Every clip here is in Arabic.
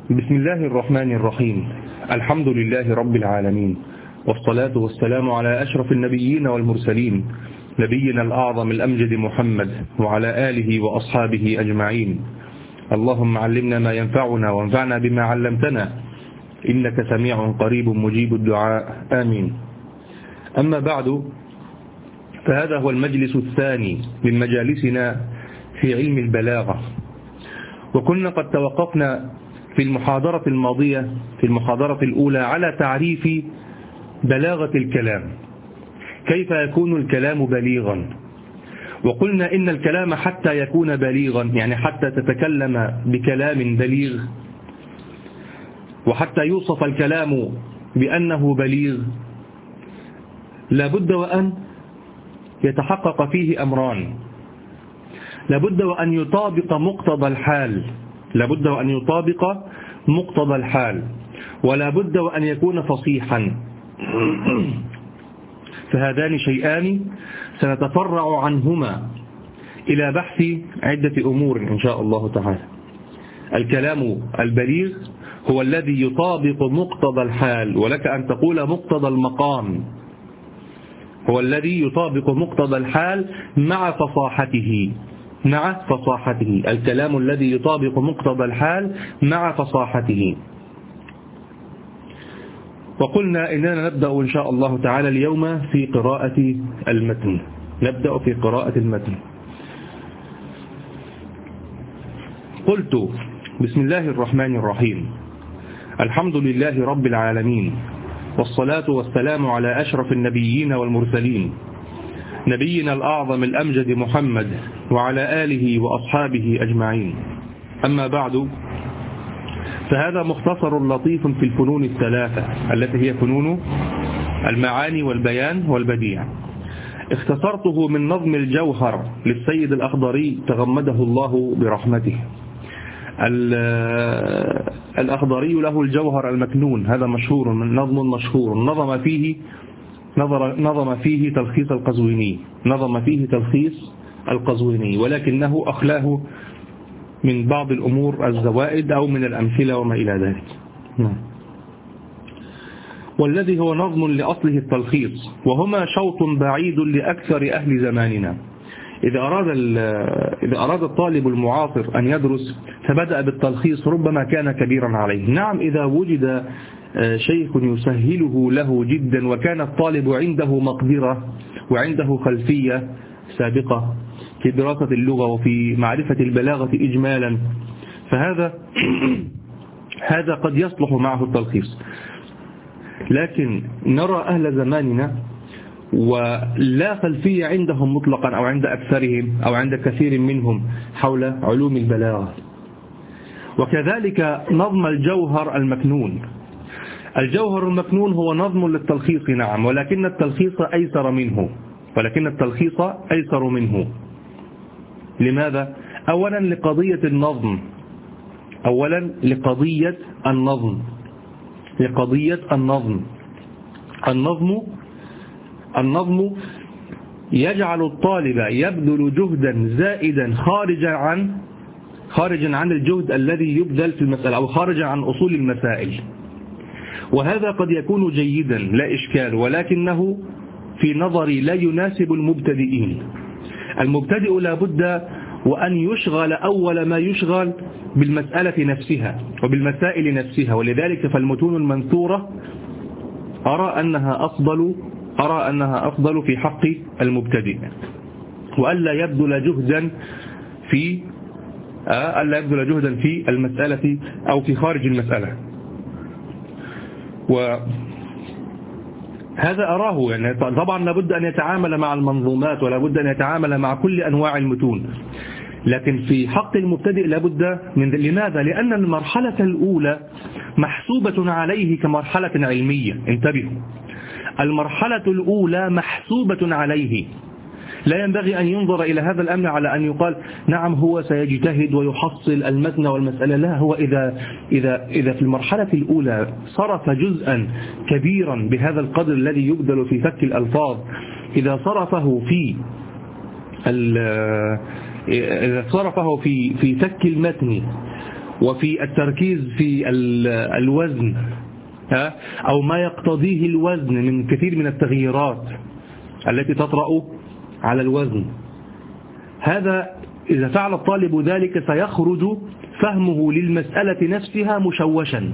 بسم الله الرحمن الرحيم. الحمد لله رب العالمين، والصلاة والسلام على أشرف النبيين والمرسلين، نبينا الأعظم الأمجد محمد وعلى آله وأصحابه أجمعين. اللهم علمنا ما ينفعنا وانفعنا بما علمتنا، إنك سميع قريب مجيب الدعاء، آمين. أما بعد، فهذا هو المجلس الثاني من مجالسنا في علم البلاغة، وكنا قد توقفنا في المحاضرة الماضية في المحاضرة الأولى على تعريف بلاغة الكلام، كيف يكون الكلام بليغا. وقلنا إن الكلام حتى يكون بليغا، يعني حتى تتكلم بكلام بليغ، وحتى يوصف الكلام بأنه بليغ، لابد وأن يتحقق فيه أمران. لابد وأن يطابق مقتضى الحال، لابد وأن يطابق مقتضى الحال، ولا بد وأن يكون فصيحا. فهذان شيئان سنتفرع عنهما إلى بحث عدة أمور إن شاء الله تعالى. الكلام البليغ هو الذي يطابق مقتضى الحال، ولك أن تقول مقتضى المقام، هو الذي يطابق مقتضى الحال مع فصاحته، مع فصاحته، الكلام الذي يطابق مقتضى الحال مع فصاحته. وقلنا إننا نبدأ إن شاء الله تعالى اليوم في قراءة المتن، نبدأ في قراءة المتن. قلت: بسم الله الرحمن الرحيم، الحمد لله رب العالمين، والصلاة والسلام على أشرف النبيين والمرسلين، نبينا الأعظم الأمجد محمد وعلى آله وأصحابه أجمعين. أما بعد، فهذا مختصر لطيف في الفنون الثلاثة التي هي فنون المعاني والبيان والبديع. اختصرته من نظم الجوهر للسيد الأخضري تغمده الله برحمته. الأخضري له الجوهر المكنون، هذا مشهور، من نظم مشهور، نظم فيه تلخيص القزويني، نظم فيه تلخيص القزويني، ولكنه أخلاه من بعض الأمور الزوائد أو من الأمثلة وما إلى ذلك. والذي هو نظم لأصله التلخيص، وهما شوط بعيد لأكثر أهل زماننا. إذا أراد الطالب المعاصر أن يدرس فبدأ بالتلخيص ربما كان كبيرا عليه. نعم، إذا وجد شيخ يسهله له جدا وكان الطالب عنده مقدرة وعنده خلفية سابقة في دراسة اللغة وفي معرفة البلاغة إجمالا، فهذا هذا قد يصلح معه التلخيص. لكن نرى أهل زماننا ولا خلفية عندهم مطلقا أو عند أكثرهم أو عند كثير منهم حول علوم البلاغة. وكذلك نظم الجوهر المكنون. الجوهر المكنون هو نظم للتلخيص، نعم، ولكن التلخيص أيسر منه. لماذا؟ أولا لقضية النظم، النظم يجعل الطالب يبذل جهدا زائدا خارجا عن الجهد الذي يبذل في المسألة، أو خارجا عن أصول المسائل. وهذا قد يكون جيدا لا إشكال، ولكنه في نظري لا يناسب المبتدئين. المبتدئ لا بد وأن يشغل أول ما يشغل بالمسألة نفسها وبالمسائل نفسها. ولذلك فالمتون المنثورة أرى أنها أفضل في حق المبتدئ، وألا يبذل جهدا في المسألة أو في خارج المسألة. وهذا أراه، يعني طبعا لابد أن يتعامل مع المنظومات ولابد أن يتعامل مع كل أنواع المتون، لكن في حق المبتدئ لابد من. لماذا؟ لأن المرحلة الأولى محسوبة عليه كمرحلة علمية. انتبهوا، المرحلة الأولى محسوبة عليه، لا ينبغي أن ينظر إلى هذا الأمر على أن يقال نعم هو سيجتهد ويحصل المتن والمسألة. لا، هو إذا في المرحلة الأولى صرف جزءا كبيرا بهذا القدر الذي يبذل في فك الألفاظ، إذا صرفه في فك المتن وفي التركيز في الوزن أو ما يقتضيه الوزن من كثير من التغييرات التي تطرأ على الوزن. هذا إذا فعل الطالب ذلك سيخرج فهمه للمسألة نفسها مشوشا،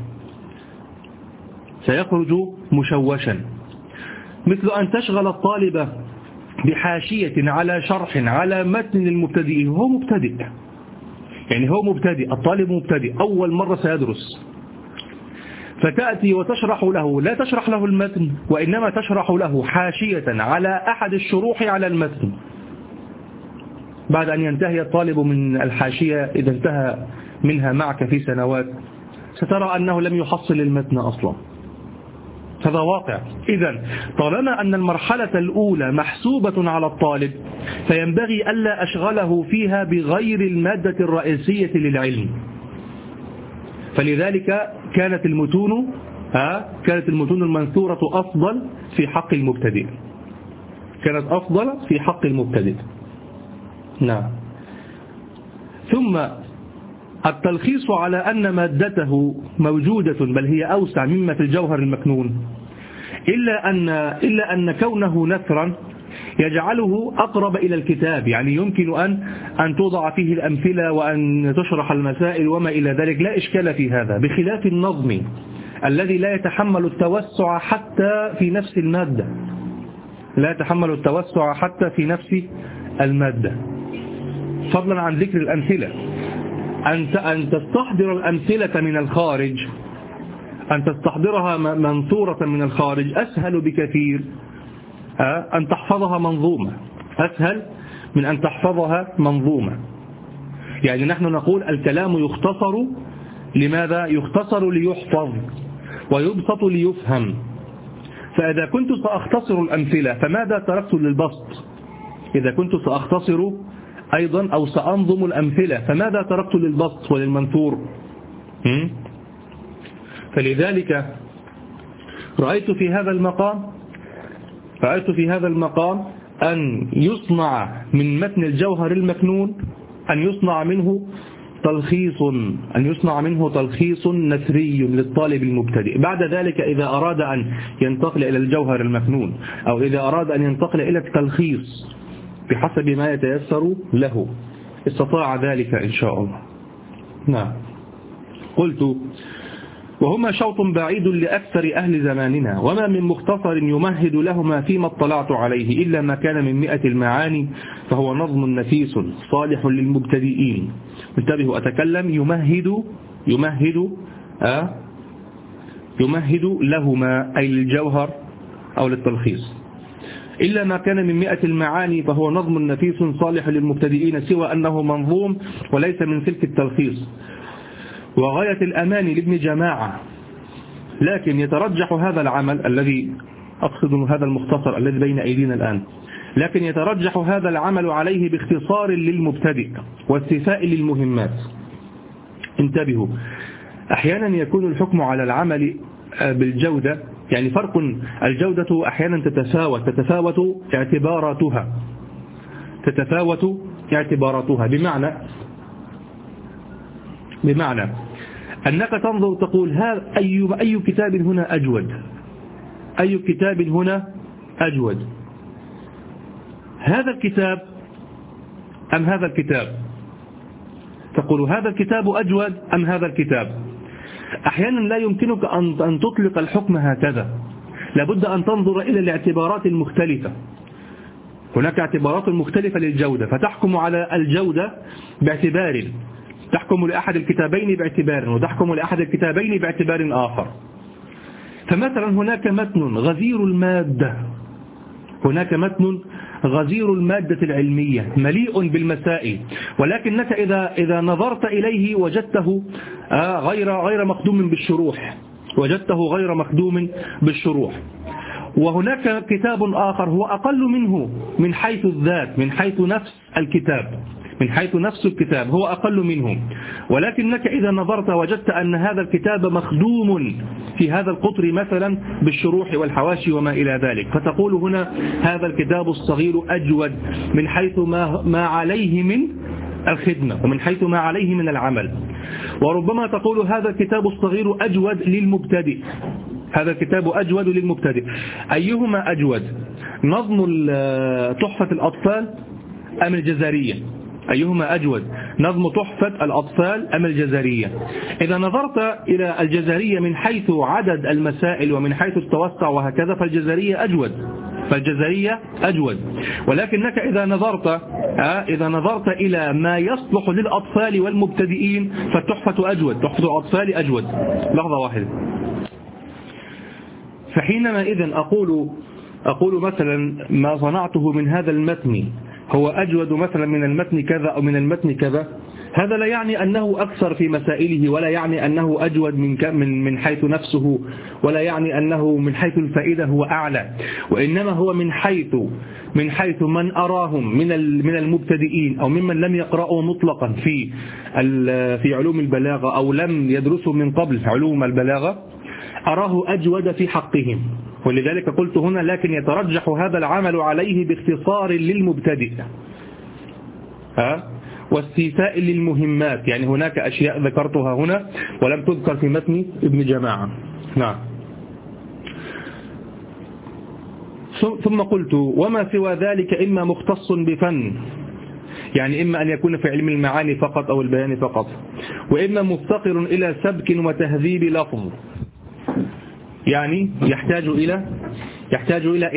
سيخرج مشوشا، مثل أن تشغل الطالب بحاشية على شرح على متن المبتدئ. هو مبتدئ، يعني هو مبتدئ، الطالب مبتدئ أول مرة سيدرس، فتأتي وتشرح له، لا تشرح له المتن وإنما تشرح له حاشية على أحد الشروح على المتن. بعد أن ينتهي الطالب من الحاشية، إذا انتهى منها معك في سنوات، سترى أنه لم يحصل المتن أصلا. هذا واقع. إذن طالما أن المرحلة الأولى محسوبة على الطالب، فينبغي ألا أشغله فيها بغير المادة الرئيسية للعلم. فلذلك كانت المتون المنثورة أفضل في حق المبتدئ، كانت أفضل في حق المبتدئ. نعم. ثم التلخيص على أن مادته موجودة، بل هي أوسع مما في الجوهر المكنون، إلا أن كونه نثرا يجعله أقرب إلى الكتاب، يعني يمكن أن توضع فيه الأمثلة وأن تشرح المسائل وما إلى ذلك، لا إشكال في هذا، بخلاف النظم الذي لا يتحمل التوسع حتى في نفس المادة، لا يتحمل التوسع حتى في نفس المادة، فضلا عن ذكر الأمثلة. أن تستحضر الأمثلة من الخارج، أن تستحضرها منثورة من الخارج أسهل بكثير أن تحفظها منظومة، أسهل من أن تحفظها منظومة. يعني نحن نقول الكلام يختصر، لماذا؟ يختصر ليحفظ ويبسط ليفهم. فإذا كنت سأختصر الأمثلة فماذا تركت للبسط؟ إذا كنت سأختصر أيضا أو سأنظم الأمثلة فماذا تركت للبسط وللمنثور؟ فلذلك رأيت في هذا المقام أن يصنع من متن الجوهر المكنون، أن يصنع منه تلخيص نثري للطالب المبتدئ. بعد ذلك إذا أراد أن ينتقل إلى الجوهر المكنون أو إذا أراد أن ينتقل إلى التلخيص بحسب ما يتيسر له استطاع ذلك إن شاء الله. نعم. قلت: وهما شوط بعيد لأكثر أهل زماننا، وما من مختصر يمهد لهما فيما اطلعت عليه إلا ما كان من 100 المعاني، فهو نظم نفيس صالح للمبتدئين. انتبهوا، أتكلم يمهد لهما، أي للجوهر أو للتلخيص. إلا ما كان من 100 المعاني فهو نظم نفيس صالح للمبتدئين، سوى أنه منظوم وليس من سلك التلخيص. وغاية الأمان لابن جماعة، لكن يترجح هذا العمل الذي أقصد هذا المختصر الذي بين أيدينا الآن، لكن يترجح هذا العمل عليه باختصار للمبتدئ واستيفاء للمهمات. انتبهوا، أحيانا يكون الحكم على العمل بالجودة، يعني فرق، الجودة أحيانا تتفاوت اعتباراتها، بمعنى أنك تنظر تقول أي كتاب هنا أجود، أي كتاب هنا أجود، هذا الكتاب أم هذا الكتاب؟ تقول هذا الكتاب أجود أم هذا الكتاب؟ أحيانا لا يمكنك أن تطلق الحكم هكذا، لابد أن تنظر إلى الاعتبارات المختلفة. هناك اعتبارات مختلفة للجودة، فتحكم على الجودة باعتبار، تحكم لأحد الكتابين باعتبار وتحكم لأحد الكتابين باعتبار آخر. فمثلا هناك متن غزير المادة العلمية مليء بالمسائل، ولكنك إذا نظرت إليه وجدته غير مخدوم بالشروح، وهناك كتاب آخر هو أقل منه من حيث الذات، من حيث نفس الكتاب هو أقل منه، ولكنك إذا نظرت وجدت أن هذا الكتاب مخدوم في هذا القطر مثلا بالشروح والحواشي وما إلى ذلك، فتقول هنا هذا الكتاب الصغير أجود من حيث ما عليه الخدمة ومن حيث ما عليه من العمل. وربما تقول هذا الكتاب الصغير أجود للمبتدئ، هذا الكتاب أجود للمبتدئ. أيهما أجود، نظم تحفة الأطفال أم الجزرية؟ أيهما أجود، نظم تحفة الأطفال أم الجزرية؟ إذا نظرت إلى الجزرية من حيث عدد المسائل ومن حيث التوسع وهكذا فالجزرية أجود. ولكنك إذا نظرت إلى ما يصلح للأطفال والمبتدئين فالتحفة أجود، تحفة الأطفال أجود. لحظة واحدة. فحينما إذن أقول مثلا ما صنعته من هذا المتن هو أجود مثلا من المتن كذا أو من المتن كذا، هذا لا يعني أنه أكثر في مسائله، ولا يعني أنه أجود من حيث نفسه، ولا يعني أنه من حيث الفائدة هو أعلى، وإنما هو من حيث من أراهم من المبتدئين أو ممن لم يقرأوا مطلقا في علوم البلاغة أو لم يدرسوا من قبل علوم البلاغة، أراه أجود في حقهم. ولذلك قلت هنا لكن يترجح هذا العمل عليه باختصار للمبتدئ واستيفاء للمهمات. يعني هناك أشياء ذكرتها هنا ولم تذكر في متن ابن جماعة. نعم. ثم قلت وما سوى ذلك إما مختص بفن، يعني إما أن يكون في علم المعاني فقط أو البيان فقط، وإما مفتقر إلى سبك وتهذيب لفظ، يعني يحتاج إلى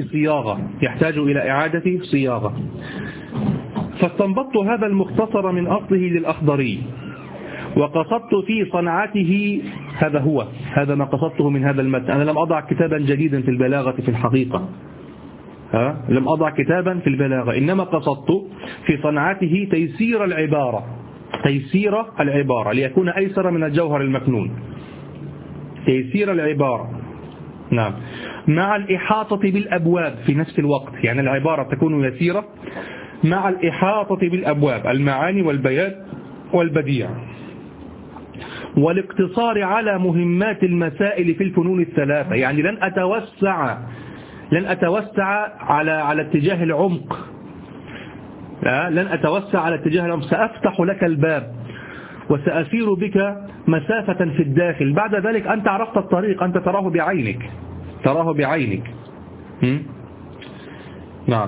إعادة صياغة. فاستنبطت هذا المختصر من أصله للأخضري وقصدت في صنعته، هذا ما قصدته من هذا المتن. أنا لم أضع كتابا جديدا في البلاغة في الحقيقة، لم أضع كتابا في البلاغة، إنما قصدت في صنعته تيسير العبارة ليكون أيسر من الجوهر المكنون. تيسير العبارة، نعم، مع الإحاطة بالأبواب في نفس الوقت، يعني العبارة تكون يسيرة مع الإحاطة بالأبواب، المعاني والبيان والبديع، والاقتصار على مهمات المسائل في الفنون الثلاثة. يعني لن أتوسع على اتجاه العمق، سأفتح لك الباب وسأسير بك مسافة في الداخل، بعد ذلك أنت عرفت الطريق، أنت تراه بعينك. نعم.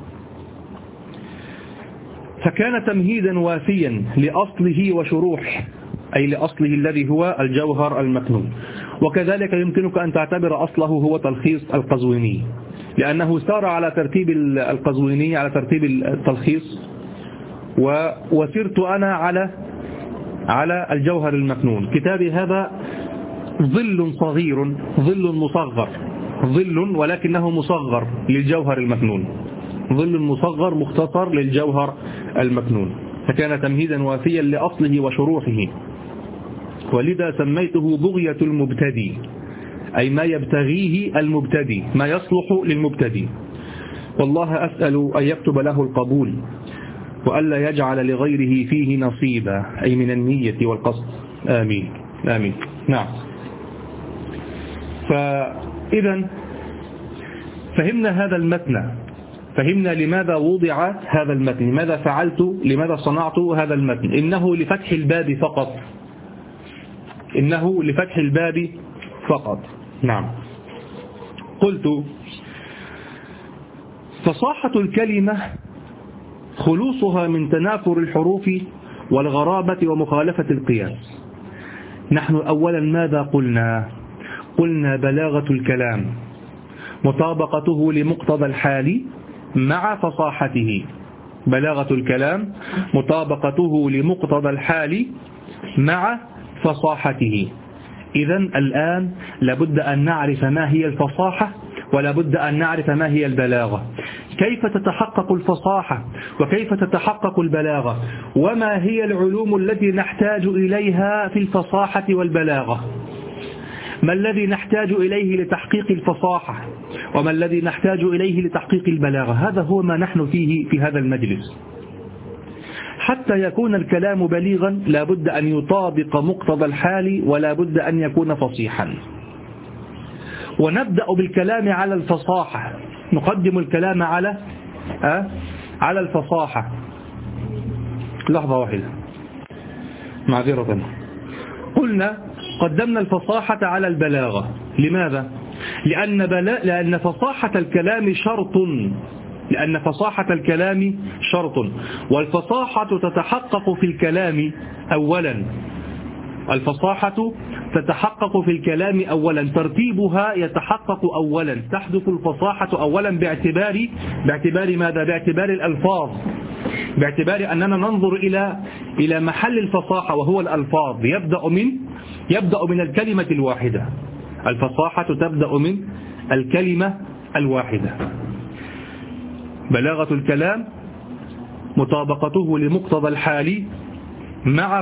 فكان تمهيدا وافيا لأصله وشروحه، أي لأصله الذي هو الجوهر المكنون. وكذلك يمكنك أن تعتبر أصله هو تلخيص القزويني، لأنه سار على ترتيب القزويني على ترتيب التلخيص، وسرت أنا على الجوهر المكنون. كتابي هذا ظل صغير، ظل مصغر، ظل ولكنه مصغر للجوهر المكنون، ظل مصغر مختصر للجوهر المكنون. فكان تمهيدا وافيا لأصله وشروحه، ولذا سميته بغية المبتدي، أي ما يبتغيه المبتدي، ما يصلح للمبتدي. والله أسأل أن يكتب له القبول وألا يجعل لغيره فيه نصيبا، أي من النية والقصد. آمين آمين. نعم. فإذا فهمنا هذا المتن، فهمنا لماذا وضع هذا المتن، لماذا فعلت، لماذا صنعت هذا المتن. إنه لفتح الباب فقط. نعم. قلت فصاحة الكلمة خلوصها من تنافر الحروف والغرابة ومخالفة القياس. نحن أولا ماذا قلنا بلاغة الكلام مطابقته لمقتضى الحال مع فصاحته، بلاغة الكلام مطابقته لمقتضى الحال مع فصاحته. إذن الآن لابد أن نعرف ما هي الفصاحة ولابد أن نعرف ما هي البلاغة، كيف تتحقق الفصاحة وكيف تتحقق البلاغة، وما هي العلوم التي نحتاج إليها في الفصاحة والبلاغة، ما الذي نحتاج إليه لتحقيق الفصاحة وما الذي نحتاج إليه لتحقيق البلاغة. هذا هو ما نحن فيه في هذا المجلس. حتى يكون الكلام بليغا لابد أن يطابق مقتضى الحال ولا بد أن يكون فصيحا. ونبدأ بالكلام على الفصاحة، نقدم الكلام على الفصاحة. لحظة واحدة معذرة. قلنا قدمنا الفصاحة على البلاغة. لماذا؟ لأن فصاحة الكلام شرط، لأن فصاحة الكلام شرط، والفصاحة تتحقق في الكلام أولا. الفصاحة تتحقق في الكلام أولا، ترتيبها يتحقق أولا، تحدث الفصاحة أولا باعتبار ماذا؟ باعتبار الألفاظ، باعتبار أننا ننظر إلى محل الفصاحة وهو الألفاظ. يبدأ من الكلمة الواحدة. الفصاحة تبدأ من الكلمة الواحدة. بلاغة الكلام مطابقته لمقتضى الحال مع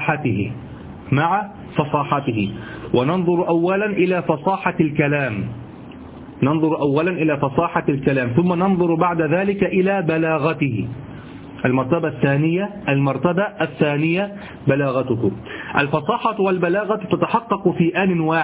فصاحته. وننظر أولا إلى فصاحة الكلام، ثم ننظر بعد ذلك إلى بلاغته. المرتبة الثانية بلاغته. الفصاحة والبلاغة تتحقق في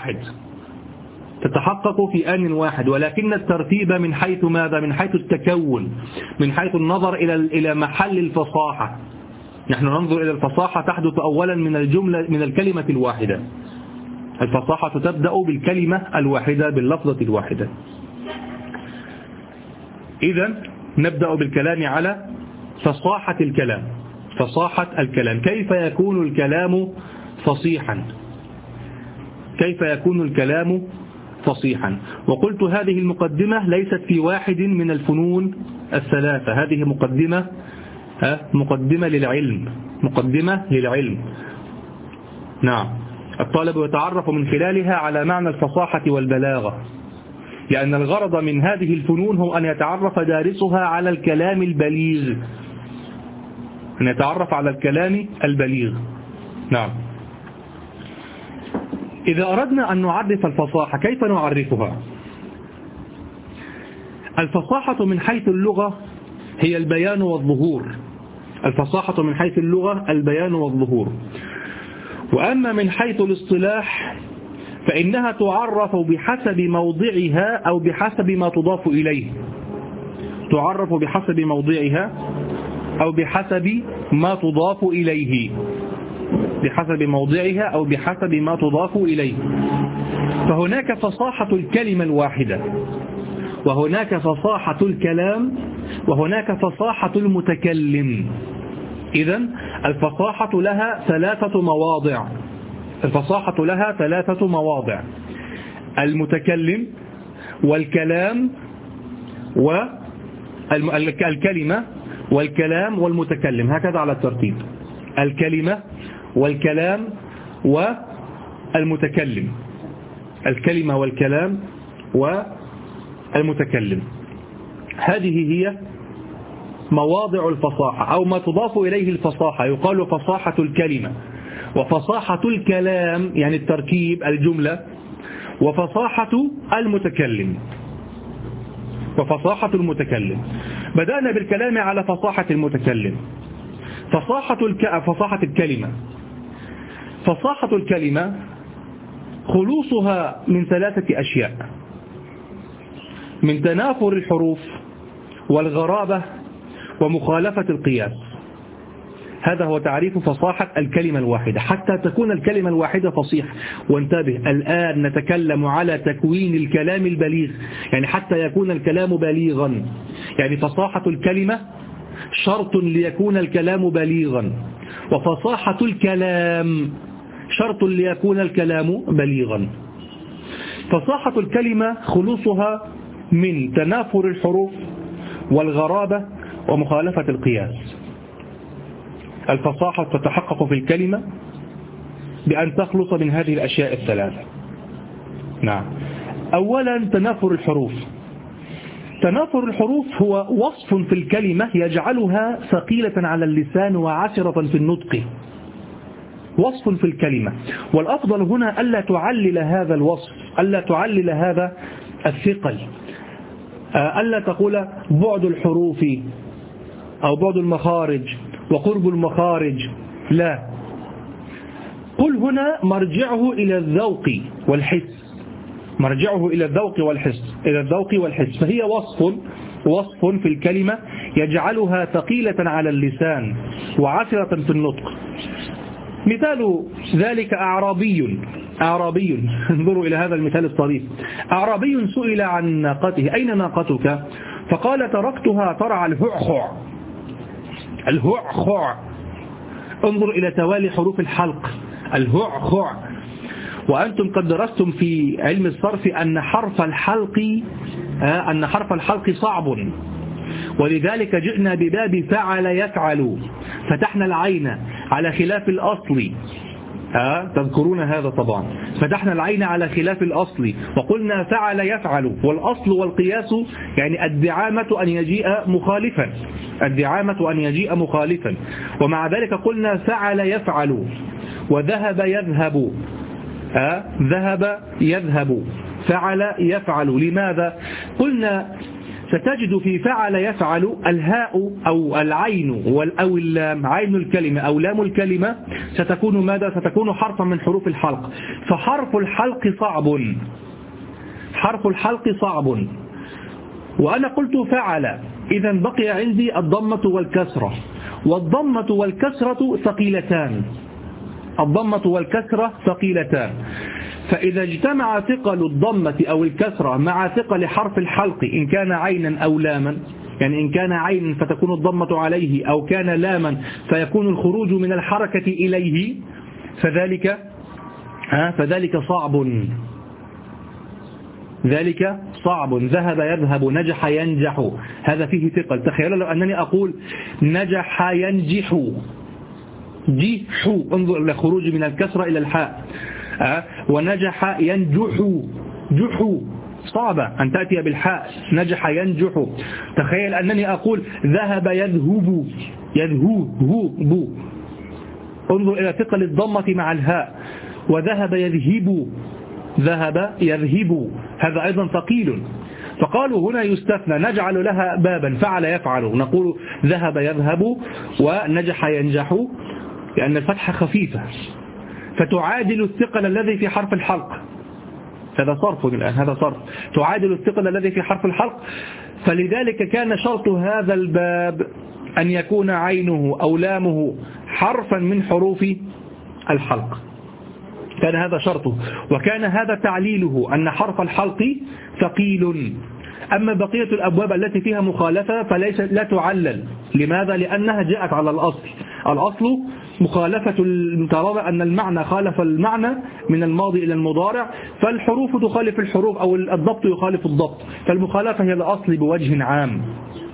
آن واحد، ولكن الترتيب من حيث ماذا؟ من حيث التكون، من حيث النظر إلى محل الفصاحة. نحن ننظر إلى الفصاحة تحدث أولا من الكلمة الواحدة. الفصاحة تبدأ بالكلمة الواحدة، باللفظة الواحدة. إذن نبدأ بالكلام على فصاحة الكلام. كيف يكون الكلام فصيحا؟ وقلت هذه المقدمة ليست في واحد من الفنون الثلاثة، هذه مقدمة للعلم. نعم، الطالب يتعرف من خلالها على معنى الفصاحة والبلاغة، لأن الغرض من هذه الفنون هو أن يتعرف دارسها على الكلام البليغ. نعم. إذا أردنا أن نعرف الفصاحة كيف نعرفها؟ الفصاحة من حيث اللغة هي البيان والظهور. وأما من حيث الاصطلاح فإنها تعرف بحسب موضعها أو بحسب ما تضاف إليه. فهناك فصاحة الكلمة الواحدة، وهناك فصاحة الكلام، وهناك فصاحة المتكلم. إذن الفصاحة لها ثلاثة مواضع: المتكلم والكلام والكلمة والكلام والمتكلم، هكذا على الترتيب: الكلمة والكلام والمتكلم، الكلمة والكلام والمتكلم. هذه هي مواضع الفصاحة أو ما تضاف إليه الفصاحة. يقال فصاحة الكلمة، وفصاحة الكلام يعني التركيب، الجملة، وفصاحة المتكلم. بدأنا بالكلام على فصاحة المتكلم. فصاحة الكلمة. فصاحة الكلمة خلوصها من ثلاثة أشياء: من تنافر الحروف، والغرابة، ومخالفة القياس. هذا هو تعريف فصاحة الكلمة الواحدة. حتى تكون الكلمة الواحدة فصيحة، وانتبه الآن نتكلم على تكوين الكلام البليغ، يعني حتى يكون الكلام بليغا. يعني فصاحة الكلمة شرط ليكون الكلام بليغا، وفصاحة الكلام شرط ليكون الكلام بليغا. فصاحة الكلمة خلوصها من تنافر الحروف، والغرابة، ومخالفة القياس. الفصاحة تتحقق في الكلمة بأن تخلص من هذه الأشياء الثلاثة. نعم. أولا تنافر الحروف. تنافر الحروف هو وصف في الكلمة يجعلها ثقيلة على اللسان وعسرة في النطق. وصف في الكلمة، والأفضل هنا ألا تعلل هذا الوصف، ألا تعلل هذا الثقل، ألا تقول بعد الحروف أو بعد المخارج وقرب المخارج، لا. قل هنا مرجعه إلى الذوق والحس، مرجعه إلى الذوق والحس، فهي وصف وصف في الكلمة يجعلها ثقيلة على اللسان وعسرة في النطق. مثال ذلك أعرابي انظروا إلى هذا المثال الطريف. أعرابي سئل عن ناقته: أين ناقتك؟ فقال: تركتها ترعى الهعخع. الهعخع، انظر إلى توالي حروف الحلق، الهعخع. وأنتم قد درستم في علم الصرف أن حرف الحلق صعب، ولذلك جئنا بباب فعل يفعل، فتحنا العين على خلاف الأصل. تذكرون هذا طبعا. فتحنا العين على خلاف الأصل وقلنا فعل يفعل، والأصل والقياس يعني الدعامة أن يجيء مخالفا، ومع ذلك قلنا فعل يفعل وذهب يذهب. ذهب يذهب، فعل يفعل. لماذا؟ قلنا ستجد في فعل يفعل الهاء أو العين أو اللام، عين الكلمة أو لام الكلمة ستكون ماذا؟ ستكون حرفا من حروف الحلق. فحرف الحلق صعب. وأنا قلت فعل، إذا بقي عندي الضمة والكسرة، والضمة والكسرة ثقيلتان. فإذا اجتمع ثقل الضمة أو الكسرة مع ثقل حرف الحلق، إن كان عينا أو لاما، يعني إن كان عينا فتكون الضمة عليه، أو كان لاما فيكون الخروج من الحركة إليه، فذلك صعب. ذهب يذهب، نجح ينجح، هذا فيه ثقل. تخيلوا لو أنني أقول نجح ينجح، انظر إلى خروج من الكسرة إلى الحاء. ونجح ينجح، صعبة أن تأتي بالحاء. نجح ينجح. تخيل أنني أقول ذهب يذهب، انظر إلى ثقل الضمة مع الهاء. وذهب يذهب، هذا أيضا ثقيل. فقالوا هنا يستثنى، نجعل لها بابا فعل يفعل، نقول ذهب يذهب ونجح ينجح، لأن الفتحة خفيفة فتعادل الثقل الذي في حرف الحلق. هذا صرف تعادل الثقل الذي في حرف الحلق. فلذلك كان شرط هذا الباب أن يكون عينه أو لامه حرفا من حروف الحلق، كان هذا شرطه، وكان هذا تعليله أن حرف الحلق ثقيل. أما بقية الأبواب التي فيها مخالفة لا تعلل. لماذا؟ لأنها جاءت على الأصل مخالفة، طالما أن المعنى خالف المعنى من الماضي إلى المضارع، فالحروف تخالف الحروف أو الضبط يخالف الضبط، فالمخالفة هي الأصل بوجه عام.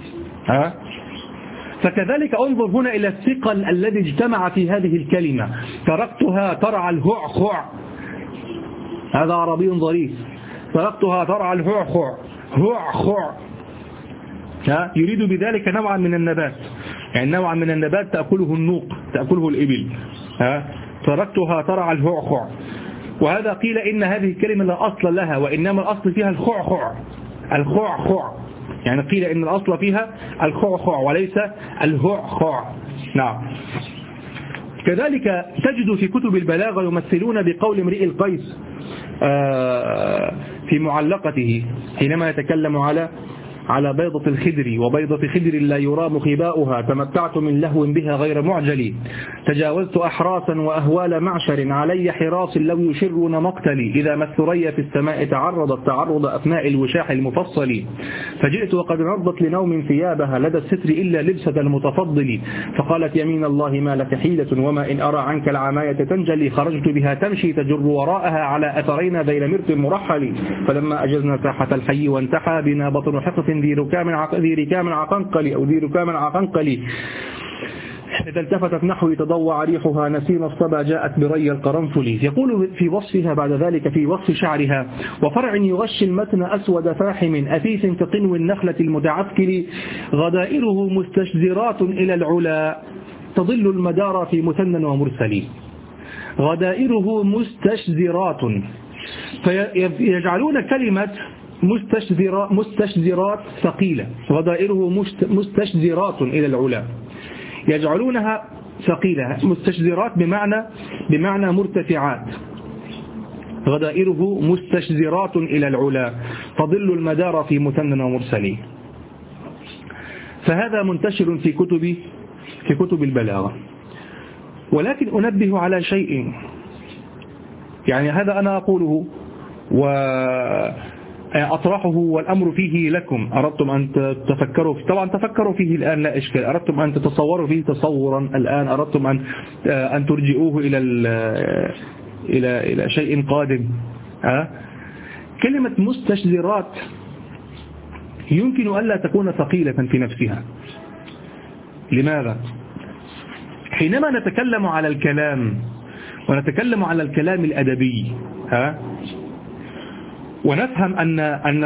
فكذلك انظر هنا إلى الثقل الذي اجتمع في هذه الكلمة. تركتها ترعى الهعخع، هذا عربي ظريف. تركتها ترعى الهعخع، يريد بذلك نوعا من النبات، يعني نوعا من النبات تأكله النوق، تأكله الإبل. تركتها ترعى الهعخع. وهذا قيل إن هذه الكلمة لا أصل لها، وإنما الأصل فيها الخعخع، يعني قيل إن الأصل فيها الخعخع وليس الهعخع. نعم. كذلك تجد في كتب البلاغة يمثلون بقول امرئ القيس في معلقته حينما يتكلم على بيضة الخدر: وبيضة خدر لا يرام خباؤها، تمتعت من لهو بها غير معجلي، تجاوزت أحراسا وأهوال معشر، علي حراس لو يشرون مقتلي، إذا ما الثريا في السماء تعرض أثناء الوشاح المفصل، فجئت وقد نضت لنوم ثيابها لدى الستر إلا لبسة المتفضل، فقالت يمين الله ما لك حيلة، وما إن أرى عنك العماية تنجلي، خرجت بها تمشي تجر وراءها على أثرين ذيل مرت مرحل، فلما أجزنا ساحة الحي وانتحى بنا بطن حقف ذي ركام عقنقلي، إذا التفتت نحوي تضوع ريحها نسيم الصبا جاءت بري القرنفل. يقول في وصفها بعد ذلك في وصف شعرها: وفرع يغشي المتن أسود فاحم، أثيث كقنو النخلة المتعفكل، غدائره مستشذرات إلى العلا، تضل المدار في مثنى ومرسل. غدائره مستشذرات، فيجعلون كلمة مستشذرات ثقيلة، غدائره مستشذرات إلى العلا، يجعلونها ثقيلة. مستشذرات بمعنى مرتفعات، غدائره مستشذرات إلى العلا، تضل المدار في مثنى ومرسل. فهذا منتشر في كتب البلاغة. ولكن أنبه على شيء، يعني هذا أنا أقوله وأطرحه والأمر فيه لكم، أردتم أن تفكروا فيه، طبعا تفكروا فيه الآن لا إشكال، أردتم أن تتصوروا فيه تصورا الآن، أردتم أن ترجئوه إلى شيء قادم. كلمة مستشذرات يمكن ألا تكون ثقيلة في نفسها. لماذا؟ حينما نتكلم على الكلام ونتكلم على الكلام الأدبي ونفهم أن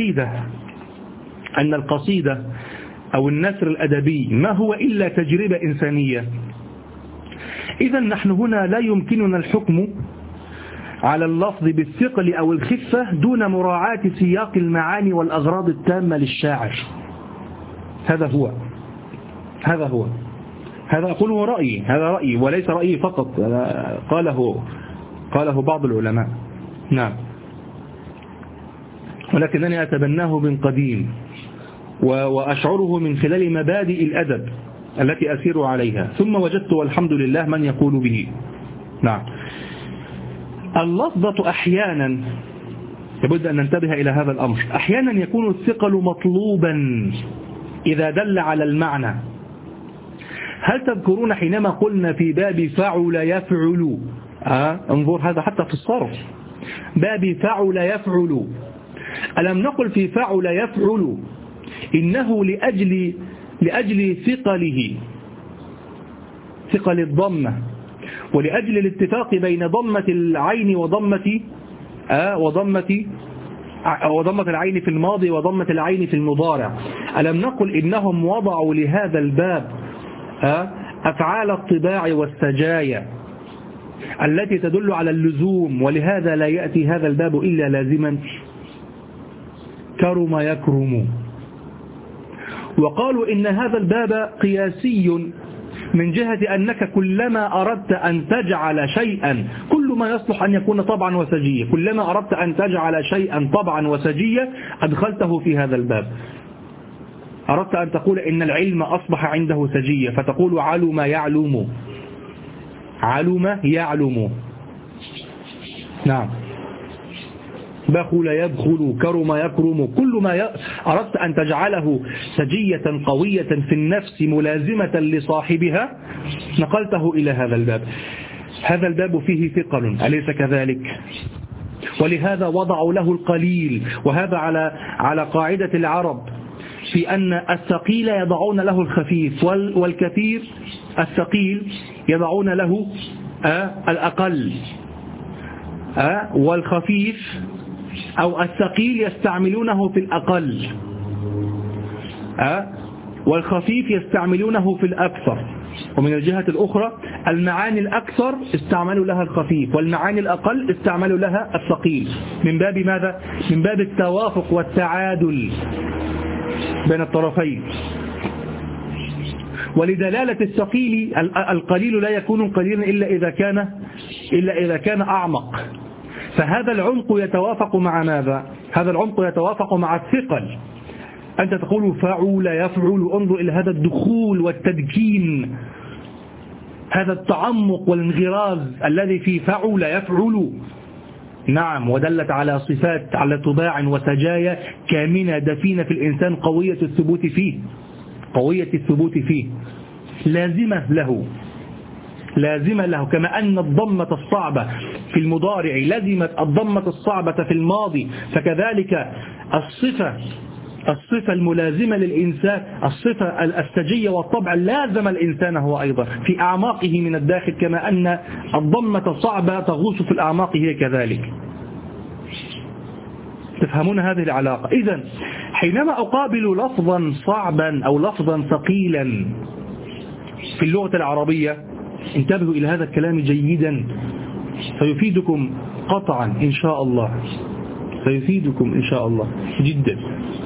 القصيدة أو النثر الأدبي ما هو إلا تجربة إنسانية، إذا نحن هنا لا يمكننا الحكم على اللفظ بالثقل أو الخفة دون مراعاة سياق المعاني والأغراض التامة للشاعر. هذا هو هذا أقوله رأيي، هذا رأيي وليس رأيي فقط، قاله بعض العلماء. نعم، ولكنني أتبناه من قديم وأشعره من خلال مبادئ الأدب التي أسير عليها، ثم وجدت والحمد لله من يقول به. نعم، اللفظة أحيانا لابد أن ننتبه إلى هذا الأمر، أحيانا يكون الثقل مطلوبا إذا دل على المعنى. هل تذكرون حينما قلنا في باب فعل يفعل، انظر هذا حتى في الصرف، باب فعل يفعل، ألم نقل في فعل يفعل إنه لأجل ثقل الضمة، ولأجل الاتفاق بين ضمة العين وضمة العين في الماضي وضمة العين في المضارع. ألم نقل إنهم وضعوا لهذا الباب أفعال الطباع والسجايا التي تدل على اللزوم، ولهذا لا يأتي هذا الباب إلا لازما، كرم يكرم. وقالوا إن هذا الباب قياسي من جهة أنك كلما أردت أن تجعل شيئا، كل ما يصلح أن يكون طبعا وسجية، كلما أردت أن تجعل شيئا طبعا وسجية أدخلته في هذا الباب. أردت أن تقول إن العلم أصبح عنده سجية، فتقول علم يعلم، علم يعلم. نعم، بخل يبخل، كرم يكرم، كل ما أردت أن تجعله سجية قوية في النفس ملازمة لصاحبها نقلته إلى هذا الباب. هذا الباب فيه ثقل، أليس كذلك؟ ولهذا وضعوا له القليل، وهذا على قاعدة العرب في أن الثقيل يضعون له الخفيف، والكثير الثقيل يضعون له الأقل، والخفيف أو الثقيل يستعملونه في الأقل، والخفيف يستعملونه في الأكثر. ومن الجهة الأخرى المعاني الأكثر استعملوا لها الخفيف، والمعاني الأقل استعملوا لها الثقيل، من باب ماذا؟ من باب التوافق والتعادل بين الطرفين. ولدلالة الثقيل القليل لا يكون قليلا إلا إذا كان أعمق، فهذا العمق يتوافق مع ماذا؟ هذا العمق يتوافق مع الثقل. أنت تقول فعول يفعل، انظر إلى هذا الدخول والتدكين، هذا التعمق والانغراز الذي في فعول يفعل. نعم، ودلت على صفات، على طباع وسجايا كامنة دفينة في الإنسان قوية الثبوت فيه لازمة له، كما أن الضمة الصعبة في المضارع لازمت الضمة الصعبة في الماضي، فكذلك الصفة الملازمة للإنسان، الصفة السجية والطبع لازم الإنسان هو أيضا في أعماقه من الداخل، كما أن الضمة الصعبة تغوص في الأعماق هي كذلك. تفهمون هذه العلاقة؟ إذن حينما أقابل لفظا صعبا أو لفظا ثقيلا في اللغة العربية، انتبهوا إلى هذا الكلام جيدا، سيفيدكم قطعا إن شاء الله، سيفيدكم إن شاء الله جدا،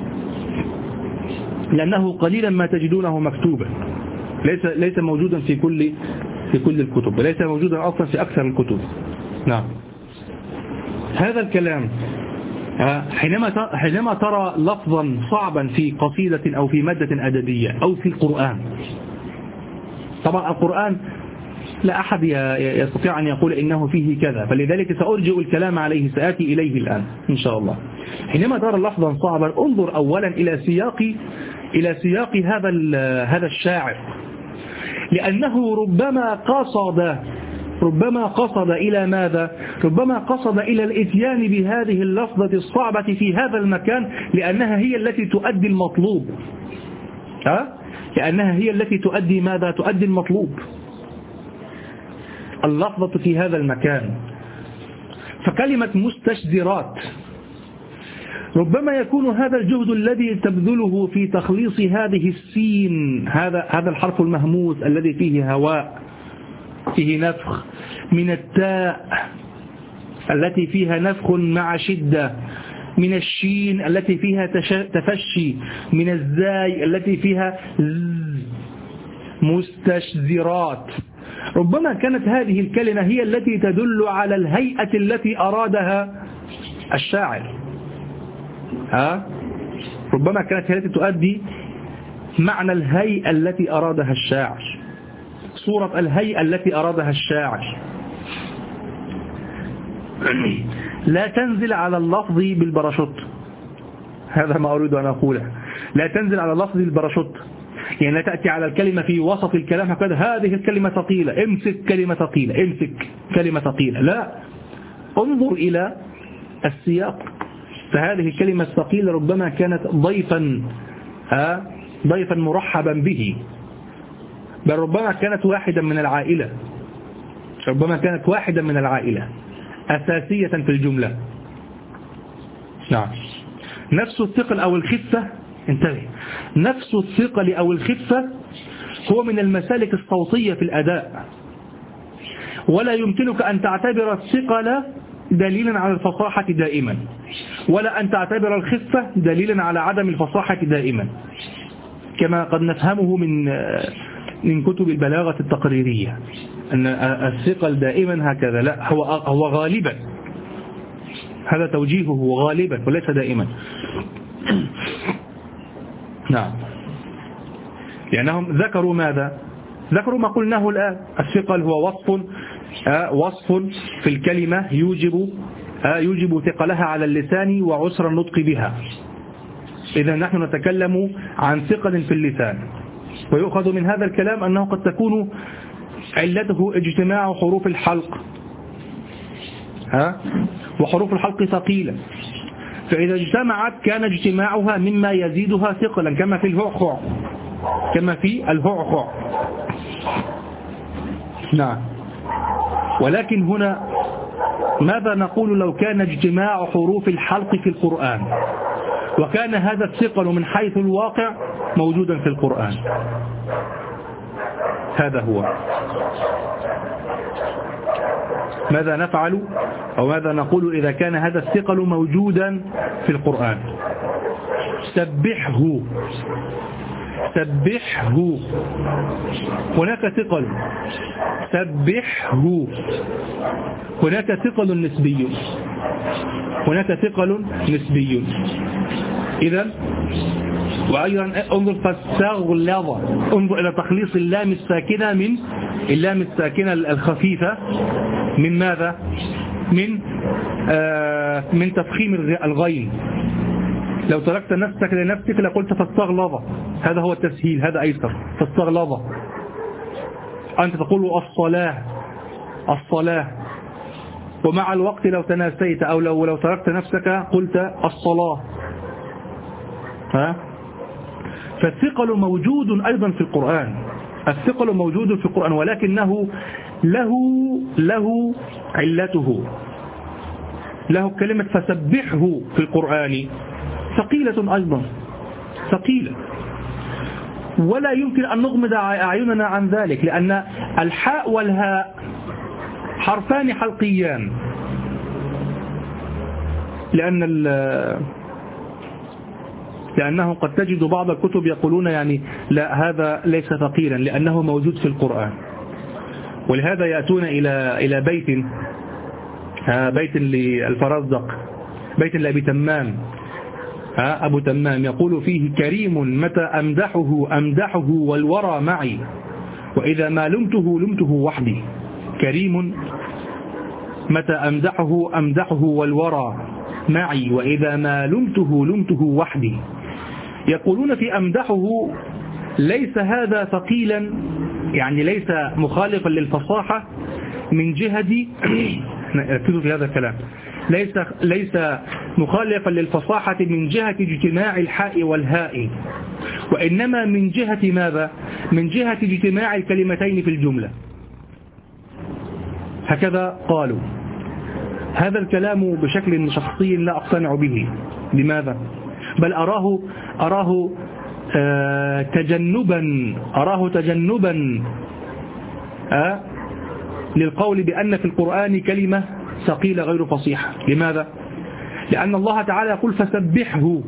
لأنه قليلا ما تجدونه مكتوبا، ليس موجودا في كل الكتب، وليس موجودا أصلا في أكثر الكتب. نعم، هذا الكلام حينما ترى لفظا صعبا في قصيدة أو في مادة أدبية أو في القرآن. طبعا القرآن لا أحد يستطيع أن يقول إنه فيه كذا، فلذلك سأرجئ الكلام عليه، سآتي إليه الآن إن شاء الله. حينما ترى لفظا صعبا انظر أولا إلى سياق هذا الشاعر، لأنه ربما قصد إلى ماذا؟ ربما قصد إلى الإتيان بهذه اللفظة الصعبة في هذا المكان، لأنها هي التي تؤدي المطلوب. لأنها هي التي تؤدي ماذا؟ تؤدي المطلوب، اللفظة في هذا المكان. فكلمة مستشذرات ربما يكون هذا الجهد الذي تبذله في تخليص هذه السين، هذا الحرف المهموس الذي فيه هواء، فيه نفخ، من التاء التي فيها نفخ مع شدة، من الشين التي فيها تفشي، من الزاي التي فيها مستشذرات. ربما كانت هذه الكلمة هي التي تدل على الهيئة التي أرادها الشاعر. ربما كانت هي التي تؤدي معنى الهيئة التي أرادها الشاعر، صورة الهيئة التي أرادها الشاعر. لا تنزل على اللفظ بالبراشوت، هذا ما أريد أن أقوله. لا تنزل على اللفظ بالبراشوت، يعني لا تأتي على الكلمة في وسط الكلام هكذا هذه الكلمة ثقيلة، امسك كلمة ثقيلة، لا، انظر إلى السياق. فهذه الكلمة الثقيلة ربما كانت ضيفا مرحبا به، بل ربما كانت واحدا من العائلة، أساسية في الجملة. نعم. نفس الثقل أو الخفة، انتبه، نفس الثقل أو الخفة هو من المسالك الصوتية في الأداء، ولا يمكنك أن تعتبر الثقل دليلا على الفصاحة دائما، ولا أن تعتبر الخفة دليلا على عدم الفصاحة دائما، كما قد نفهمه من كتب البلاغة التقريرية أن الثقل دائما هكذا، لا، هو غالبا، هذا توجيهه غالبا وليس دائما. نعم. لأنهم ذكروا ماذا؟ ذكروا ما قلناه الآن، الثقل هو وصف في الكلمة يوجب ثقلها على اللسان وعسر النطق بها. إذا نحن نتكلم عن ثقل في اللسان، ويؤخذ من هذا الكلام أنه قد تكون علته اجتماع حروف الحلق، وحروف الحلق ثقيلة، فإذا اجتمعت كان اجتماعها مما يزيدها ثقلا، كما في الهعخع. نعم. ولكن هنا ماذا نقول لو كان اجتماع حروف الحلق في القرآن، وكان هذا الثقل من حيث الواقع موجودا في القرآن؟ هذا هو. ماذا نفعل أو ماذا نقول إذا كان هذا الثقل موجودا في القرآن؟ سبحه. هناك ثقل، سبحه. هناك ثقل نسبي. إذن وأيضا انظر فاستغلظ، انظر إلى تخليص اللام الساكنة من اللام الساكنة الخفيفة من ماذا؟ من تفخيم الغين. لو تركت نفسك لنفسك لقلت فاستغلظ، هذا هو التسهيل، هذا أيسر. فاستغلظ، أنت تقول الصلاة، ومع الوقت لو تناسيت أو لو تركت نفسك قلت الصلاة. فالثقل موجود أيضا في القرآن، الثقل موجود في القرآن، ولكنه له علته. له كلمة فسبحه في القرآن ثقيلة أيضا، ثقيلة، ولا يمكن أن نغمض أعيننا عن ذلك، لأن الحاء والهاء حرفان حلقيان، لأنه قد تجد بعض الكتب يقولون يعني لا، هذا ليس ثقيلا لأنه موجود في القرآن. ولهذا يأتون إلى بيت للفرزدق بيت لأبي تمام، أبو تمام يقول فيه: كريم متى أمدحه والورى معي، وإذا ما لمته وحدي. كريم متى أمدحه والورى معي، وإذا ما لمته وحدي. يقولون في أمدحه ليس هذا ثقيلا، يعني ليس مخالفا للفصاحة من جهة ركزوا في هذا الكلام، ليس مخالفا للفصاحة من جهة اجتماع الحاء والهاء، وإنما من جهة ماذا؟ من جهة اجتماع الكلمتين في الجملة. هكذا قالوا. هذا الكلام بشكل شخصي لا أقتنع به. لماذا؟ بل أراه تجنبا للقول بأن في القرآن كلمة ثقيلة غير فصيحة. لماذا؟ لأن الله تعالى يقول: فسبحه،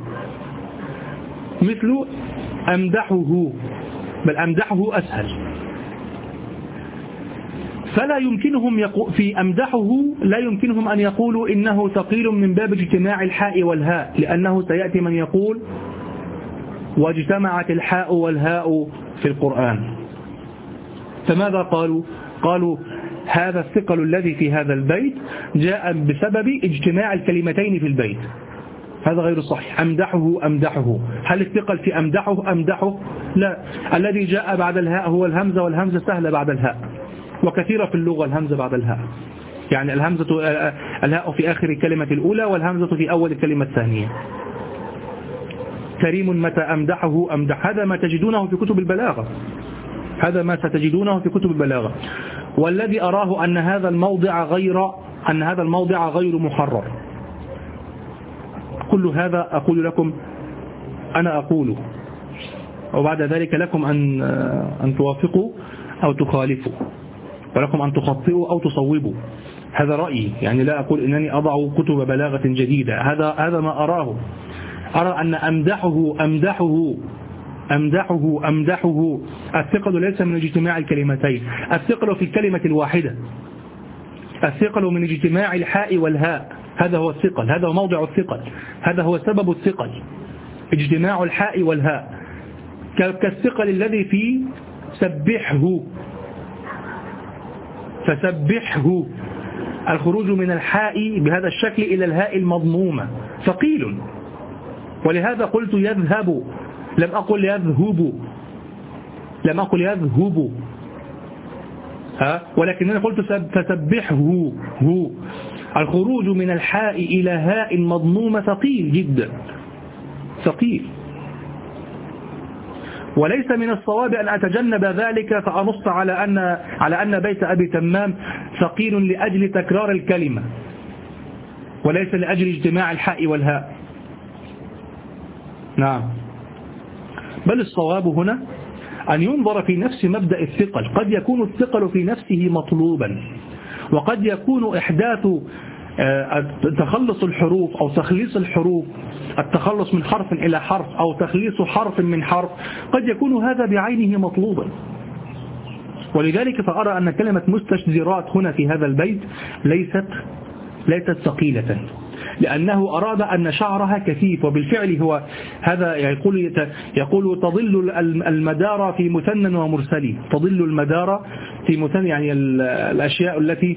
مثل أمدحه، بل أمدحه أسهل. فلا يمكنهم في أمدحه لا يمكنهم أن يقولوا إنه ثقيل من باب اجتماع الحاء والهاء، لأنه سيأتي من يقول: واجتمعت الحاء والهاء في القرآن. فماذا قالوا؟ قالوا: هذا الثقل الذي في هذا البيت جاء بسبب اجتماع الكلمتين في البيت. هذا غير صحيح. أمدحه، هل الثقل في أمدحه؟ لا، الذي جاء بعد الهاء هو الهمزة، والهمزة سهلة بعد الهاء، وكثيرة في اللغة الهمزة بعد الهاء، يعني الهاء في آخر الكلمة الأولى والهمزة في أول الكلمة الثانية. كريم متى أمدحه هذا ما تجدونه في كتب البلاغة، هذا ما ستجدونه في كتب البلاغة. والذي أراه أن هذا الموضع غير محرر. كل هذا أقول لكم، أنا أقوله، وبعد ذلك لكم أن توافقوا أو تخالفوا، ولكم أن تخطئوا أو تصوبوا. هذا رأيي، يعني لا أقول إنني أضع كتب بلاغة جديدة. هذا ما أراه. أرى أن أمدحه الثقل ليس من اجتماع الكلمتين، الثقل في الكلمة الواحدة، الثقل من اجتماع الحاء والهاء. هذا هو الثقل، هذا هو موضع الثقل، هذا هو سبب الثقل، اجتماع الحاء والهاء. كالثقل الذي في فسبحه، الخروج من الحاء بهذا الشكل إلى الهاء المضمومة ثقيل. ولهذا قلت يذهب، لم أقل يذهب، ولكنني قلت فسبحه. الخروج من الحاء إلى هاء مضمومة ثقيل جدا، ثقيل. وليس من الصواب أن أتجنب ذلك فأنص على أن بيت أبي تمام ثقيل لأجل تكرار الكلمة، وليس لأجل اجتماع الحاء والهاء. نعم، بل الصواب هنا أن ينظر في نفس مبدأ الثقل. قد يكون الثقل في نفسه مطلوبا، وقد يكون إحداث تخلص الحروف أو تخليص الحروف، التخلص من حرف إلى حرف أو تخليص حرف من حرف، قد يكون هذا بعينه مطلوبا. ولذلك فأرى أن كلمة مستشذرات هنا في هذا البيت ليست ثقيلة، لأنه أراد أن شعرها كثيف. وبالفعل هو هذا يقول تضل المدار في مثنى ومرسل، تضل المدار في مثنى، يعني الأشياء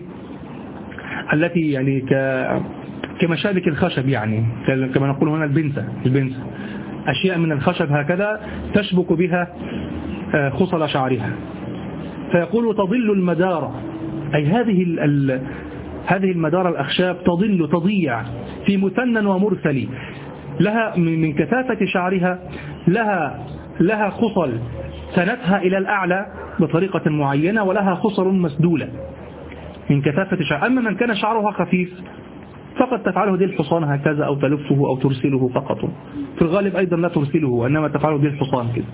التي يعني كمشابك الخشب، يعني كما نقول هنا البنسة، أشياء من الخشب هكذا تشبك بها خصل شعرها. فيقول تضل المدار، أي هذه المدار الأخشاب تضيع في مثنى ومرسل، لها من كثافة شعرها لها خصل سنتها إلى الأعلى بطريقة معينة، ولها خصل مسدولة من كثافة شعر. أما من كان شعرها خفيف فقد تفعله دي الحصان هكذا، أو تلفه أو ترسله فقط. في الغالب أيضا لا ترسله، وإنما تفعله دي الحصان كده.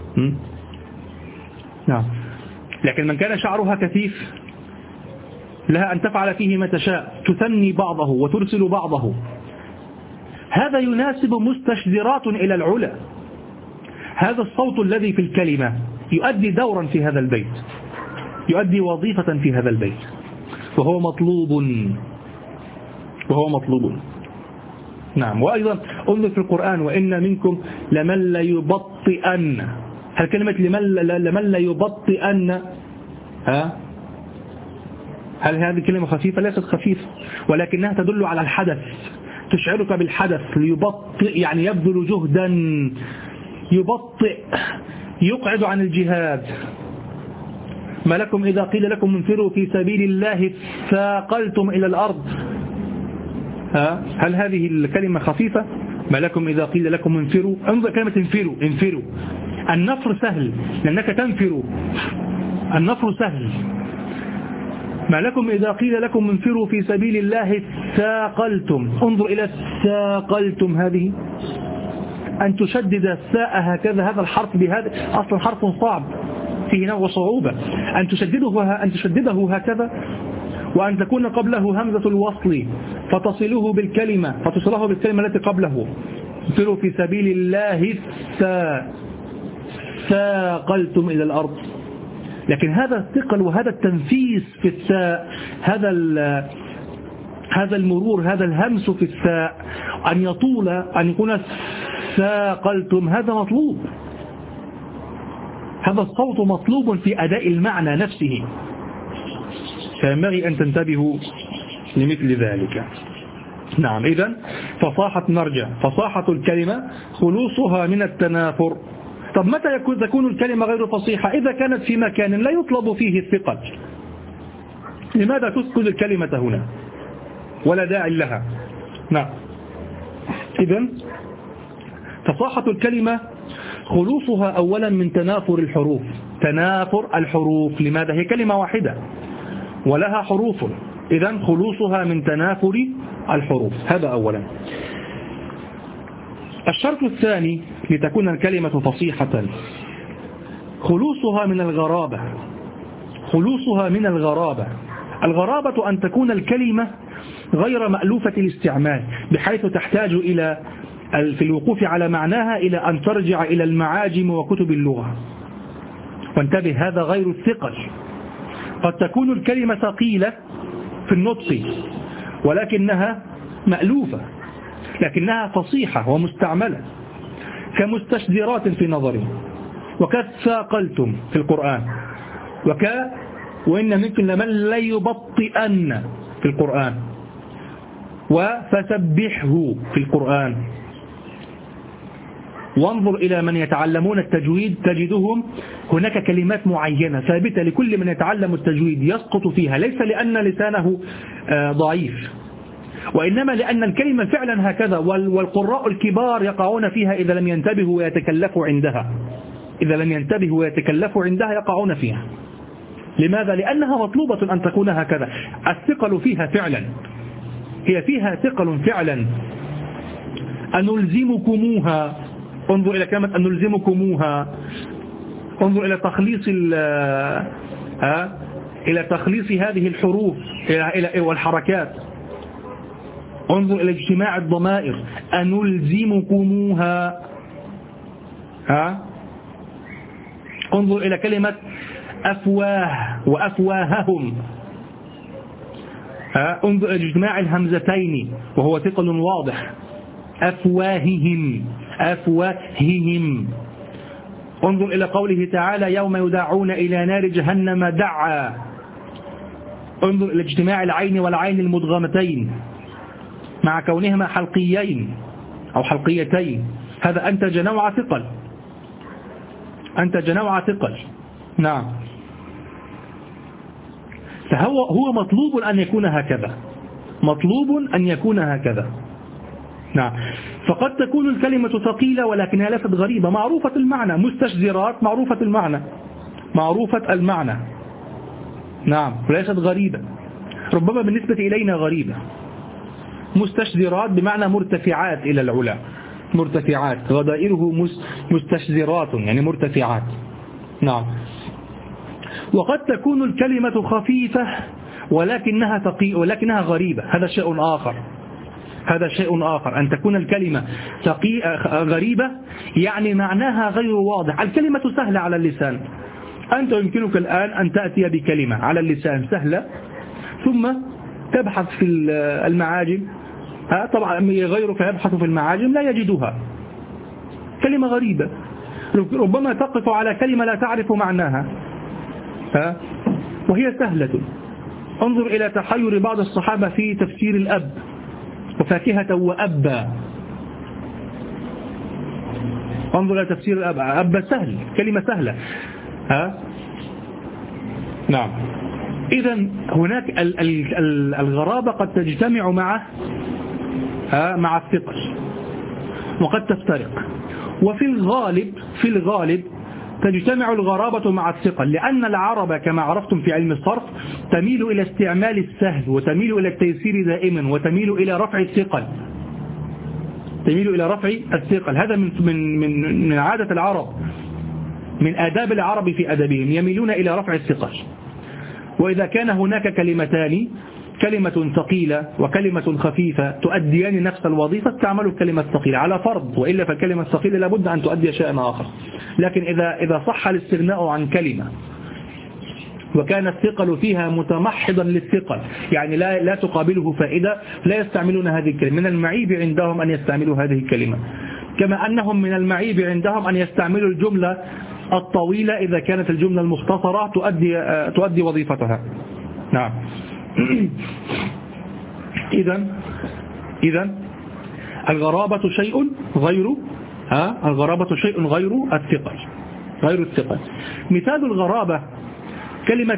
نعم. لكن من كان شعرها كثيف لها أن تفعل فيه ما تشاء، تثني بعضه وترسل بعضه. هذا يناسب مستشذرات إلى العلا. هذا الصوت الذي في الكلمة يؤدي دورا في هذا البيت، يؤدي وظيفة في هذا البيت، وهو مطلوب. نعم. وأيضا انظر في القرآن وإن منكم لمن ليبطئن. هل كلمة لمن ليبطئن هل هذه كلمة خفيفة؟ ليست خفيفة، ولكنها تدل على الحدث، تشعرك بالحدث. ليبطئ يعني يبذل جهدا، يبطئ، يقعد عن الجهاد. ما لكم إذا قيل لكم انفروا في سبيل الله ثاقلتم إلى الأرض. هل هذه الكلمة خفيفة؟ ما لكم إذا قيل لكم انفروا. انظر كلمة انفروا. انفروا، النفر سهل لأنك تنفر، النفر سهل. ما لكم إذا قيل لكم انفروا في سبيل الله ثاقلتم. انظر إلى ثاقلتم، هذه أن تشدد الثاء هكذا، هذا الحرف بهذا أصلا حرف صعب فيه نوع صعوبة. أن تشدده هكذا، وأن تكون قبله همزة الوصل فتصله بالكلمة التي قبله. انفروا في سبيل الله ثاقلتم إلى الأرض. لكن هذا الثقل وهذا التنفيس في الثاء، هذا المرور، هذا الهمس في الثاء، أن يطول، أن يكون ثاقلتم، هذا مطلوب. هذا الصوت مطلوب في أداء المعنى نفسه، فينبغي أن تنتبهوا لمثل ذلك. نعم. إذن نرجع. فصاحة الكلمة خلوصها من التنافر. طب متى تكون الكلمة غير فصيحة؟ إذا كانت في مكان لا يطلب فيه الثقل. لماذا تسكت الكلمة هنا ولا داعي لها؟ نعم. إذن فصاحة الكلمة خلوصها أولا من تنافر الحروف. تنافر الحروف. لماذا؟ هي كلمة واحدة ولها حروف، إذن خلوصها من تنافر الحروف. هذا أولا. الشرط الثاني لتكون الكلمة فصيحة خلوصها من الغرابة. خلوصها من الغرابة. الغرابة أن تكون الكلمة غير مألوفة الاستعمال، بحيث تحتاج إلى في الوقوف على معناها إلى أن ترجع إلى المعاجم وكتب اللغة. وانتبه، هذا غير الثقل. قد تكون الكلمة ثقيلة في النطق ولكنها مألوفة، لكنها فصيحة ومستعملة، كمستشدرات في نظري، وكثاقلتم في القرآن، وإن منكم لمن ليبطئن في القرآن، وفسبحه في القرآن. وانظر إلى من يتعلمون التجويد تجدهم هناك كلمات معينة ثابتة لكل من يتعلم التجويد يسقط فيها، ليس لأن لسانه ضعيف، وإنما لأن الكلمة فعلا هكذا، والقراء الكبار يقعون فيها إذا لم ينتبهوا ويتكلفوا عندها. إذا لم ينتبهوا ويتكلفوا عندها يقعون فيها. لماذا؟ لأنها مطلوبة أن تكون هكذا. الثقل فيها فعلا، هي فيها ثقل فعلا. أنلزمكموها. انظر إلى كلمة أنلزمكموها. انظر إلى تخليص هذه الحروف والحركات. انظر إلى اجتماع الضمائر. أنلزمكموها. انظر إلى كلمة أفواه وأفواههم. انظر إلى اجتماع الهمزتين وهو ثقل واضح. أفواههم. أفواههم. انظر إلى قوله تعالى يوم يدعون إلى نار جهنم دعا. انظر إلى اجتماع العين والعين المدغمتين مع كونهما حلقيين أو حلقيتين. هذا أنتج نوع ثقل. أنتج نوع ثقل. نعم. فهو مطلوب أن يكون هكذا. مطلوب أن يكون هكذا. نعم. فقد تكون الكلمة ثقيلة ولكنها ليست غريبة، معروفة المعنى. مستشجرات معروفة المعنى، معروفة المعنى. نعم. وليست غريبة، ربما بالنسبة إلينا غريبة. مستشجرات بمعنى مرتفعات إلى العلا، مرتفعات. غدائره مستشجرات يعني مرتفعات. نعم. وقد تكون الكلمة خفيفة ولكنها غريبة. هذا شيء آخر. هذا شيء آخر. أن تكون الكلمة غريبة يعني معناها غير واضح. الكلمة سهلة على اللسان. أنت يمكنك الآن أن تأتي بكلمة على اللسان سهلة، ثم تبحث في المعاجم طبعا غيرك يبحث في المعاجم لا يجدها، كلمة غريبة، ربما تقف على كلمة لا تعرف معناها وهي سهلة. انظر إلى تحير بعض الصحابة في تفسير الأب، وفاكهة وأبا. انظر إلى تفسير الأب، أبا سهل، كلمة سهلة. نعم. إذن هناك الغرابة قد تجتمع مع الثقل وقد تفترق، وفي الغالب تجتمع الغرابة مع الثقل، لأن العرب كما عرفتم في علم الصرف تميل إلى استعمال السهل، وتميل إلى التيسير دائما، وتميل إلى رفع الثقل، هذا من عادة العرب، من آداب العرب في أدبهم، يميلون إلى رفع الثقل. وإذا كان هناك كلمتان، كلمة ثقيلة وكلمة خفيفة تؤديان نفس الوظيفة، استعملوا الكلمة الثقيلة على فرض، وإلا فالكلمة الثقيلة لابد أن تؤدي شيئا آخر. لكن إذا صح الاستغناء عن كلمة وكان الثقل فيها متمحضا للثقل، يعني لا تقابله فائدة، لا يستعملون هذه الكلمة. من المعيب عندهم أن يستعملوا هذه الكلمة، كما أنهم من المعيب عندهم أن يستعملوا الجملة الطويلة إذا كانت الجملة المختصرة تؤدي وظيفتها. نعم. إذن الغرابة شيء غير الثقل. مثال الغرابة كلمة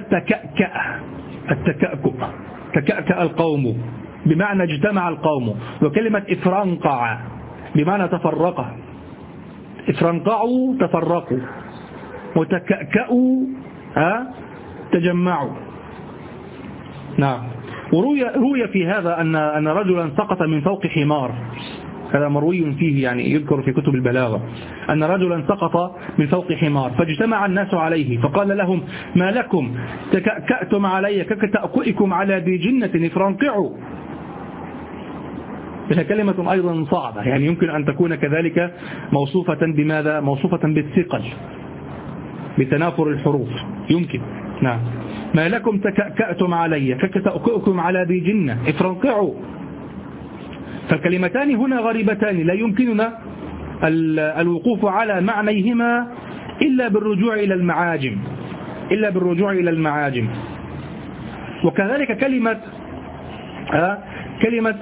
تكأكأ القوم بمعنى اجتمع القوم، وكلمة افرنقع بمعنى تفرق، افرنقعوا تفرقوا، وتكأكأوا تجمعوا. نعم. وروي في هذا أن رجلا سقط من فوق حمار، هذا مروي فيه، يعني يذكر في كتب البلاغة، أن رجلا سقط من فوق حمار فاجتمع الناس عليه فقال لهم: ما لكم تكأكأتم علي كتأكئكم على ذي جنة افرنقعوا. هي كلمة أيضا صعبة، يعني يمكن أن تكون كذلك موصوفة بماذا؟ موصوفة بالثقل، بتنافر الحروف، يمكن. نعم. ما لكم تكأكأتم علي كتأكئكم على ذي جنة افرنقعوا. فالكلمتان هنا غريبتان، لا يمكننا الوقوف على معنيهما إلا بالرجوع إلى المعاجم. وكذلك كلمة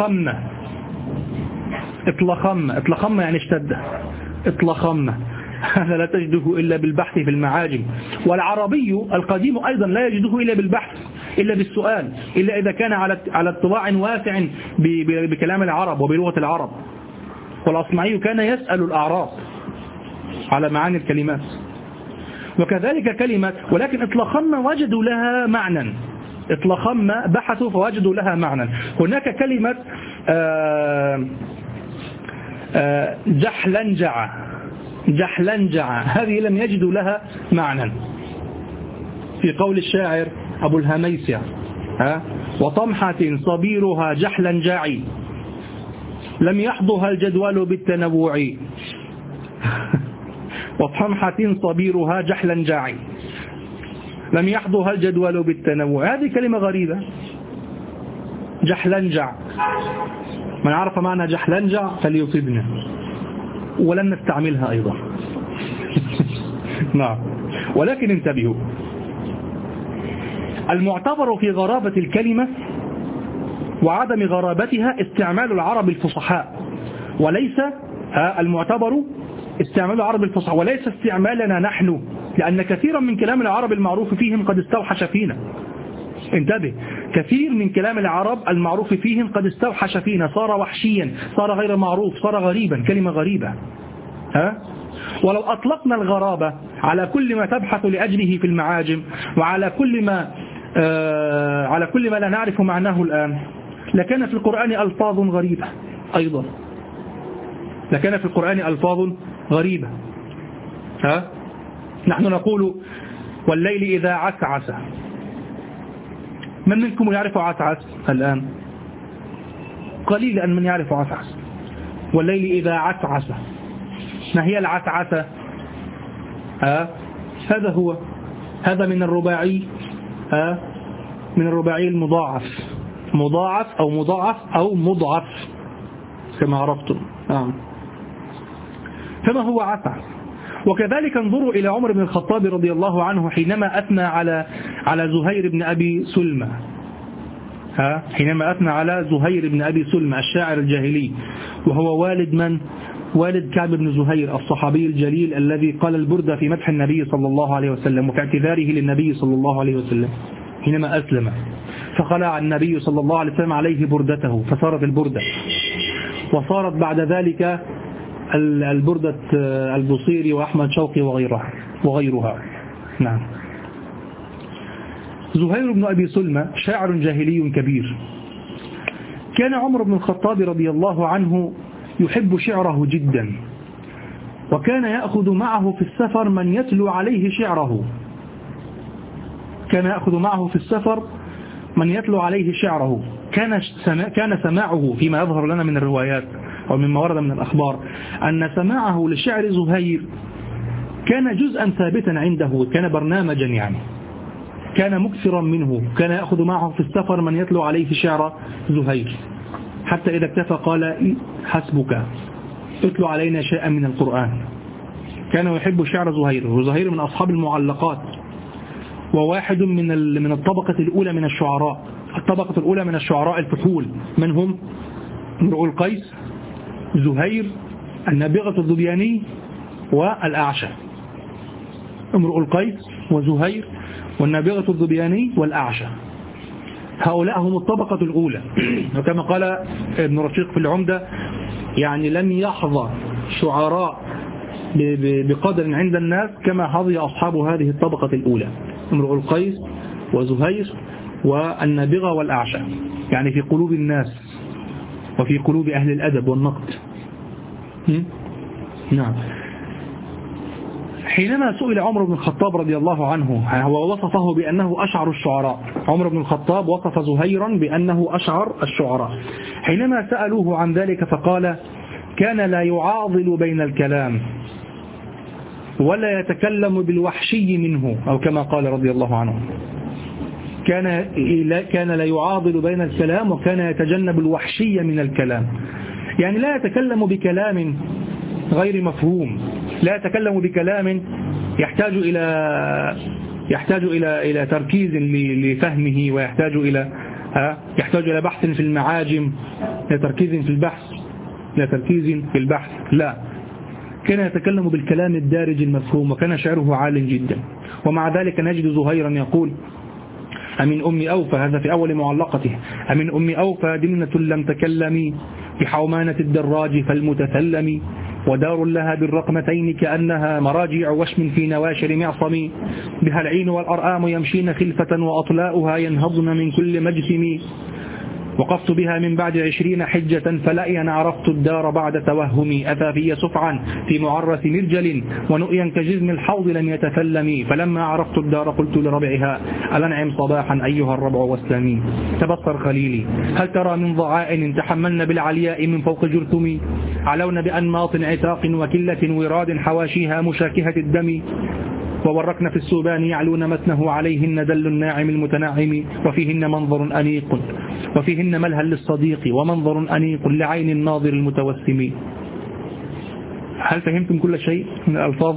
اطلخمنا يعني اشتد، اطلخمنا، هذا لا تجده إلا بالبحث في المعاجم. والعربي القديم أيضا لا يجده إلا بالبحث، إلا بالسؤال، إلا إذا كان على اطلاع واسع بكلام العرب وبلغة العرب. والأصمعي كان يسأل الأعراب على معاني الكلمات. وكذلك كلمة، ولكن اطلخمنا وجدوا لها معنى، اطلخمنا بحثوا فوجدوا لها معنى. هناك كلمة جحلنجع، هذه لم يجدوا لها معنى. في قول الشاعر أبو الهميسية: وطمحة صبيرها جحلنجاعي لم يحضها الجدول بالتنوع. وطمحة صبيرها جحلنجاعي لم يحضها الجدول بالتنوع. هذه كلمة غريبة، جحلنجع. من عرف معنى جحلنجع فليصيبنا، ولن نستعملها أيضا. نعم. ولكن انتبهوا، المعتبر في غرابة الكلمة وعدم غرابتها استعمال العرب الفصحاء، وليس المعتبر استعمال العرب الفصحاء وليس استعمالنا نحن، لأن كثيرا من كلام العرب المعروف فيهم قد استوحش فينا. انتبه، كثير من كلام العرب المعروف فيهم قد استوحش فينا، صار وحشيا، صار غير معروف، صار غريبا، كلمة غريبة. ولو أطلقنا الغرابة على كل ما تبحث لأجله في المعاجم، وعلى كل ما لا نعرف معناه الآن، لكان في القرآن ألفاظ غريبة أيضا، لكان في القرآن ألفاظ غريبة. نحن نقول: والليل إذا عسعس. من منكم يعرف عسعس الآن؟ قليل أن من يعرف عسعس. والليل إذا عسعس، ما هي العسعسة؟ هذا هو، هذا من الرباعي، من الرباعي المضاعف، مضاعف أو مضاعف أو مضعف كما عرفتم. فما هو عسى؟ وكذلك انظروا إلى عمر بن الخطاب رضي الله عنه حينما أثنى على زهير بن أبي سلمى، حينما أثنى على زهير بن أبي سلمى الشاعر الجاهلي، وهو والد من؟ والد كعب بن زهير الصحابي الجليل الذي قال البردة في مدح النبي صلى الله عليه وسلم وفي اعتذاره للنبي صلى الله عليه وسلم حينما أسلم، فخلع النبي صلى الله عليه وسلم عليه بردته فصارت البردة، وصارت بعد ذلك البردة البصيري وأحمد شوقي وغيرها. نعم. زهير بن أبي سلمى شاعر جاهلي كبير، كان عمر بن الخطاب رضي الله عنه يحب شعره جدا، وكان يأخذ معه في السفر من يتلو عليه شعره، كان يأخذ معه في السفر من يتلو عليه شعره. كان سماعه فيما يظهر لنا من الروايات أو مما ورد من الأخبار أن سماعه لشعر زهير كان جزءا ثابتا عنده، كان برنامجا يعني، كان مكثرا منه، كان يأخذ معه في السفر من يتلو عليه شعر زهير، حتى إذا اكتفى قال حسبك اتلو علينا شيئا من القرآن. كان يحب شعر زهير، وزهير من أصحاب المعلقات، وواحد من الطبقة الأولى من الشعراء، الطبقة الأولى من الشعراء الفحول، من هم؟ امرؤ القيس، زهير، النابغة الذبياني، والأعشى. امرؤ القيس وزهير والنابغة الذبياني والأعشى، هؤلاء هم الطبقة الأولى. وكما قال ابن رشيق في العمدة يعني لم يحظى شعراء بقدر عند الناس كما حظي أصحاب هذه الطبقة الأولى، امرؤ القيس وزهير والنابغة والأعشى، يعني في قلوب الناس وفي قلوب أهل الأدب والنقد. نعم. حينما سئل عمر بن الخطاب رضي الله عنه، هو وصفه بأنه أشعر الشعراء، عمر بن الخطاب وصف زهيرا بأنه أشعر الشعراء. حينما سألوه عن ذلك فقال كان لا يعاضل بين الكلام ولا يتكلم بالوحشي منه، أو كما قال رضي الله عنه، كان لا يعاضل بين الكلام وكان يتجنب الوحشي من الكلام، يعني لا يتكلم بكلام غير مفهوم، لا يتكلم بكلام يحتاج إلى تركيز لفهمه، ويحتاج إلى بحث في المعاجم، إلى تركيز في البحث، لا، كان يتكلم بالكلام الدارج المفهوم، وكان شعره عال جدا. ومع ذلك نجد زهيرا يقول أمن أم أوفى، هذا في أول معلقته، أمن أم أوفى دمنة لم تكلمي بحومانة الدراج فالمتثلم، ودار لها بالرقمتين كأنها مراجع وشم في نواشر معصم، بها العين والأرآم يمشين خلفة وأطلاؤها ينهضن من كل مجسم، وقفت بها من بعد 20 حجة فلأيا عرفت الدار بعد توهمي، أثافي سفعا في معرس مرجل ونؤيا كجزم الحوض لم يتفلم، فلما عرفت الدار قلت لربعها ألنعم صباحا أيها الربع واسلمي، تبصر خليلي هل ترى من ضعائن تحملن بالعلياء من فوق جرثمي، علون بأنماط عتاق وكلة وراد حواشيها مشاكهة الدم، ووركن في السوبان يعلون متنه عليهن دل الناعم المتنعم، وفيهن منظر أنيق وفيهن ملهى للصديق ومنظر أنيق لعين الناظر المتوسم. هل فهمتم كل شيء من الألفاظ؟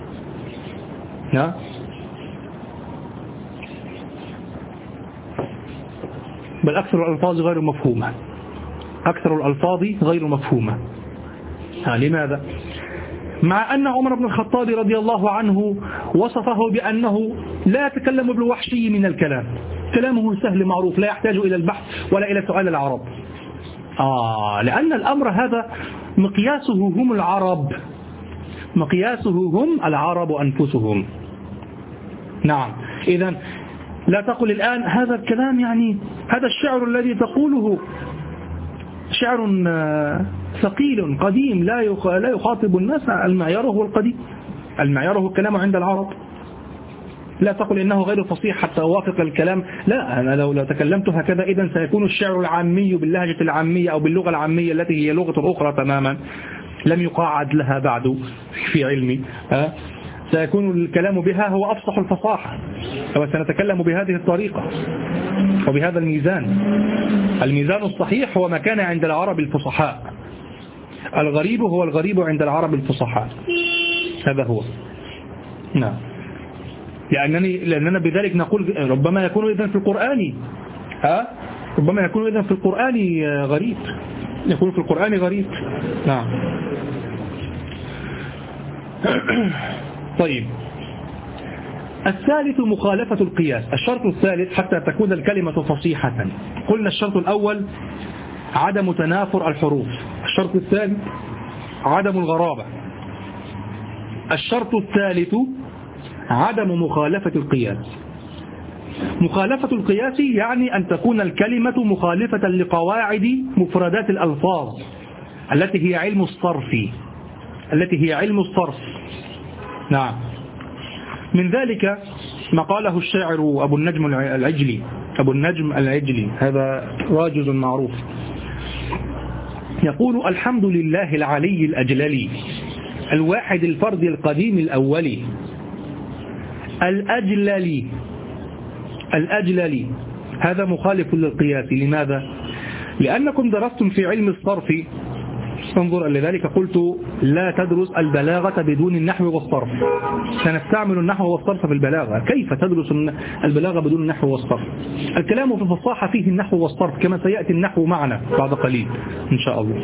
بل أكثر الألفاظ غير مفهومة، أكثر الألفاظ غير مفهومة. لماذا؟ مع أن عمر بن الخطاب رضي الله عنه وصفه بأنه لا يتكلم بالوحشي من الكلام، كلامه سهل معروف لا يحتاج إلى البحث ولا إلى سؤال العرب، لأن الأمر هذا مقياسه هم العرب، مقياسه هم العرب أنفسهم. نعم. إذن لا تقل الآن هذا الكلام، يعني هذا الشعر الذي تقوله شعر ثقيل قديم لا يخاطب الناس، المعيار هو القديم، المعيار هو الكلام عند العرب. لا تقل إنه غير فصيح حتى أوافق الكلام، لا، أنا لو تكلمت هكذا إذن سيكون الشعر العامي باللهجة العامية أو باللغة العامية التي هي لغة أخرى تماما لم يقاعد لها بعد في علمي، سيكون الكلام بها هو أفصح الفصاحة، وسنتكلم بهذه الطريقة وبهذا الميزان. الميزان الصحيح هو ما كان عند العرب الفصحاء، الغريب هو الغريب عند العرب الفصحاء، هذا هو. نعم، لأننا بذلك نقول ربما يكون إذن في القرآن ربما يكون إذن في القرآن غريب، يكون في القرآن غريب. نعم. طيب، الثالث مخالفة القياس. الشرط الثالث حتى تكون الكلمة فصيحة، قلنا الشرط الأول عدم تنافر الحروف، الشرط الثاني عدم الغرابة، الشرط الثالث عدم مخالفة القياس. مخالفة القياس يعني أن تكون الكلمة مخالفة لقواعد مفردات الألفاظ التي هي علم الصرف. نعم. من ذلك ما قاله الشاعر أبو النجم العجلي، هذا راجل معروف، يقول: الحمد لله العلي الأجللي الواحد الفرد القديم الأولي الأجللي. هذا مخالف للقياس. لماذا؟ لأنكم درستم في علم الصرف، انظر لذلك قلت لا تدرس البلاغة بدون النحو والصرف. سنستعمل النحو والصرف في البلاغة. كيف تدرس البلاغة بدون النحو والصرف؟ الكلام في الفصاحة فيه النحو والصرف، كما سيأتي النحو معنا بعد قليل إن شاء الله.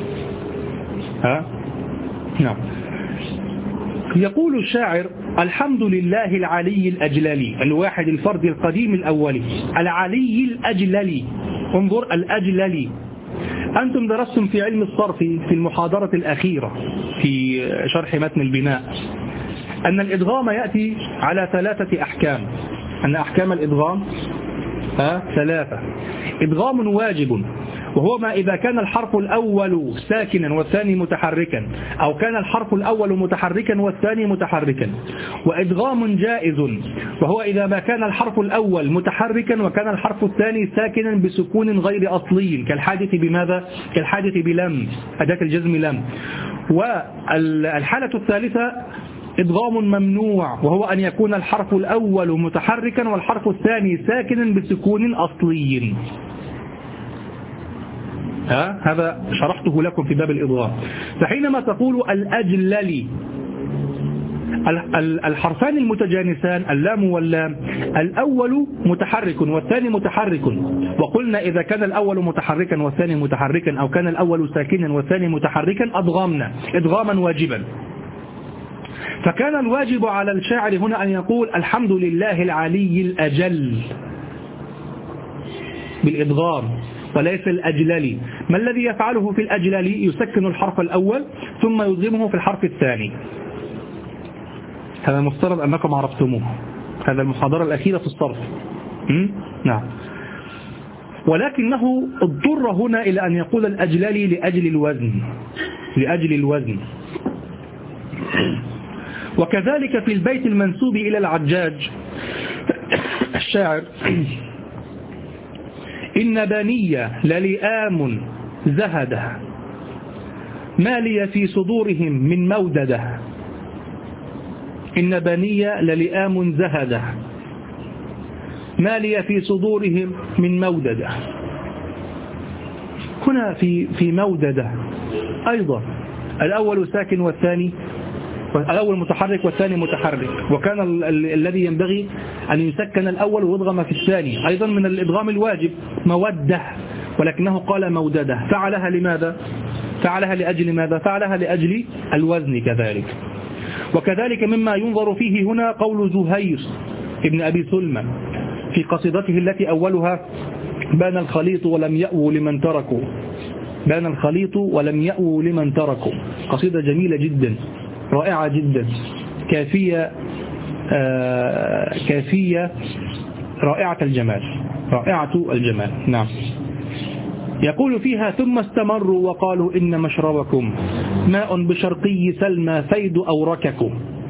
نعم. يقول الشاعر: الحمد لله العلي الأجللي الواحد الفرد القديم الأولي العلي الأجللي. انظر، الأجللي. أنتم درستم في علم الصرف في المحاضرة الأخيرة في شرح متن البناء أن الإدغام يأتي على 3 أحكام، أن أحكام الإدغام 3. إدغام واجب، وهو ما إذا كان الحرف الأول ساكنا والثاني متحركا، أو كان الحرف الأول متحركا والثاني متحركا. وإدغام جائز، وهو إذا ما كان الحرف الأول متحركا وكان الحرف الثاني ساكنا بسكون غير أصلي، كالحادث بماذا؟ كالحادث بلم، أداة الجزم لم. والحالة الثالثة إدغام ممنوع، وهو أن يكون الحرف الأول متحركا والحرف الثاني ساكنا بسكون أصلي. هذا شرحته لكم في باب الإضغام. فحينما تقول الأجللي، الحرفان المتجانسان اللام واللام، الأول متحرك والثاني متحرك، وقلنا إذا كان الأول متحركا والثاني متحركا، أو كان الأول ساكنا والثاني متحركا، أضغمنا إدغاما واجبا. فكان الواجب على الشاعر هنا أن يقول: الحمد لله العلي الأجل بالإدغام، وليس الأجللي. ما الذي يفعله في الأجللي؟ يسكن الحرف الأول ثم يضغمه في الحرف الثاني. هذا مفترض أنكم عرفتموه، هذا المحاضرة الأخيرة في الصرف. نعم. ولكنه اضطر هنا إلى أن يقول الأجللي لأجل الوزن. وكذلك في البيت المنسوب إلى العجاج الشاعر: إن بني للئام زهده ما لي في صدورهم من مودده. إن بني للئام زهده ما لي في صدورهم من مودده. هنا في مودده أيضا الأول ساكن والثاني، الأول متحرك والثاني متحرك، وكان الذي ينبغي أن يسكن الأول ويضغم في الثاني، أيضا من الإدغام الواجب مودة، ولكنه قال موددة. فعلها لماذا؟ فعلها لأجل ماذا؟ فعلها لأجل الوزن كذلك. وكذلك مما ينظر فيه هنا قول زهير ابن أبي سلمى في قصيدته التي أولها: بان الخليط ولم يأووا لمن تركوا، بان الخليط ولم يأووا لمن تركوا. قصيدة جميلة جدا، رائعة جدا، كافية رائعة الجمال. نعم. يقول فيها: ثم استمروا وقالوا إن مشربكم ماء بشرقي سلمى فيد أورككم.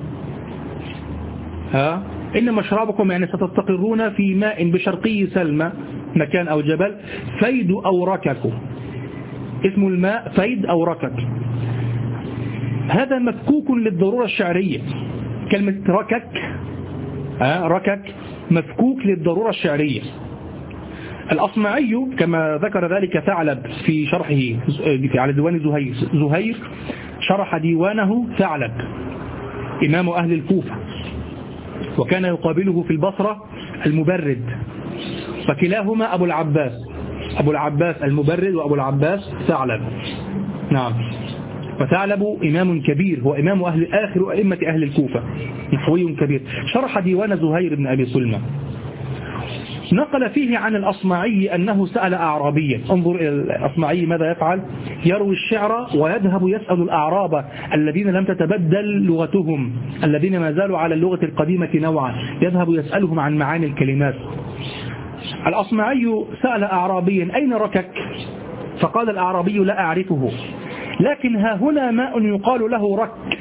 إن مشربكم يعني ستستقرون في ماء بشرقي سلمى، مكان أو جبل، فيد أورككم، اسم الماء فيد أوركك. هذا مفكوك للضرورة الشعرية، كلمة ركك، ركك مفكوك للضرورة الشعرية. الأصمعي كما ذكر ذلك ثعلب في شرحه على ديوان زهير شرح ديوانه ثعلب إمام أهل الكوفة، وكان يقابله في البصرة المبرد، فكلاهما أبو العباس المبرد وأبو العباس ثعلب. نعم. وثعلب إمام كبير، هو إمام آخر أئمة أهل الكوفة، نحوي كبير، شرح ديوان زهير بن أبي سلمى. نقل فيه عن الأصمعي أنه سأل أعرابيا. انظر إلى الأصمعي ماذا يفعل، يروي الشعر ويذهب يسأل الأعراب الذين لم تتبدل لغتهم، الذين ما زالوا على اللغة القديمة نوعا، يذهب يسألهم عن معاني الكلمات. الأصمعي سأل أعرابيا أين ركك؟ فقال الأعرابي لا أعرفه، لكن ها هنا ماء يقال له رك.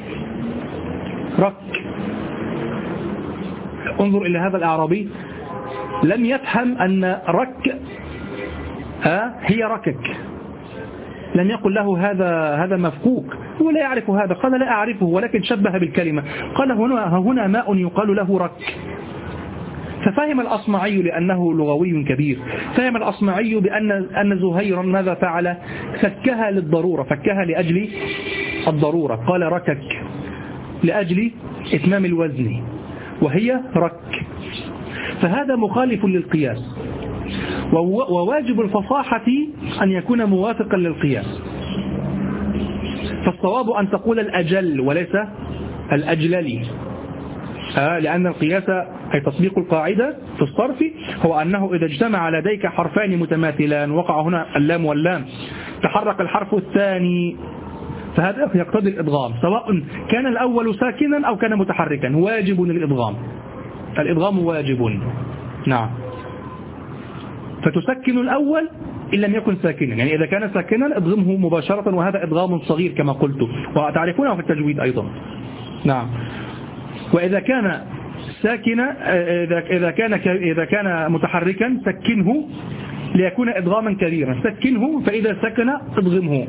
انظر إلى هذا الأعرابي، لم يفهم أن رك هي ركك، لم يقل له هذا مفكوك، هو لا يعرف هذا، قال لا أعرفه، ولكن شبه بالكلمة، قال هنا ماء يقال له رك. ففهم الأصمعي لأنه لغوي كبير، فهم الأصمعي بأن زهيرا ماذا فعل، فكها للضرورة، فكها لأجل الضرورة، قال ركك لأجل إتمام الوزن، وهي رك. فهذا مخالف للقياس، وواجب الفصاحة أن يكون موافقا للقياس. فالصواب أن تقول الأجل وليس الأجللي، لأن القياس أي تطبيق القاعدة في الصرف هو أنه إذا اجتمع لديك حرفان متماثلان، وقع هنا اللام واللام، تحرك الحرف الثاني، فهذا يقتضي الإدغام، سواء كان الأول ساكنا أو كان متحركا، واجب الإدغام واجب. نعم. فتسكن الأول إن لم يكن ساكنا، يعني إذا كان ساكنا اضغمه مباشرة، وهذا إدغام صغير كما قلت، وتعرفونه في التجويد أيضا. نعم. وإذا كان ساكنا، إذا كان متحركا سكنه ليكون إدغاما كبيرا، سكنه، فإذا سكن اضغمه.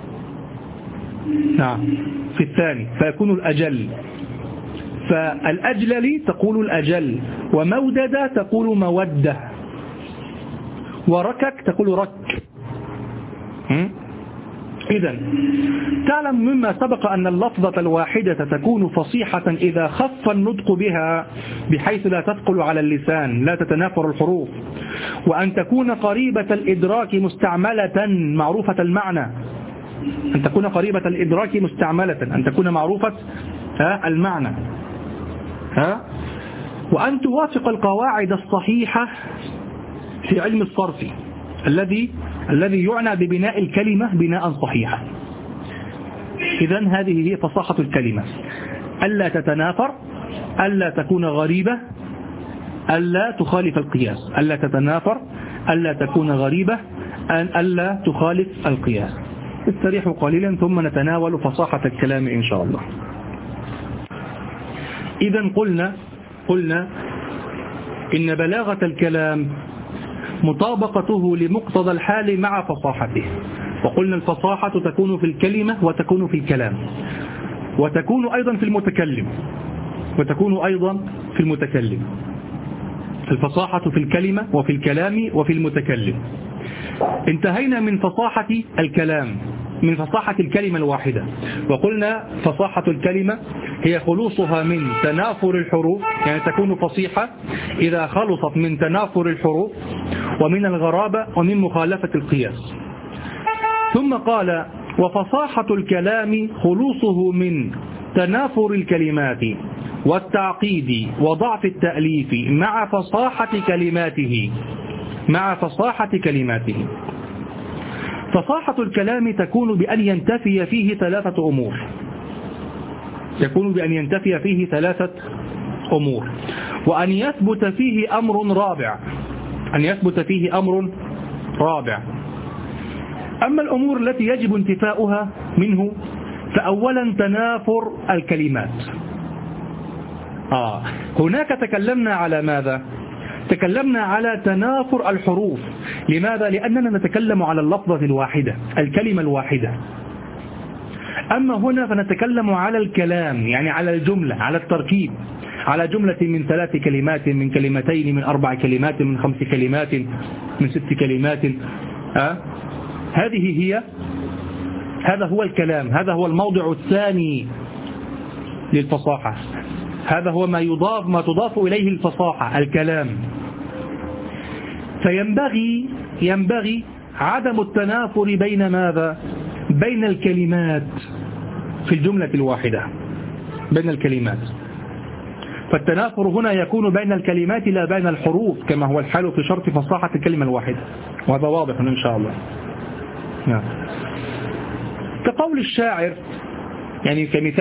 نعم. في الثاني فيكون الأجل، فالأجلل تقول الأجل، ومودد تقول مودة، وركك تقول رك. إذن تعلم مما سبق أن اللفظة الواحدة تكون فصيحة إذا خف النطق بها بحيث لا تثقل على اللسان، لا تتنافر الحروف، وأن تكون قريبة الإدراك مستعملة معروفة المعنى، أن تكون قريبة الإدراك مستعملة، أن تكون معروفة المعنى، وأن توافق القواعد الصحيحة في علم الصرف الذي يعنى ببناء الكلمة بناء صحيحا. إذن هذه هي فصاحة الكلمة، ألا تتنافر، ألا تكون غريبة، ألا تخالف القياس، ألا تتنافر، ألا تكون غريبة، ألا تخالف القياس. استريحوا قليلا ثم نتناول فصاحة الكلام إن شاء الله. إذن قلنا إن بلاغة الكلام مطابقته لمقتضى الحال مع فصاحته، وقلنا الفصاحة تكون في الكلمة وتكون في الكلام، وتكون أيضا في المتكلم، الفصاحة في الكلمة وفي الكلام وفي المتكلم. انتهينا من فصاحة الكلام، من فصاحة الكلمة الواحدة، وقلنا فصاحة الكلمة هي خلوصها من تنافر الحروف، يعني تكون فصيحة إذا خلصت من تنافر الحروف ومن الغرابة ومن مخالفة القياس. ثم قال وفصاحة الكلام خلوصه من تنافر الكلمات والتعقيد وضعف التأليف مع فصاحة كلماته. فصاحة الكلام تكون بأن ينتفي فيه ثلاثة أمور، وأن يثبت فيه أمر رابع. أما الأمور التي يجب انتفاؤها منه، فأولا تنافر الكلمات. هناك تكلمنا على ماذا؟ تكلمنا على تنافر الحروف. لماذا؟ لأننا نتكلم على اللفظة الواحدة، الكلمة الواحدة. أما هنا فنتكلم على الكلام، يعني على الجملة، على التركيب، على جملة من 3 كلمات، من كلمتين، من 4 كلمات، من 5 كلمات، من 6 كلمات. هذا هو الكلام، هذا هو الموضع الثاني للفصاحة، هذا هو ما تضاف إليه الفصاحة، الكلام. فينبغي عدم التنافر بين ماذا؟ بين الكلمات في الجملة الواحدة، بين الكلمات. فالتنافر هنا يكون بين الكلمات لا بين الحروف، كما هو الحال في شرط فصاحة الكلمة الواحدة، وهذا واضح إن شاء الله. نعم. كقول الشاعر، يعني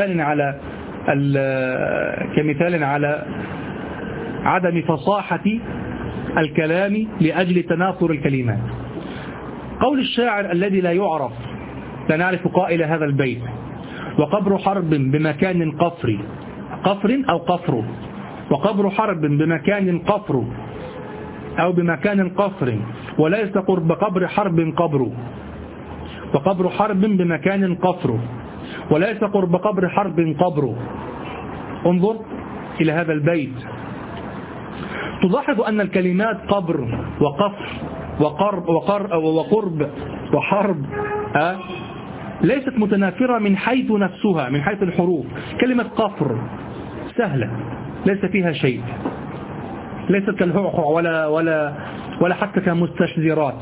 كمثال على عدم فصاحة الكلام لأجل تنافر الكلمات. قول الشاعر الذي لا يعرف، لا نعرف قائل هذا البيت: وقبر حرب بمكان قفر أو قفر، وقبر حرب بمكان قفر أو بمكان قفر، وليس قرب قبر حرب قبر، وقبر حرب بمكان قفر، وليس قرب قبر حرب قبر. انظر إلى هذا البيت، تلاحظ أن الكلمات قبر وقفر وقرب وحرب ليست متنافرة من حيث نفسها، من حيث الحروف. كلمة قفر سهلة ليس فيها شيء، ليست كالهعهع ولا حتى كمستشذرات،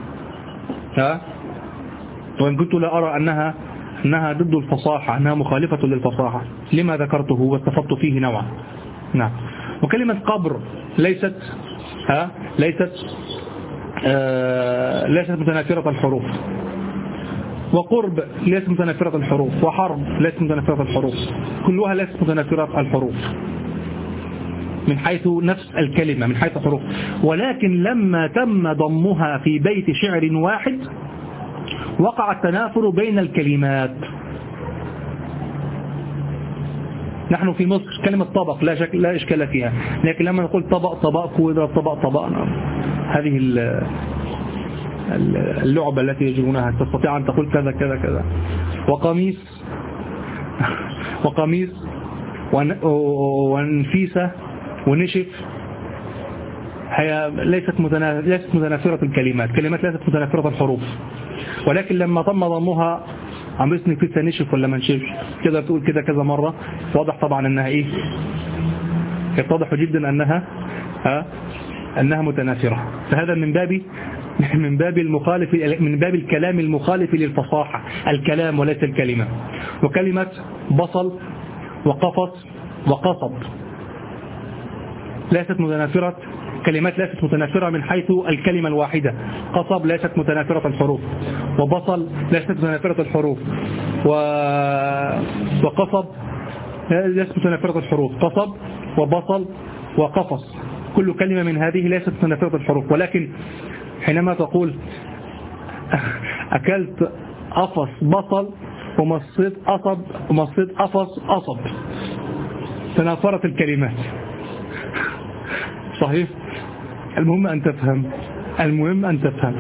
وإن كنت لا أرى أنها ضد الفصاحة، أنها مخالفة للفصاحة، لما ذكرته واستفدت فيه نوعا. نعم. وكلمة قبر ليست متنافرة الحروف، وقرب ليست متنافرة الحروف، وحرب ليست متنافرة الحروف، كلها ليست متنافرة الحروف من حيث نفس الكلمة، من حيث الحروف. ولكن لما تم ضمها في بيت شعر واحد وقع التنافر بين الكلمات. نحن في مصر كلمة طبق لا إشكال فيها، لكن لما نقول طبق كويدرة، طبق هذه اللعبة التي يجرونها، تستطيع أن تقول كذا كذا كذا. وقميص ونفيسة ونشف، هي ليست متنافرة الكلمات، كلمات ليست متنافرة الحروف. ولكن لما تم ضمها عم اسمك فيسة نشف ولا ما نشفش، كذا تقول كذا كذا مرة، واضح طبعا أنها يتضح جدا أنها متنافرة. فهذا من باب المخالف، من باب الكلام المخالف للفصاحة، الكلام وليس الكلمة. وكلمة بصل وقفص وقصب ليست متنافرة، كلمات ليست متنافرة من حيث الكلمة الواحدة. قصب ليست متنافرة الحروف، وبصل ليست متنافرة الحروف، وقصب ليست متنافرة الحروف. قصب وبصل وقفص، كل كلمة من هذه ليست متنافرة الحروف. ولكن حينما تقول أكلت أفص بصل ومصيت أفص أصب، تنافرت الكلمات. صحيح؟ المهم أن تفهم.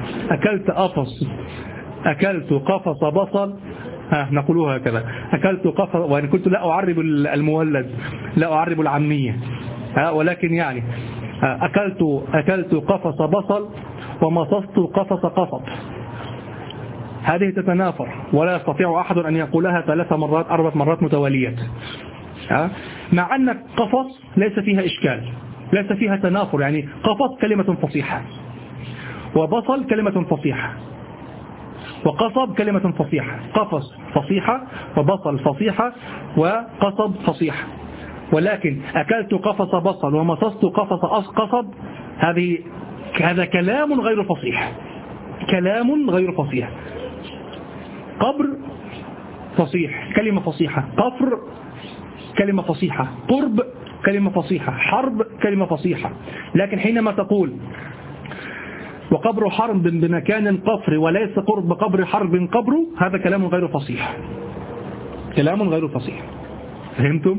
أكلت قفص بصل، نقولها هكذا، أكلت قفص، وأنا كنت لا أعرب المولد، لا أعرب العامية، ولكن يعني أكلت قفص بصل ومصصت قفص قصب، هذه تتنافر، ولا يستطيع أحد أن يقولها 3 مرات 4 مرات متواليات، مع أن قفص ليس فيها إشكال، ليس فيها تنافر. يعني قفص كلمة فصيحة، وبصل كلمة فصيحة، وقصب كلمة فصيحة. قفص فصيحة، وبصل فصيحة، وقصب فصيحة. ولكن أكلت قفص بصل ومصصت قفص قصب، هذا كلام غير فصيح، كلام غير فصيح. قبر فصيح، كلمة فصيحة. قفر كلمة فصيحة. قرب كلمة فصيحة. حرب كلمة فصيحة. لكن حينما تقول وقبر حرب بمكان قفر وليس قرب قبر حرب قبر، هذا كلام غير فصيح، كلام غير فصيح. فهمتم؟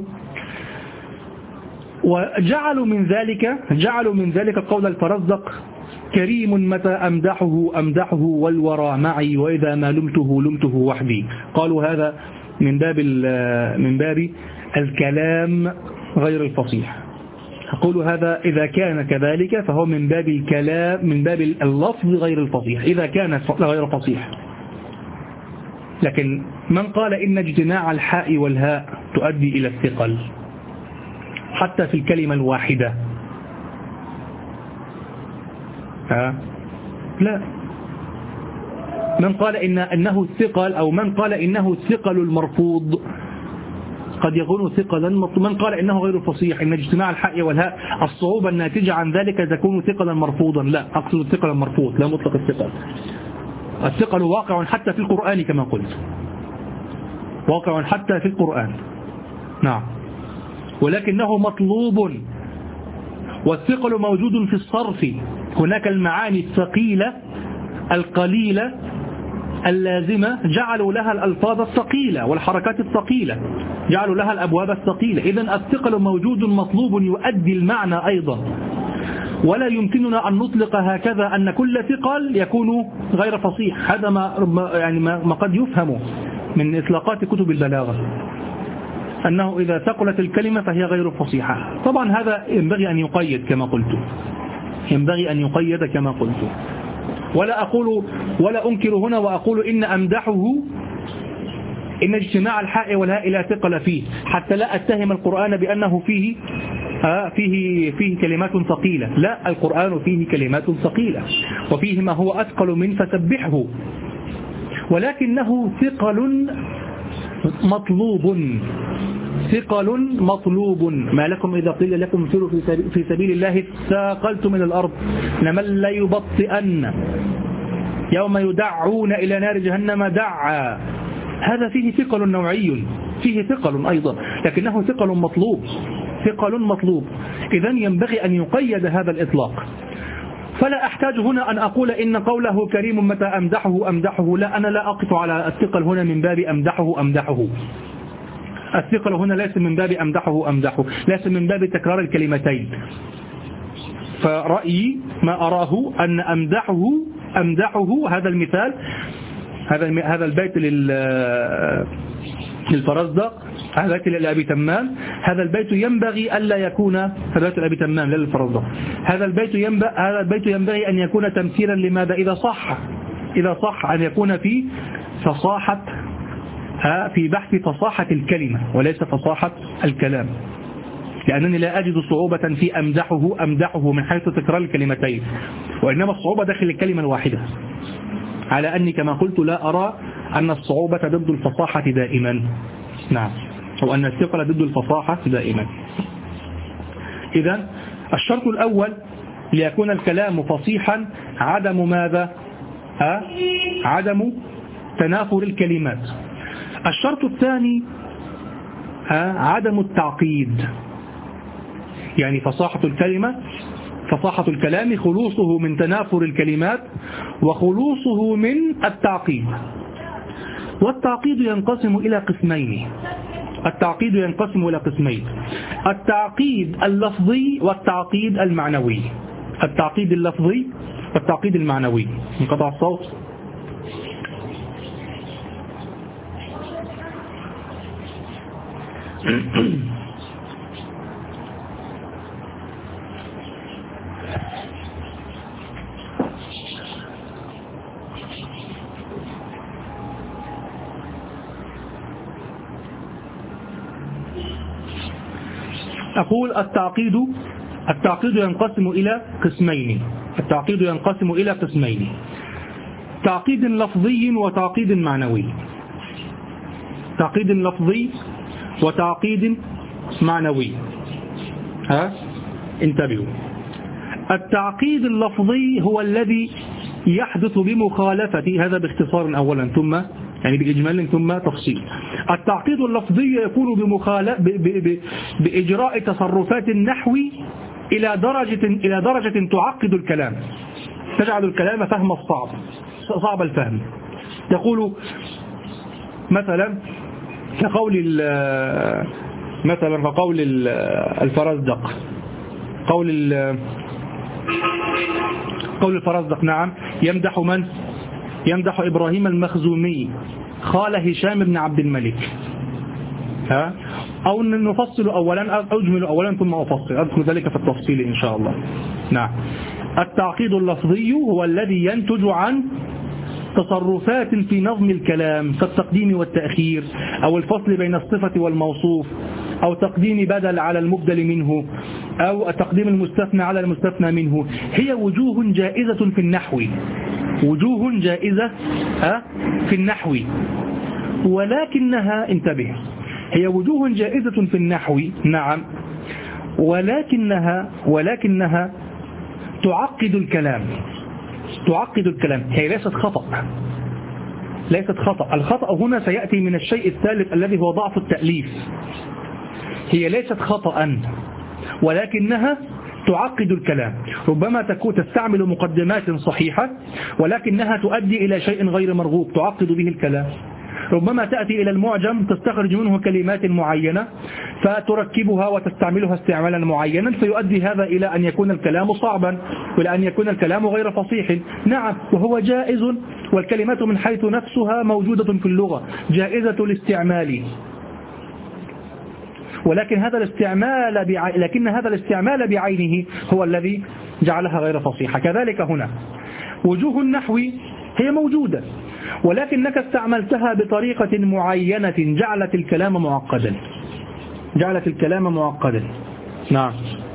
وجعلوا من ذلك قول الفرزدق: كريم متى أمدحه والورى معي، وإذا ما لمته وحدي. قالوا هذا من باب الكلام غير الفصيح. أقول هذا إذا كان كذلك فهو من باب الكلام، من باب اللفظ غير الفصيح إذا كان غير فصيح. لكن من قال إن اجتماع الحاء والهاء تؤدي إلى الثقل حتى في الكلمة الواحدة، لا. من قال إنه الثقل، أو من قال إنه الثقل المرفوض قد يكون ثقلا. من قال إنه غير فصيح، إن اجتماع الحاء والهاء الصعوبة الناتجة عن ذلك تكون ثقلا مرفوضا، لا، أقصد الثقل المرفوض لا مطلق الثقل. الثقل واقع حتى في القرآن كما قلت، واقع حتى في القرآن، نعم، ولكنه مطلوب. والثقل موجود في الصرف، هناك المعاني الثقيلة القليلة اللازمة جعلوا لها الألفاظ الثقيلة والحركات الثقيلة، جعلوا لها الأبواب الثقيلة. إذن الثقل موجود مطلوب يؤدي المعنى أيضا، ولا يمكننا أن نطلق هكذا أن كل ثقل يكون غير فصيح. هذا ما قد يفهم من إطلاقات كتب البلاغة، أنه إذا ثقلت الكلمة فهي غير فصيحة. طبعا هذا ينبغي أن يقيد كما قلت، ينبغي أن يقيد كما قلت. ولا أنكر هنا وأقول إن أمدحه إن اجتماع الحاء والهاء لا ثقل فيه، حتى لا أتهم القرآن بأنه فيه كلمات ثقيلة. لا، القرآن فيه كلمات ثقيلة وفيه ما هو أثقل من فسبحه، ولكنه ثقل مطلوب، ثقل مطلوب. ما لكم إذا قيل لكم انفروا في سبيل الله ثاقلتم من الأرض لمن لا يبطئن يوم يدعون إلى نار جهنم دعا. هذا فيه ثقل نوعي، فيه ثقل أيضا، لكنه ثقل مطلوب، ثقل مطلوب. إذن ينبغي أن يقيد هذا الإطلاق. فلا أحتاج هنا أن أقول إن قوله كريم متى أمدحه، لا، أنا لا أقف على الثقل هنا من باب أمدحه. الثقل هنا ليس من باب أمدحه، ليس من باب تكرار الكلمتين. فرأيي ما أراه أن أمدحه هذا المثال، هذا البيت للفرزدق، هذا البيت لأبي تمام، هذا البيت ينبغي ألا يكون، هذا البيت لأبي تمام لا للفرزدق، هذا البيت ينبغي أن يكون تمثيلا لماذا؟ إذا صح أن يكون في فصاحة، في بحث فصاحة الكلمة وليس فصاحة الكلام، لأنني لا أجد صعوبة في أمدحه من حيث تكرار الكلمتين، وإنما الصعوبة داخل الكلمة الواحدة، على أني كما قلت لا أرى أن الصعوبة ضد الفصاحة دائما، نعم، أو أن الثقل ضد الفصاحة دائما. إذن الشرط الأول ليكون الكلام فصيحا عدم ماذا؟ عدم تنافر الكلمات. الشرط الثاني عدم التعقيد، يعني فصاحة الكلام خلوصه من تنافر الكلمات وخلوصه من التعقيد. والتعقيد ينقسم إلى قسمين، التعقيد اللفظي والتعقيد المعنوي. التعقيد اللفظي والتعقيد المعنوي. انقطع الصوت. أقول التعقيد ينقسم إلى قسمين، تعقيد لفظي وتعقيد معنوي. تعقيد لفظي وتعقيد معنوي. انتبهوا. التعقيد اللفظي هو الذي يحدث بمخالفة، هذا باختصار أولا ثم يعني بإجمال ثم تفصيل. التعقيد اللفظي يكون بإجراء تصرفات النحو إلى درجة تعقد الكلام، تجعل الكلام فهم صعب الفهم. يقول مثلا كقول الفرزدق، قول الفرزدق، نعم، يمدح من؟ يمدح إبراهيم المخزومي خال هشام بن عبد الملك. أو نفصل أولا، أجمل أولا ثم أفصل، أذكر ذلك في التفصيل إن شاء الله. نعم. التعقيد اللفظي هو الذي ينتج عن تصرفات في نظم الكلام كالتقديم والتأخير، أو الفصل بين الصفة والموصوف، أو تقديم بدل على المبدل منه، أو تقديم المستثنى على المستثنى منه. هي وجوه جائزة في النحو، وجوه جائزة في النحو، ولكنها، انتبه، هي وجوه جائزة في النحو، نعم، ولكنها تعقد الكلام، تعقد الكلام. هي ليست خطأ، ليست خطأ. الخطأ هنا سيأتي من الشيء الثالث الذي هو ضعف التأليف. هي ليست خطأ، ولكنها تعقد الكلام. ربما تكون تستعمل مقدمات صحيحة ولكنها تؤدي إلى شيء غير مرغوب تعقد به الكلام. ربما تأتي إلى المعجم تستخرج منه كلمات معينة فتركبها وتستعملها استعمالا معينا، فيؤدي هذا إلى أن يكون الكلام صعبا وإلى أن يكون الكلام غير فصيح. نعم، وهو جائز، والكلمات من حيث نفسها موجودة في اللغة جائزة الاستعمال، ولكن هذا الاستعمال بعينه هو الذي جعلها غير فصيحة. كذلك هنا وجوه النحو هي موجودة، ولكنك استعملتها بطريقة معينة جعلت الكلام معقدا، جعلت الكلام معقدا. نعم.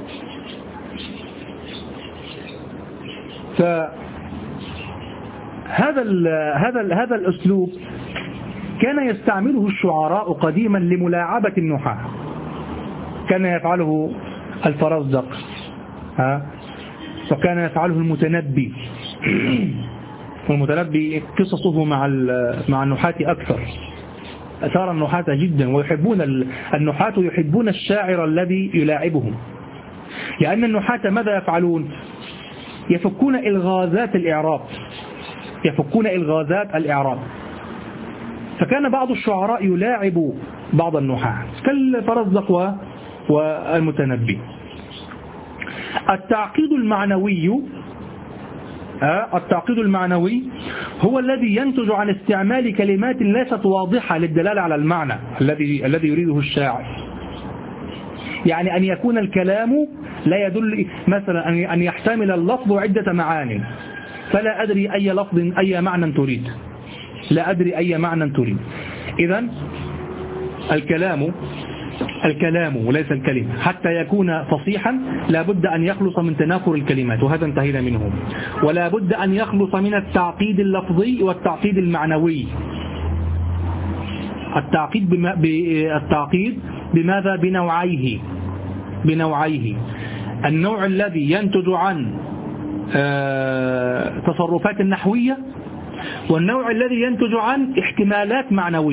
هذا الأسلوب كان يستعمله الشعراء قديما لملاعبة النحاة. كان يفعله الفرزدق، وكان يفعله المتنبي. والمتنبي قصصه مع النحاة أكثر، أثار النحاة جدا، ويحبون النحاة يحبون الشاعر الذي يلاعبهم، لأن النحاة ماذا يفعلون؟ يفكون إلغازات الإعراب، يفكون إلغازات الإعراب. فكان بعض الشعراء يلاعب بعض النحاة كالفرزدق والمتنبي. التعقيد المعنوي هو الذي ينتج عن استعمال كلمات ليست واضحة للدلالة على المعنى الذي يريده الشاعر. يعني أن يكون الكلام لا يدل، مثلا أن يحتمل اللفظ عدة معاني، فلا أدري أي لفظ أي معنى تريد، لا أدري أي معنى تريد. إذن الكلام وليس الكلمة حتى يكون فصيحا لا بد أن يخلص من تنافر الكلمات، وهذا انتهينا منه. ولا بد أن يخلص من التعقيد اللفظي والتعقيد المعنوي. التعقيد بماذا؟ بنوعيه. النوع الذي ينتج عن تصرفات النحوية، والنوع الذي ينتج عن احتمالات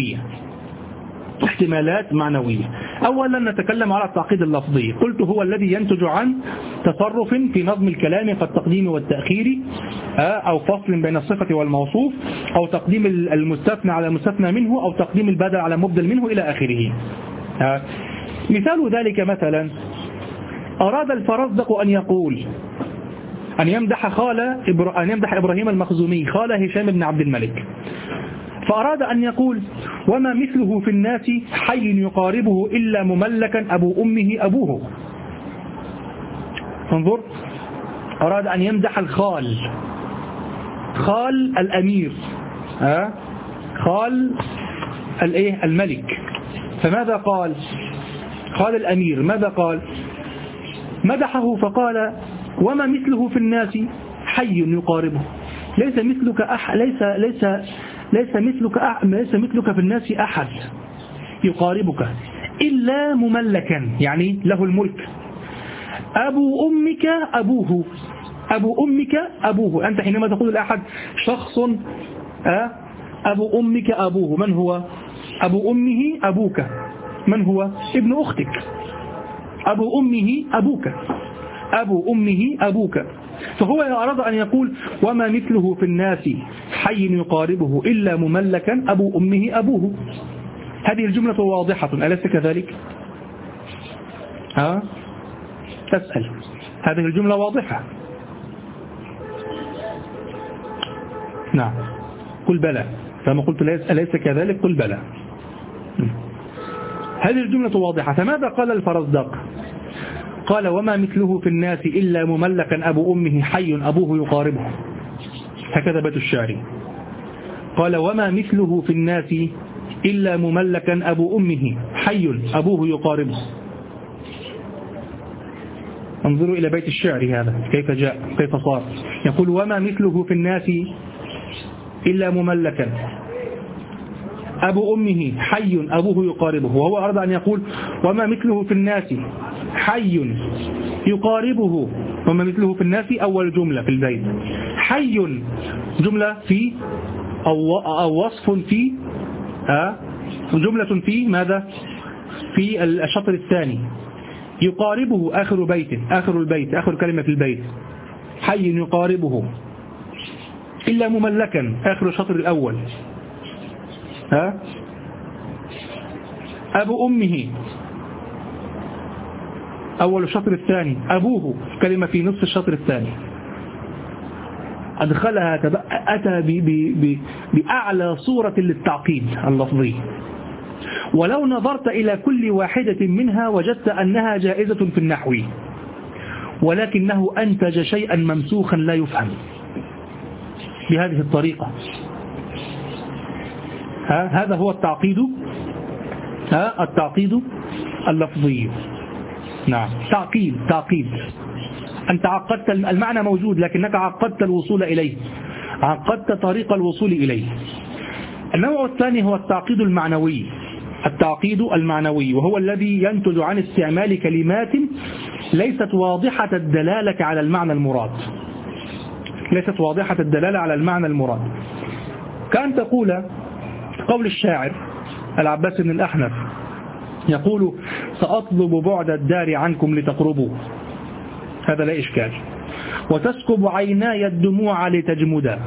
معنوية. أولا نتكلم على التعقيد اللفظي. قلت هو الذي ينتج عن تصرف في نظم الكلام كالتقديم والتأخير، أو فصل بين الصفة والموصوف، أو تقديم المستثنى على المستثنى منه، أو تقديم البدل على المبدل منه إلى آخره. مثال ذلك مثلا أراد الفرزدق أن يقول أن يمدح إبراهيم المخزومي خال هشام بن عبد الملك، فأراد أن يقول وما مثله في الناس حي يقاربه إلا مملكا أبو أمه أبوه. انظر، أراد أن يمدح خال الأمير، خال الملك. فماذا قال؟ خال الأمير ماذا قال؟ مدحه فقال وما مثله في الناس حي يقاربه. ليس مثلك في الناس أحد يقاربك إلا مملكا، يعني له الملك. أبو أمك أبوه. أنت حينما تقول لأحد شخص أبو أمك أبوه، من هو؟ أبو أمه أبوك، من هو؟ ابن أختك. أبو أمه أبوك. فهو أراد أن يقول وما مثله في الناس حي يقاربه إلا مملكا أبو أمه أبوه. هذه الجملة واضحة، أليس كذلك؟ أسأل، هذه الجملة واضحة؟ نعم، قل بلى. فما قلت أليس كذلك؟ قل بلى. هذه الجملة واضحة. فماذا قال الفرزدق؟ قال وما مثله في الناس إلا مملكا أبو أمه حي أبوه يقاربه. هكذا بيت الشعر. قال وما مثله في الناس إلا مملكا أبو أمه حي أبوه يقاربه. انظروا إلى بيت الشعر هذا كيف جاء كيف صار. يقول وما مثله في الناس إلا مملكا أبو أمه حي أبوه يقاربه، وهو أراد أن يقول وما مثله في الناس حي يقاربه. وما مثله في الناس أول جملة في البيت، حي جملة في أو وصف في جملة في ماذا؟ في الشطر الثاني. يقاربه آخر بيت، آخر البيت، آخر كلمة في البيت، حي يقاربه. إلا مملكا آخر الشطر الأول. أبو أمه أول الشطر الثاني، أبوه كلمة في نصف الشطر الثاني. أدخلها أتى بأعلى صورة للتعقيد اللفظي. ولو نظرت إلى كل واحدة منها وجدت أنها جائزة في النحو، ولكنه أنتج شيئا ممسوخا لا يفهم بهذه الطريقة. هذا هو التعقيد، التعقيد اللفظي. نعم، تعقيد. أنت عقدت المعنى موجود لكنك عقدت الوصول إليه، عقدت طريق الوصول إليه. النوع الثاني هو التعقيد المعنوي. التعقيد المعنوي وهو الذي ينتج عن استعمال كلمات ليست واضحة الدلالة على المعنى المراد. ليست واضحة الدلالة على المعنى المراد. كأن تقول قول الشاعر العباس بن الأحنف يقول سأطلب بعد الدار عنكم لتقربوا، هذا لا إشكال. وتسكب عيناي الدموع لتجمدا،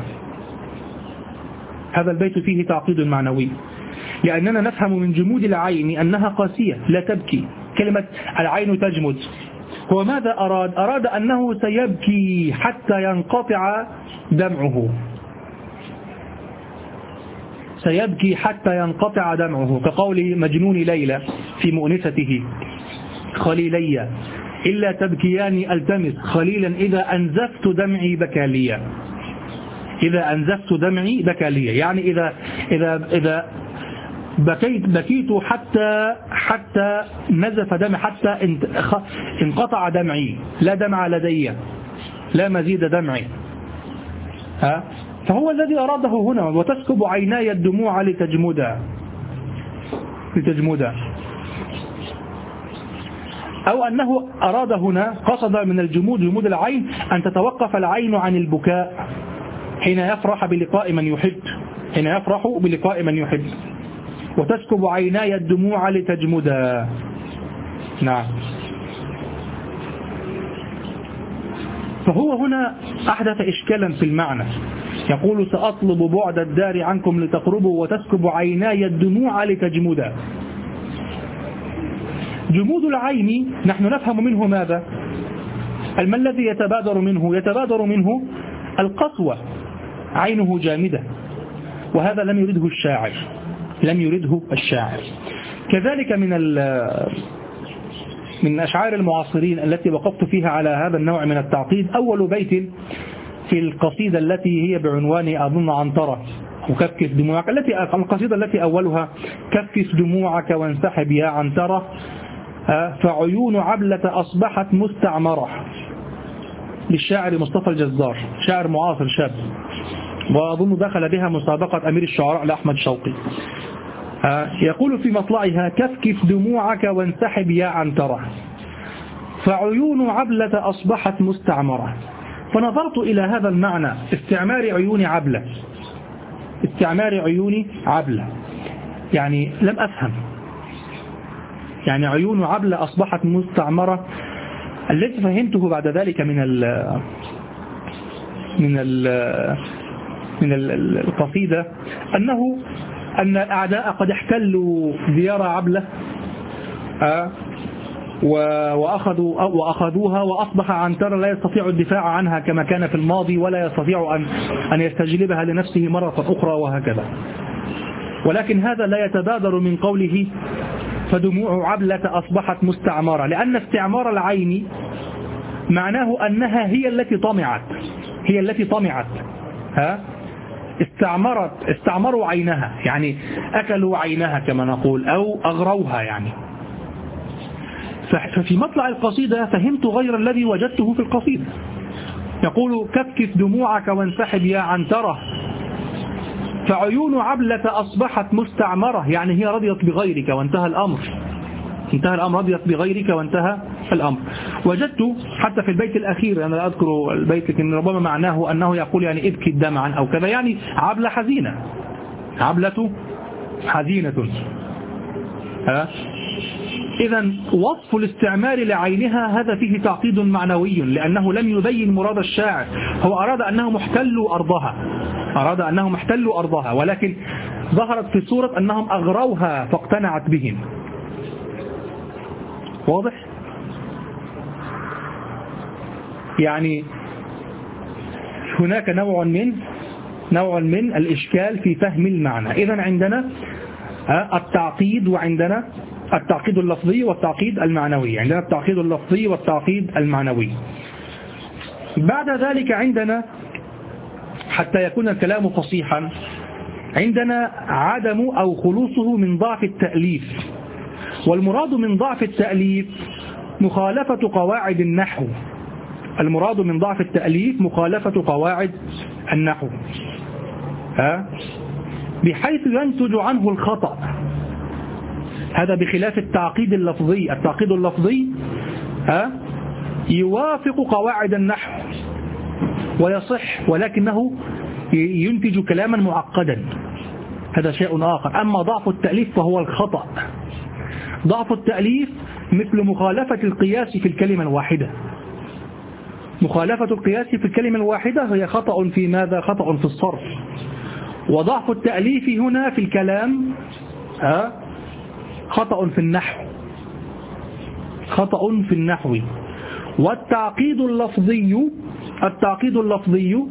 هذا البيت فيه تعقيد معنوي، لأننا نفهم من جمود العين أنها قاسية لا تبكي. كلمة العين تجمد، هو ماذا أراد؟ أراد أنه سيبكي حتى ينقطع دمعه، سيبكي حتى ينقطع دمعه، كقول مجنون ليلى في مؤنسته خليلي إلا تبكيان ألتمس خليلا إذا أنزفت دمعي بكى لي. إذا أنزفت دمعي بكى لي، يعني إذا بكيت حتى نزف دمعي، حتى انقطع دمعي، لا دمع لدي، لا مزيد دمعي. فهو الذي أراده هنا، وتسكب عيناي الدموع لتجمدا. أو أنه أراد هنا، قصد من الجمود، جمود العين، أن تتوقف العين عن البكاء حين يفرح بلقاء من يحب، حين يفرح بلقاء من يحب. وتسكب عيناي الدموع لتجمدا. نعم. فهو هنا أحدث إشكالا في المعنى، يقول سأطلب بعد الدار عنكم لتقربوا وتسكب عيناي الدموع لتجمدا. جمود العين نحن نفهم منه ماذا؟ ما الذي يتبادر منه؟ يتبادر منه القسوة، عينه جامدة، وهذا لم يرده الشاعر، لم يرده الشاعر. كذلك من أشعار المعاصرين التي وقفت فيها على هذا النوع من التعقيد أول بيت في القصيدة التي هي بعنوان أظن عنترة وكفكف دموعك، القصيدة التي أولها كفكف دموعك وانسحب يا عنترة فعيون عبلة أصبحت مستعمرة، للشاعر مصطفى الجزار، شاعر معاصر شاب، وأظن دخل بها مسابقة أمير الشعراء لأحمد شوقي. يقول في مطلعها كفكف دموعك وانسحب يا عنترة فعيون عبلة أصبحت مستعمرة. فنظرت إلى هذا المعنى، استعمار عيون عبلة، استعمار عيون عبلة، يعني لم أفهم، يعني عيون عبلة أصبحت مستعمرة. الذي فهمته بعد ذلك من القصيدة أن الأعداء قد احتلوا ديار عبلة وأخذوها، وأصبح عنترة لا يستطيع الدفاع عنها كما كان في الماضي، ولا يستطيع أن يستجلبها لنفسه مرة أخرى، وهكذا. ولكن هذا لا يتبادر من قوله فدموع عبلة أصبحت مستعمرة، لأن استعمار العين معناه أنها هي التي طمعت استعمروا عينها، يعني أكلوا عينها كما نقول، أو أغروها يعني. ففي مطلع القصيدة فهمت غير الذي وجدته في القصيدة. يقول كفكف دموعك وانسحب يا عنترة، فعيون عبلة أصبحت مستعمرة، يعني هي رضيت بغيرك وانتهى الأمر. رضيت بغيرك وانتهى الأمر. وجدت حتى في البيت الأخير، أنا لا أذكر البيت لكن ربما معناه أنه يقول يعني ابكي دمعا أو كذا، يعني عبلة حزينة، عبلة حزينة. إذا وصف الاستعمار لعينها هذا فيه تعقيد معنوي، لأنه لم يبين مراد الشاعر. هو أراد أنهم احتلوا أرضها، ولكن ظهرت في صورة أنهم أغروها فاقتنعت بهم. واضح؟ يعني هناك نوع من الإشكال في فهم المعنى. إذن عندنا التعقيد، وعندنا التعقيد اللفظي والتعقيد المعنوي. عندنا التعقيد اللفظي والتعقيد المعنوي. بعد ذلك عندنا حتى يكون الكلام فصيحا عندنا عدم أو خلوصه من ضعف التأليف. والمراد من ضعف التأليف مخالفة قواعد النحو. المراد من ضعف التأليف مخالفة قواعد النحو، بحيث ينتج عنه الخطأ. هذا بخلاف التعقيد اللفظي. التعقيد اللفظي يوافق قواعد النحو ويصح، ولكنه ينتج كلاما معقدا، هذا شيء آخر. أما ضعف التأليف فهو الخطأ. ضعف التأليف مثل مخالفة القياس في الكلمة الواحدة. مخالفة القياس في الكلمة الواحدة هي خطأ في ماذا؟ خطأ في الصرف. وضعف التأليف هنا في الكلام خطأ في النحو، خطأ في النحو. والتعقيد اللفظي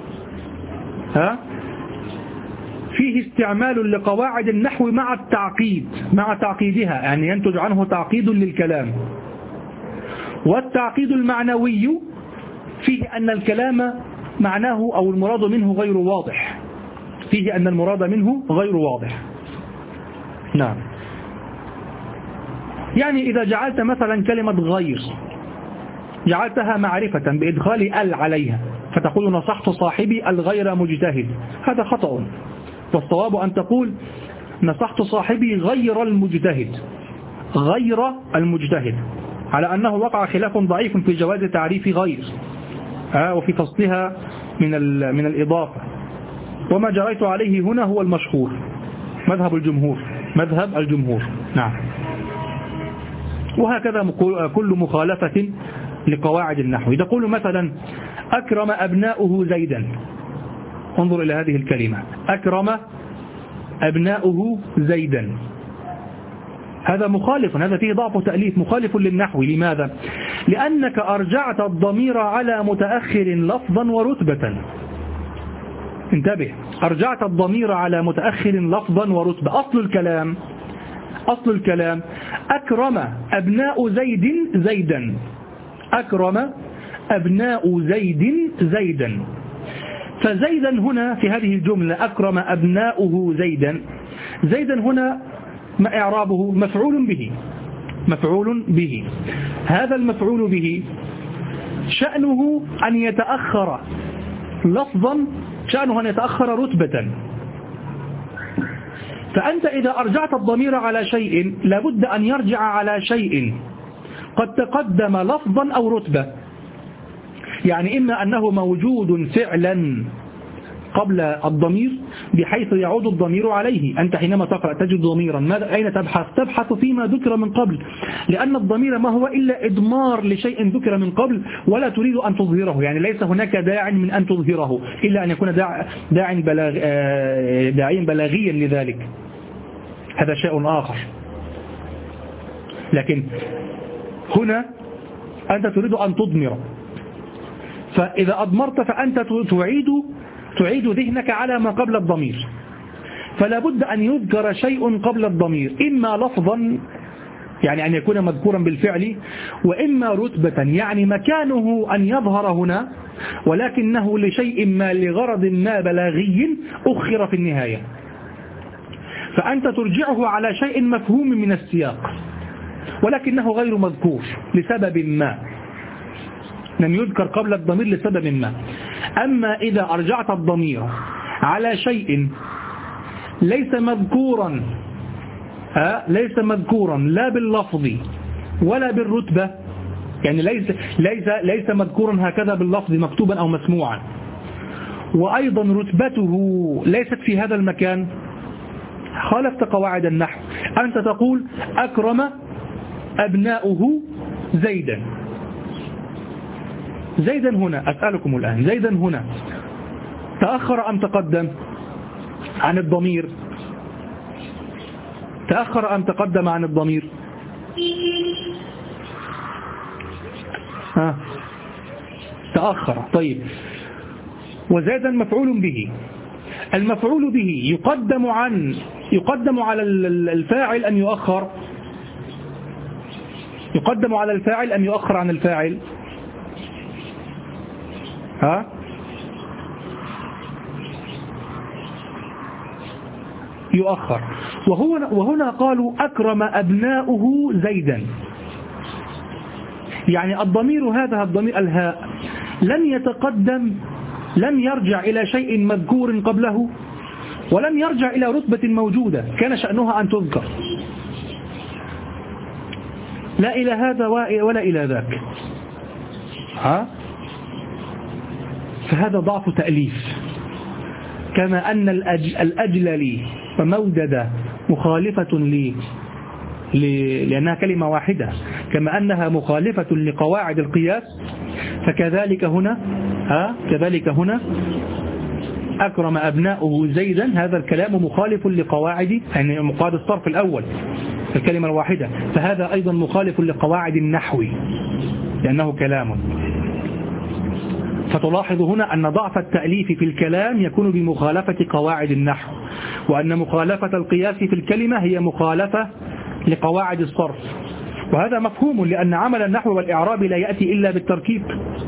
فيه استعمال لقواعد النحو مع تعقيدها، يعني ينتج عنه تعقيد للكلام. والتعقيد المعنوي فيه أن الكلام معناه أو المراد منه غير واضح، فيه أن المراد منه غير واضح. نعم. يعني إذا جعلت مثلا كلمة غير جعلتها معرفة بإدخال ال عليها، فتقول نصحت صاحبي الغير مجتهد، هذا خطأ. والصواب أن تقول نصحت صاحبي غير المجتهد، على أنه وقع خلاف ضعيف في جواز تعريف غير وفي فصلها من الإضافة. وما جريت عليه هنا هو المشهور، مذهب الجمهور. نعم. وهكذا كل مخالفة لقواعد النحو. تقول مثلا أكرم أبناؤه زيدا، انظر إلى هذه الكلمة، أكرم أبناؤه زيدا، هذا مخالف، هذا فيه ضعف تأليف، مخالف للنحو. لماذا؟ لأنك أرجعت الضمير على متأخر لفظا ورتبة. انتبه، أرجعت الضمير على متأخر لفظا ورتبة. أصل الكلام أكرم أبناء زيد زيدا، أكرم أبناء زيد زيدا. فزيدا هنا في هذه الجملة أكرم أبناؤه زيدا هنا ما إعرابه؟ مفعول به. هذا المفعول به شأنه أن يتأخر لفظا، شأنه أن يتأخر رتبة. فأنت إذا أرجعت الضمير على شيء لابد أن يرجع على شيء قد تقدم لفظا أو رتبة، يعني إما أنه موجود فعلا قبل الضمير بحيث يعود الضمير عليه. أنت حينما تقرأ تجد ضميرا، أين تبحث؟ تبحث فيما ذكر من قبل، لأن الضمير ما هو إلا إضمار لشيء ذكر من قبل ولا تريد أن تظهره، يعني ليس هناك داع من أن تظهره إلا أن يكون داعيا بلاغيا لذلك، هذا شيء آخر. لكن هنا أنت تريد أن تضمر، فإذا أضمرت فأنت تعيد ذهنك على ما قبل الضمير. فلا بد أن يذكر شيء قبل الضمير، إما لفظا يعني أن يكون مذكورا بالفعل، وإما رتبة يعني مكانه أن يظهر هنا ولكنه لشيء ما لغرض ما بلاغي أخر في النهاية، فأنت ترجعه على شيء مفهوم من السياق ولكنه غير مذكور لسبب ما، لم يذكر قبل الضمير لسبب ما. أما إذا أرجعت الضمير على شيء ليس مذكورا لا باللفظ ولا بالرتبة، يعني ليس مذكورا هكذا باللفظ مكتوبا أو مسموعا، وأيضا رتبته ليست في هذا المكان، خالفت قواعد النحو. أنت تقول أكرم أبناؤه زيدا. زيدا هنا أسألكم الآن، زيدا هنا تأخر أم تقدم عن الضمير؟ تأخر أم تقدم عن الضمير؟ تأخر. طيب، وزيدا مفعول به، المفعول به يقدم على الفاعل أم يؤخر؟ يقدم على الفاعل أم يؤخر عن الفاعل؟ يؤخر. وهنا قالوا أكرم أبناؤه زيدا، يعني الضمير هذا الضمير الهاء لم يتقدم، لم يرجع إلى شيء مذكور قبله ولم يرجع إلى رتبة موجودة كان شأنها أن تذكر، لا إلى هذا ولا إلى ذاك. فهذا ضعف تأليف، كما أن الأجل ومودد مخالفة لأنها كلمة واحدة، كما أنها مخالفة لقواعد القياس، فكذلك هنا أكرم أبناؤه زيدا، هذا الكلام مخالف لقواعد، يعني مقاد الصرف الأول الكلمة الواحدة، فهذا أيضا مخالف لقواعد النحو لأنه كلام. فتلاحظ هنا أن ضعف التأليف في الكلام يكون بمخالفة قواعد النحو، وأن مخالفة القياس في الكلمة هي مخالفة لقواعد الصرف، وهذا مفهوم لأن عمل النحو والإعراب لا يأتي إلا بالتركيب،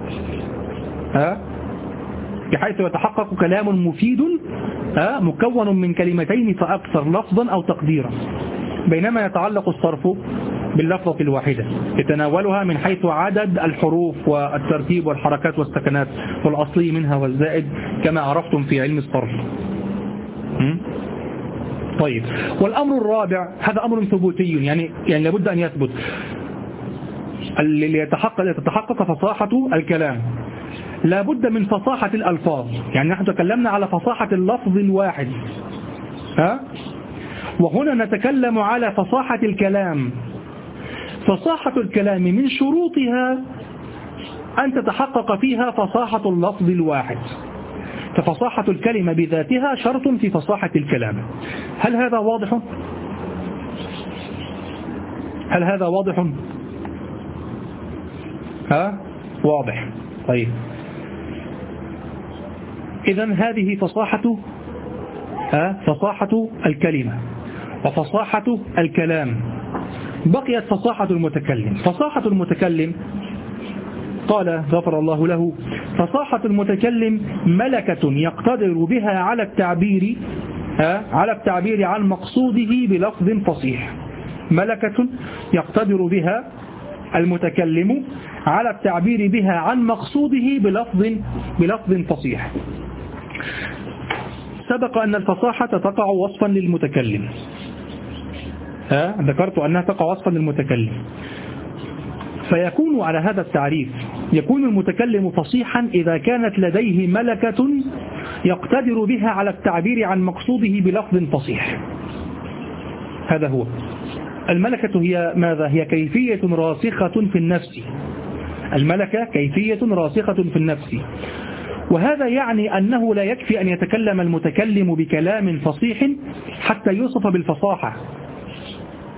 بحيث يتحقق كلام مفيد مكون من كلمتين فأكثر لفظا أو تقديرا، بينما يتعلق الصرف باللفظة الواحدة يتناولها من حيث عدد الحروف والترتيب والحركات والسكنات والأصلي منها والزائد كما عرفتم في علم الصرف. طيب، والأمر الرابع هذا أمر ثبوتي، يعني لابد أن يثبت ليتحقق فصاحة الكلام، لابد من فصاحة الألفاظ، يعني نحن تكلمنا على فصاحة اللفظ الواحد، وهنا نتكلم على فصاحة الكلام. فصاحة الكلام من شروطها أن تتحقق فيها فصاحة اللفظ الواحد، ففصاحة الكلمة بذاتها شرط في فصاحة الكلام. هل هذا واضح؟ واضح. طيب، إذن هذه فصاحة الكلمة وفصاحة الكلام. بقيت فصاحة المتكلم. فصاحة المتكلم قال غفر الله له: فصاحة المتكلم ملكة يقتدر بها على التعبير عن مقصوده بلفظ فصيح. ملكة يقتدر بها المتكلم على التعبير بها عن مقصوده بلفظ فصيح. سبق أن الفصاحة تقع وصفا للمتكلم، ذكرت أنها تقع وصفا للمتكلم، فيكون على هذا التعريف يكون المتكلم فصيحا إذا كانت لديه ملكة يقتدر بها على التعبير عن مقصوده بلفظ فصيح. هذا هو الملكة. هي ماذا؟ هي كيفية راسخة في النفس. الملكة كيفية راسخة في النفس، وهذا يعني أنه لا يكفي أن يتكلم المتكلم بكلام فصيح حتى يوصف بالفصاحة.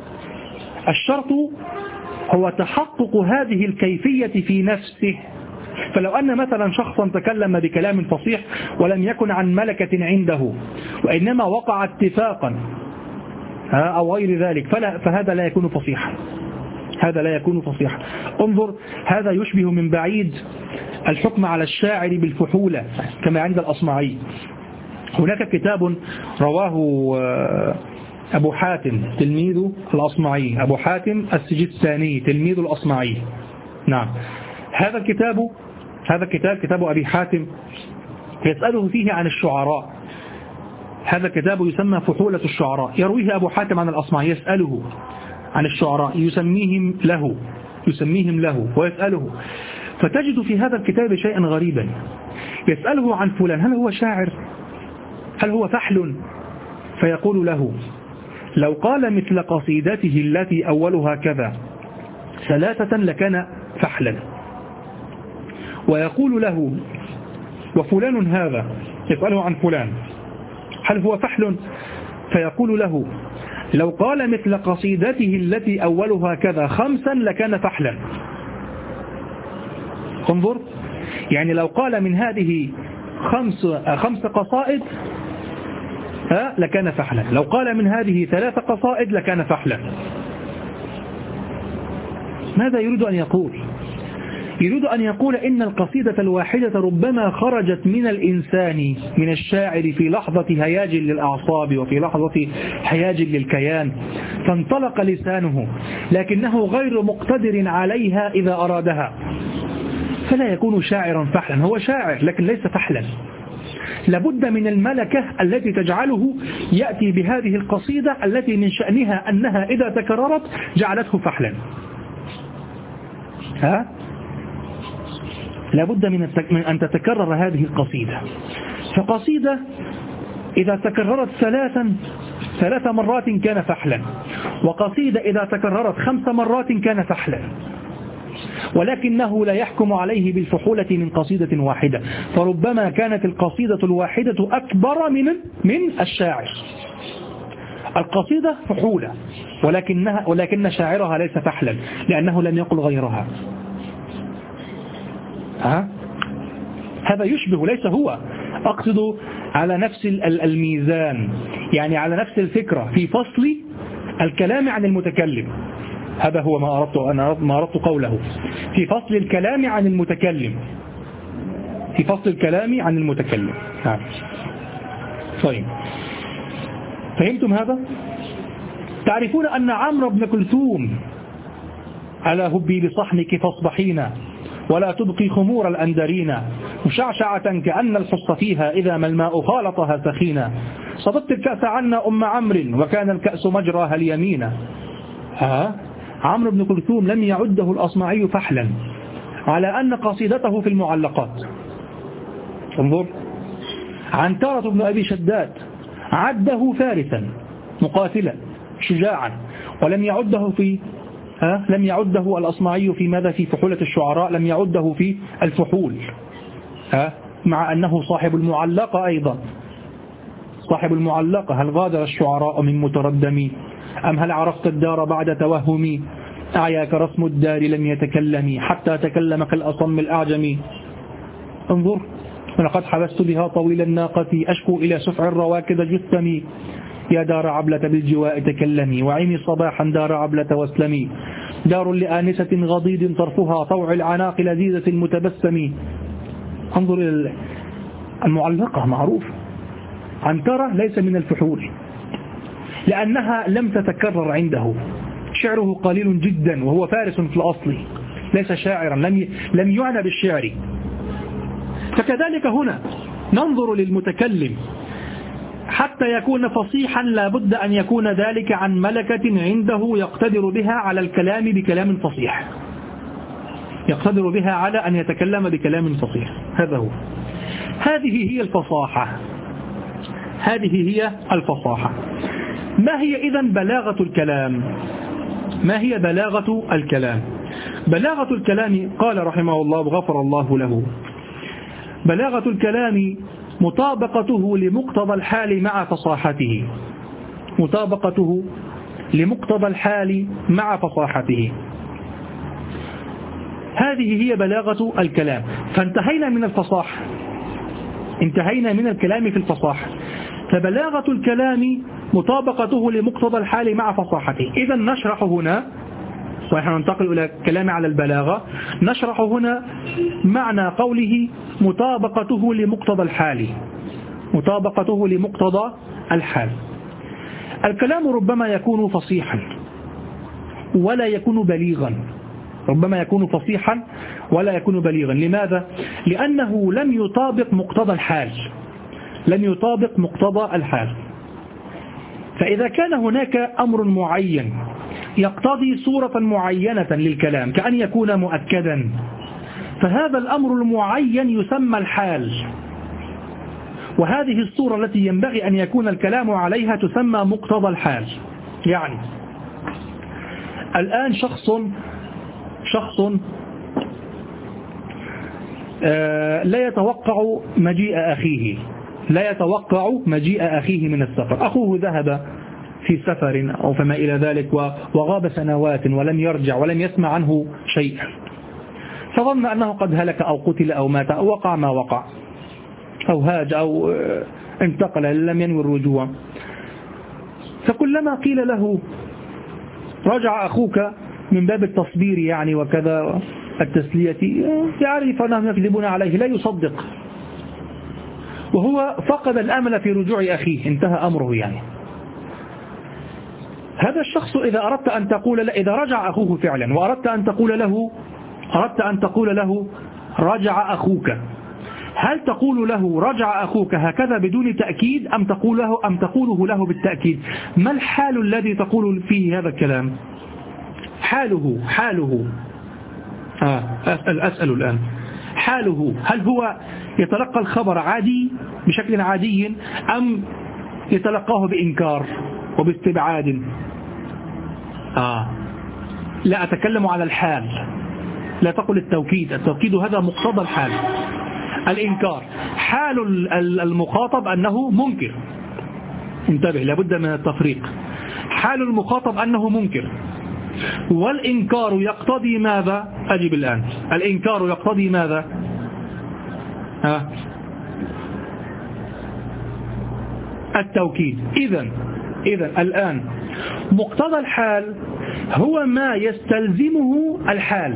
الشرط هو تحقق هذه الكيفية في نفسه، فلو أن مثلا شخصا تكلم بكلام فصيح ولم يكن عن ملكة عنده وإنما وقع اتفاقا أو غير ذلك فهذا لا يكون فصيحا. هذا لا يكون فصيحا. انظر، هذا يشبه من بعيد الحكم على الشاعر بالفحولة كما عند الأصمعي. هناك كتاب رواه أبو حاتم تلميذ الأصمعي، أبو حاتم السجستاني تلميذ الأصمعي. نعم، هذا الكتاب كتاب أبي حاتم يسأله فيه عن الشعراء. هذا الكتاب يسمى فحولة الشعراء، يرويه أبو حاتم عن الأصمعي، يسأله عن الشعراء، يسميهم له ويسأله. فتجد في هذا الكتاب شيئا غريبا، يسأله عن فلان هل هو شاعر؟ هل هو فحل؟ فيقول له لو قال مثل قصيدته التي أولها كذا 3 لكان فحلا. ويقول له وفلان هذا، يسأله عن فلان هل هو فحل؟ فيقول له لو قال مثل قصيدته التي أولها كذا 5 لكان فحلا. انظر، يعني لو قال من هذه 5 قصائد لكان فحلا، لو قال من هذه 3 قصائد لكان فحلا. ماذا يريد أن يقول؟ يريد أن يقول إن القصيدة الواحدة ربما خرجت من الإنسان، من الشاعر في لحظة هياج للأعصاب وفي لحظة هياج للكيان، فانطلق لسانه، لكنه غير مقتدر عليها إذا أرادها، فلا يكون شاعرا فحلا. هو شاعر لكن ليس فحلا. لابد من الملكة التي تجعله يأتي بهذه القصيدة التي من شأنها أنها إذا تكررت جعلته فحلا. لابد من أن تتكرر هذه القصيدة. فقصيدة إذا تكررت 3 مرات كان فحلا، وقصيدة إذا تكررت 5 مرات كان فحلا، ولكنه لا يحكم عليه بالفحولة من قصيدة واحدة، فربما كانت القصيدة الواحدة أكبر من الشاعر. القصيدة فحولة ولكن شاعرها ليس فحلا لأنه لم يقل غيرها. هذا يشبه، ليس هو، أقصد على نفس الميزان، يعني على نفس الفكرة في فصل الكلام عن المتكلم. هذا هو ما أردت قوله، في فصل الكلام عن المتكلم، في فصل الكلام عن المتكلم. طيب، فهمتم هذا؟ تعرفون أن عمرو بن كلثوم ألا هبي لصحنك فاصبحينا ولا تبقي خمور الأندرين مشعشعة كأن الحص فيها إذا ما الماء خالطها سخينا صددت الكأس عنا أم عمرو وكان الكأس مجراها اليمين. عمرو بن كلثوم لم يعده الأصمعي فحلا على أن قصيدته في المعلقات. انظر، عنترة بن أبي شداد عده فارسا مقاتلا شجاعا، ولم يعده لم يعده الأصمعي في ماذا؟ في فحولة الشعراء، لم يعده في الفحول، مع أنه صاحب المعلقة أيضا. صاحب المعلقة هل غادر الشعراء من متردمي أم هل عرفت الدار بعد توهمي أعياك رسم الدار لم يتكلمي حتى تكلم كالأصم الأعجمي. انظر، ولقد حبست بها طويل الناقة أشكو إلى سفع الرواكد جثمي يا دار عبلة بالجواء تكلمي وعيني صباحا دار عبلة واسلمي دار لآنسة غضيض طرفها طوع العناق لذيذة متبسم. انظر إلى المعلقة، معروف. عنترة ليس من الفحول لأنها لم تتكرر عنده، شعره قليل جدا وهو فارس في الأصل، ليس شاعرا، لم يعنى بالشعر. فكذلك هنا ننظر للمتكلم حتى يكون فصيحا لابد أن يكون ذلك عن ملكة عنده يقتدر بها على الكلام بكلام فصيح، يقتدر بها على أن يتكلم بكلام فصيح. هذا هو، هذه هي الفصاحة، هذه هي الفصاحة. ما هي إذن بلاغة الكلام؟ ما هي بلاغة الكلام؟ بلاغة الكلام قال رحمه الله وغفر الله له: بلاغة الكلام مطابقته لمقتضى الحال مع فصاحته، هذه هي بلاغة الكلام. فانتهينا من الفصاحة، انتهينا من الكلام في الفصاحة. فبلاغة الكلام مطابقته لمقتضى الحال مع فصاحته. إذا نشرح هنا، ونحن ننتقل إلى الكلام على البلاغة، نشرح هنا معنى قوله مطابقته لمقتضى الحال. مطابقته لمقتضى الحال. الكلام ربما يكون فصيحا ولا يكون بليغا، ربما يكون فصيحا ولا يكون بليغا. لماذا؟ لأنه لم يطابق مقتضى الحال، لم يطابق مقتضى الحال. فإذا كان هناك أمر معين يقتضي صورة معينة للكلام كأن يكون مؤكدا، فهذا الأمر المعين يسمى الحال، وهذه الصورة التي ينبغي أن يكون الكلام عليها تسمى مقتضى الحال. يعني الآن شخص لا يتوقع مجيء أخيه، لا يتوقع مجيء أخيه من السفر. أخوه ذهب في سفر أو فما إلى ذلك وغاب سنوات ولم يرجع ولم يسمع عنه شيء، فظن أنه قد هلك أو قتل أو مات أو وقع ما وقع أو هاج أو انتقل لم ينوي الرجوع. فكلما قيل له رجع أخوك من باب التصبير يعني وكذا التسلية، يعرف أنهم يكذبون عليه، لا يصدق، وهو فقد الأمل في رجوع أخيه، انتهى أمره يعني. هذا الشخص إذا أردت أن تقول إذا رجع أخوه فعلا وأردت أن تقول له رجع أخوك، هل تقول له رجع أخوك هكذا بدون تأكيد أم تقوله له بالتأكيد؟ ما الحال الذي تقول فيه هذا الكلام؟ حاله أسأل الآن، حاله هل هو يتلقى الخبر عادي بشكل عادي أم يتلقاه بإنكار وباستبعاد؟ لا أتكلم على الحال، لا تقل التوكيد هذا مقتضى الحال. الإنكار حال المخاطب أنه منكر، انتبه لابد من التفريق. حال المخاطب أنه منكر، والإنكار يقتضي ماذا؟ أجب الآن. الإنكار يقتضي ماذا؟ التوكيد. إذن الآن مقتضى الحال هو ما يستلزمه الحال،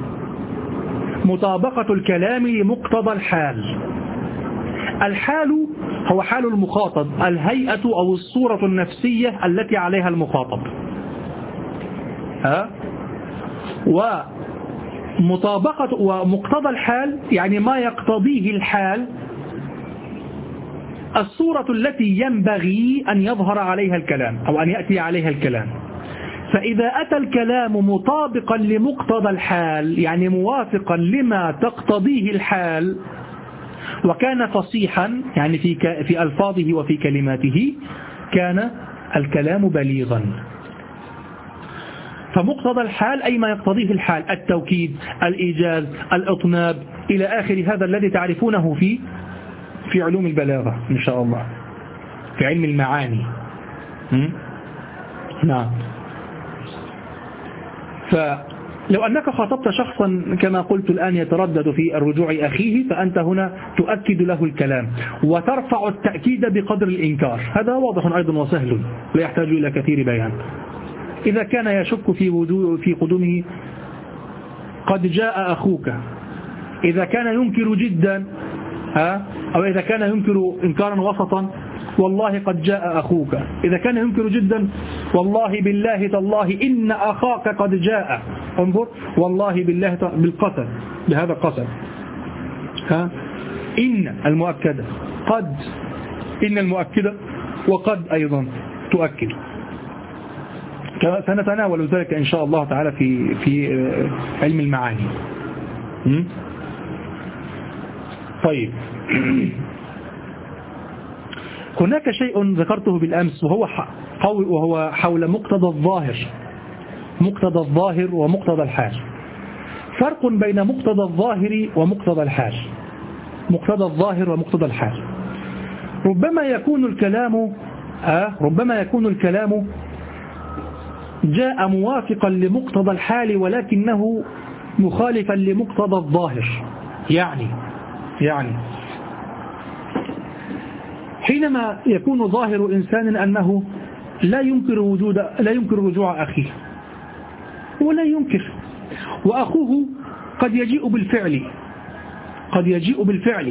مطابقة الكلام لمقتضى الحال. الحال هو حال المخاطب، الهيئة أو الصورة النفسية التي عليها المخاطب. ومقتضى الحال يعني ما يقتضيه الحال، الصورة التي ينبغي أن يظهر عليها الكلام أو أن يأتي عليها الكلام. فإذا أتى الكلام مطابقا لمقتضى الحال يعني موافقا لما تقتضيه الحال، وكان فصيحا يعني في ألفاظه وفي كلماته، كان الكلام بليغا. فمقتضى الحال أي ما يقتضيه الحال، التوكيد، الإيجاز، الإطناب، إلى آخر هذا الذي تعرفونه في علوم البلاغة إن شاء الله، في علم المعاني. نعم. فلو أنك خاطبت شخصا كما قلت الآن يتردد في الرجوع أخيه، فأنت هنا تؤكد له الكلام وترفع التأكيد بقدر الإنكار. هذا واضح أيضا وسهل لا يحتاج إلى كثير بيان. إذا كان يشك في قدومه قد جاء أخوك، إذا كان ينكر جدا أو إذا كان ينكر إنكارا وسطا والله قد جاء أخوك، إذا كان ينكر جدا والله بالله تالله إن أخاك قد جاء، انظر والله بالله بالقسم، بهذا القسم. إن المؤكدة، قد إن المؤكدة، وقد أيضا تؤكد. سنتناول ذلك إن شاء الله تعالى في علم المعاني. طيب، هناك شيء ذكرته بالأمس وهو حول مقتضى الظاهر ومقتضى الحال. فرق بين مقتضى الظاهر ومقتضى الحال. مقتضى الظاهر ومقتضى الحال ربما يكون الكلام جاء موافقا لمقتضى الحال ولكنه مخالفا لمقتضى الظاهر. يعني حينما يكون ظاهر إنسان أنه لا ينكر رجوع أخيه، ولا ينكر، وأخوه قد يجيء بالفعل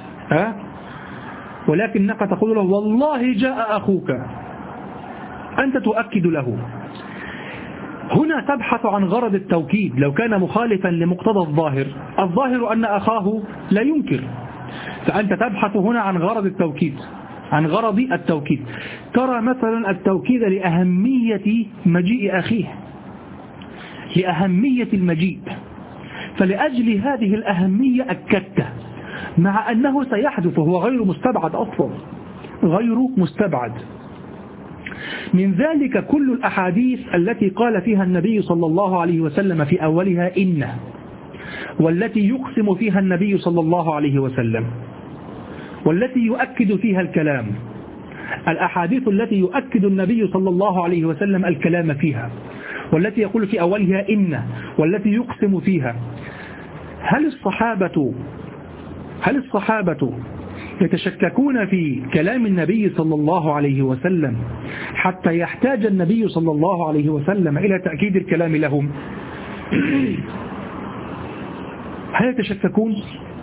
ولكنك تقول له والله جاء أخوك، أنت تؤكد له. هنا تبحث عن غرض التوكيد. لو كان مخالفا لمقتضى الظاهر أن أخاه لا ينكر، فأنت تبحث هنا عن غرض التوكيد. ترى مثلا التوكيد لأهمية مجيء أخيه، لأهمية المجيء، فلأجل هذه الأهمية أكدته، مع أنه سيحدث، هو غير مستبعد أصلا، غير مستبعد. من ذلك كل الأحاديث التي قال فيها النبي صلى الله عليه وسلم في أولها إن، والتي يقسم فيها النبي صلى الله عليه وسلم، والتي يؤكد فيها الكلام. الأحاديث التي يؤكد النبي صلى الله عليه وسلم الكلام فيها، والتي يقول في أولها إن، والتي يقسم فيها. هل الصحابة يتشككون في كلام النبي صلى الله عليه وسلم حتى يحتاج النبي صلى الله عليه وسلم إلى تأكيد الكلام لهم؟ هل يتشككون؟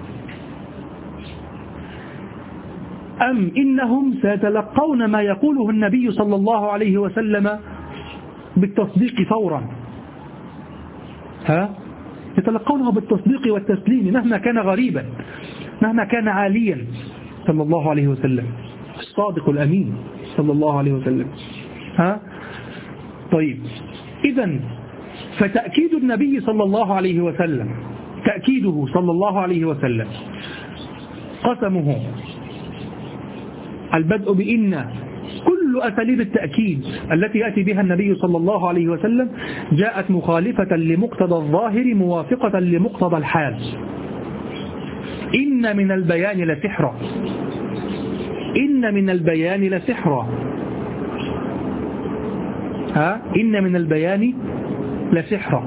أم إنهم سيتلقون ما يقوله النبي صلى الله عليه وسلم بالتصديق فورا؟ يتلقونه بالتصديق والتسليم مهما كان غريبا، مهما كان عاليا، صلى الله عليه وسلم، الصادق الأمين صلى الله عليه وسلم. طيب، إذن فتأكيد النبي صلى الله عليه وسلم، تأكيده صلى الله عليه وسلم، قسمه، البدء بإن، كل أساليب التأكيد التي يأتي بها النبي صلى الله عليه وسلم جاءت مخالفة لمقتضى الظاهر موافقة لمقتضى الحال. إن من البيان لسحرا، إن من البيان لسحرا، إن من البيان لسحرا.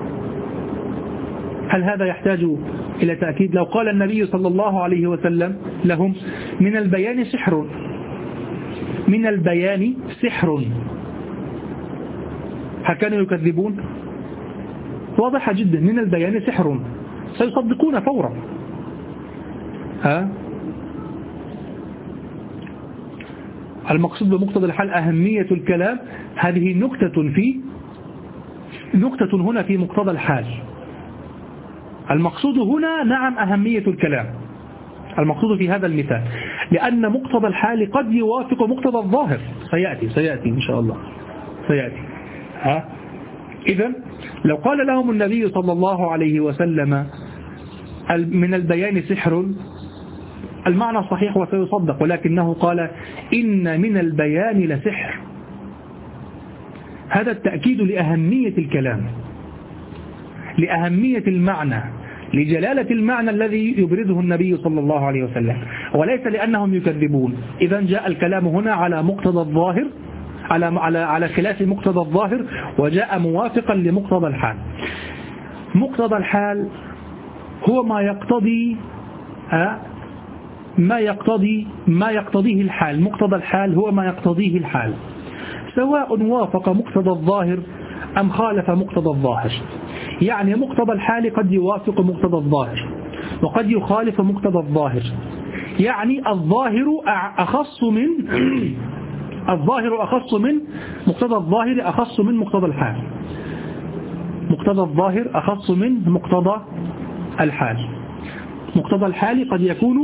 هل هذا يحتاج إلى تأكيد؟ لو قال النبي صلى الله عليه وسلم لهم من البيان سحر، من البيان سحر، هل كانوا يكذبون؟ واضحة جدا، من البيان سحر، سيصدقون فورا. المقصود بمقتضى الحال أهمية الكلام، هذه نكتة هنا في مقتضى الحال. المقصود هنا نعم أهمية الكلام، المقصود في هذا المثال، لأن مقتضى الحال قد يوافق مقتضى الظاهر، سيأتي إن شاء الله، سيأتي. إذن لو قال لهم النبي صلى الله عليه وسلم من البيان سحر، المعنى صحيح وسيصدق، ولكنه قال إن من البيان لسحر، هذا التأكيد لأهمية الكلام، لأهمية المعنى، لجلالة المعنى الذي يبرزه النبي صلى الله عليه وسلم، وليس لأنهم يكذبون. إذن جاء الكلام هنا على مقتضى الظاهر، على خلاف مقتضى الظاهر، وجاء موافقا لمقتضى الحال. مقتضى الحال هو ما يقتضيه الحال، مقتضى الحال هو ما يقتضيه الحال، سواء وافق مقتضى الظاهر أم خالف مقتضى الظاهر. يعني مقتضى الحال قد يوافق مقتضى الظاهر وقد يخالف مقتضى الظاهر، يعني الظاهر أخص من مقتضى الظاهر، أخص من مقتضى الحال، مقتضى الظاهر أخص من مقتضى الحال. مقتضى الحال قد يكون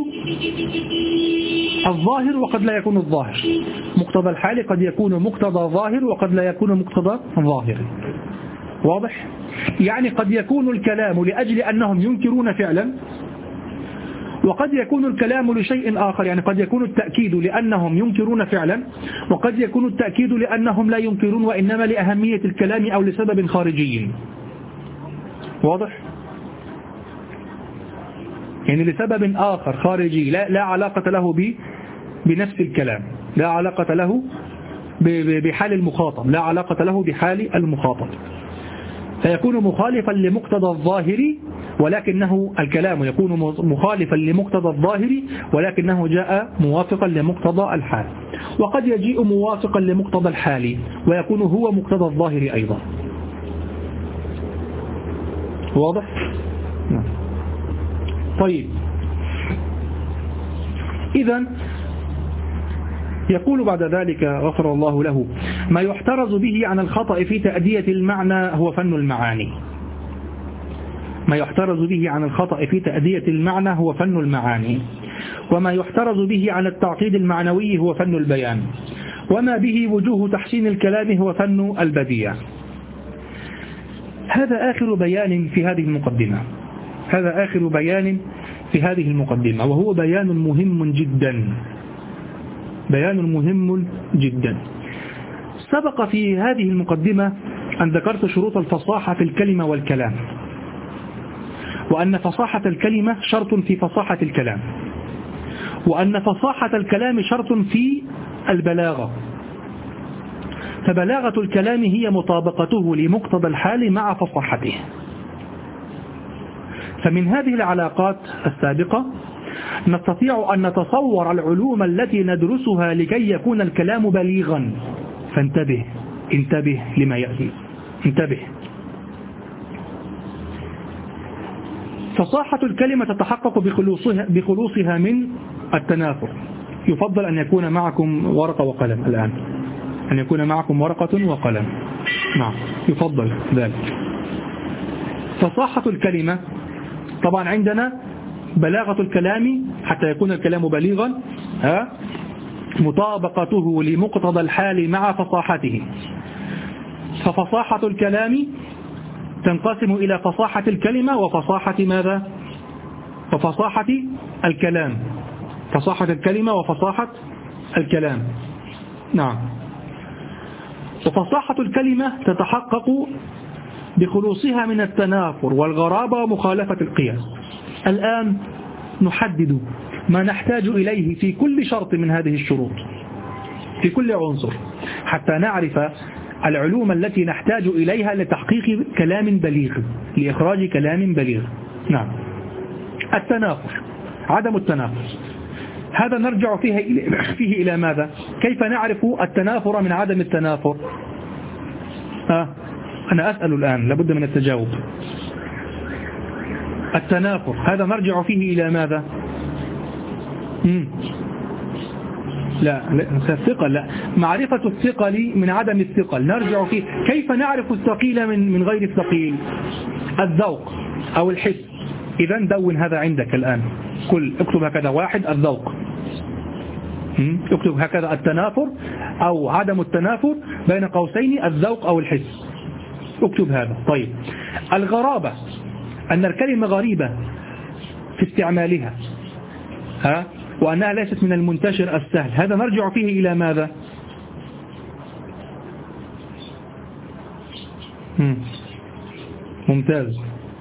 الظاهر وقد لا يكون الظاهر، مقتضى الحال قد يكون مقتضى ظاهر وقد لا يكون مقتضى ظاهر. واضح؟ يعني قد يكون الكلام لأجل أنهم ينكرون فعلا، وقد يكون الكلام لشيء آخر، يعني قد يكون التأكيد لأنهم ينكرون فعلا، وقد يكون التأكيد لأنهم لا ينكرون وإنما لأهمية الكلام أو لسبب خارجي. واضح؟ يعني لسبب آخر خارجي لا علاقة له بنفس الكلام، لا علاقة له بحال المخاطب، لا علاقة له بحال المخاطب. فيكون مخالفا لمقتضى الظاهر، ولكنه الكلام يكون مخالفا لمقتضى الظاهر ولكنه جاء موافقا لمقتضى الحال، وقد يجيء موافقا لمقتضى الحال ويكون هو مقتضى الظاهر أيضا. واضح؟ طيب، إذن يقول بعد ذلك غفر الله له: ما يحترز به عن الخطأ في تأدية المعنى هو فن المعاني. ما يحترز به عن الخطأ في تأدية المعنى هو فن المعاني، وما يحترز به عن التعقيد المعنوي هو فن البيان، وما به وجوه تحسين الكلام هو فن البديع. هذا آخر بيان في هذه المقدمة، هذا آخر بيان في هذه المقدمة، وهو بيان مهم جدا، بيان مهم جدا. سبق في هذه المقدمة أن ذكرت شروط الفصاحة في الكلمة والكلام، وأن فصاحة الكلمة شرط في فصاحة الكلام، وأن فصاحة الكلام شرط في البلاغة، فبلاغة الكلام هي مطابقته لمقتضى الحال مع فصاحته. فمن هذه العلاقات السابقة نستطيع أن نتصور العلوم التي ندرسها لكي يكون الكلام بليغا. فانتبه، انتبه لما يأتي، انتبه. فصاحة الكلمة تتحقق بخلوصها من التنافر. يفضل أن يكون معكم ورقة وقلم الآن، أن يكون معكم ورقة وقلم. نعم، يفضل ذلك. فصاحة الكلمة طبعا عندنا بلاغة الكلام حتى يكون الكلام بليغا، مطابقته لمقتضى الحال مع فصاحته. ففصاحة الكلام تنقسم إلى فصاحة الكلمة وفصاحة ماذا؟ وفصاحة الكلام. فصاحة الكلمة وفصاحة الكلام. نعم. وفصاحة الكلمة تتحقق بخلوصها من التنافر والغرابة ومخالفة القياس. الآن نحدد ما نحتاج إليه في كل شرط من هذه الشروط، في كل عنصر، حتى نعرف العلوم التي نحتاج إليها لتحقيق كلام بليغ، لإخراج كلام بليغ. نعم. التنافر، عدم التنافر، هذا نرجع فيه إلى ماذا؟ كيف نعرف التنافر من عدم التنافر؟ أنا أسأل الآن، لابد من التجاوب. التنافر هذا نرجع فيه إلى ماذا؟ لا الثقل، لا، معرفة الثقل من عدم الثقل نرجع فيه. كيف نعرف الثقيل من غير الثقيل؟ الذوق أو الحس. إذا دون هذا عندك الآن، اكتب هكذا: 1 الذوق. اكتب هكذا: التنافر أو عدم التنافر بين قوسين الذوق أو الحس. اكتب هذا. طيب، الغرابة، أن الكلمة غريبة في استعمالها، وأنها ليست من المنتشر السهل، هذا نرجع فيه إلى ماذا؟ ممتاز،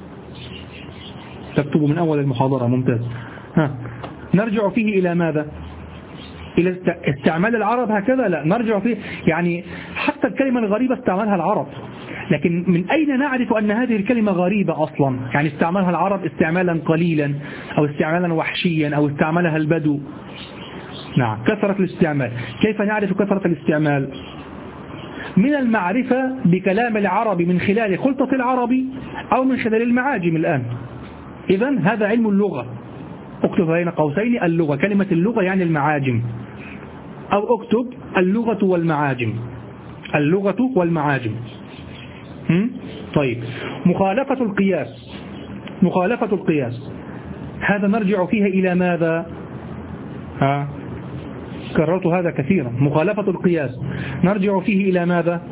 تكتب من أول المحاضرة، ممتاز. نرجع فيه إلى ماذا؟ إلى استعمال العرب هكذا؟ لا، نرجع فيه يعني حتى الكلمة الغريبة استعملها العرب، لكن من أين نعرف أن هذه الكلمة غريبة أصلا؟ يعني استعملها العرب استعمالا قليلا أو استعمالا وحشيا أو استعملها البدو. نعم، كثرة الاستعمال. كيف نعرف كثرة الاستعمال؟ من المعرفة بكلام العرب من خلال خلطة العرب أو من خلال المعاجم الآن. إذن هذا علم اللغة. اكتب بين قوسين اللغة، كلمة اللغة يعني المعاجم، أو اكتب اللغة والمعاجم، اللغة والمعاجم. طيب، مخالفة القياس، مخالفة القياس هذا نرجع فيها إلى ماذا؟ كررت هذا كثيرا. مخالفة القياس نرجع فيه إلى ماذا؟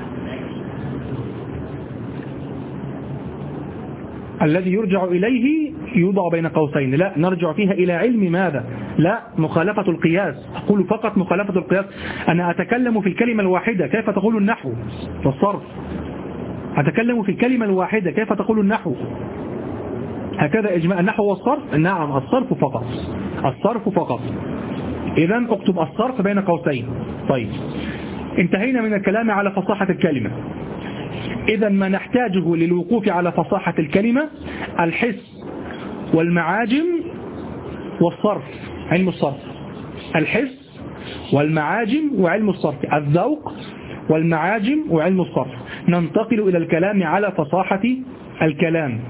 الذي يرجع إليه يوضع بين قوسين. لا، نرجع فيها إلى علم ماذا؟ لا، مخالفة القياس. أقول فقط مخالفة القياس. أنا أتكلم في الكلمة الواحدة، كيف تقول النحو والصرف؟ أتكلم في الكلمة الواحدة، كيف تقول النحو؟ هكذا إجماع النحو والصرف؟ نعم، الصرف فقط، الصرف فقط. إذن اكتب الصرف بين قوسين. طيب، انتهينا من الكلام على فصاحة الكلمة. إذا ما نحتاجه للوقوف على فصاحة الكلمة الحس والمعاجم والصرف، علم الصرف، الحس والمعاجم وعلم الصرف، الذوق والمعاجم وعلم الصرف. ننتقل إلى الكلام على فصاحة الكلام.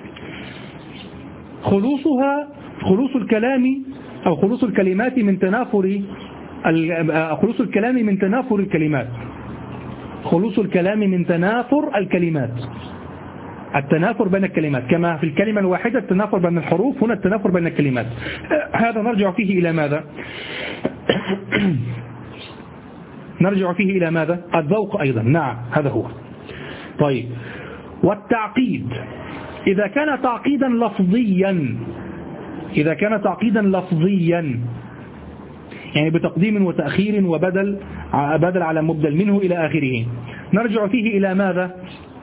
خلوص الكلام أو خلوص الكلمات من تنافر خلوص الكلام من تنافر الكلمات. خلوص الكلام من تنافر الكلمات، التنافر بين الكلمات، كما في الكلمة الواحدة التنافر بين الحروف، هنا التنافر بين الكلمات. هذا نرجع فيه إلى ماذا؟ نرجع فيه إلى ماذا؟ الذوق أيضا، نعم هذا هو. طيب، والتعقيد إذا كان تعقيدا لفظيا، إذا كان تعقيدا لفظيا يعني بتقديم وتأخير وبدل على مبدل منه إلى آخره، نرجع فيه إلى ماذا؟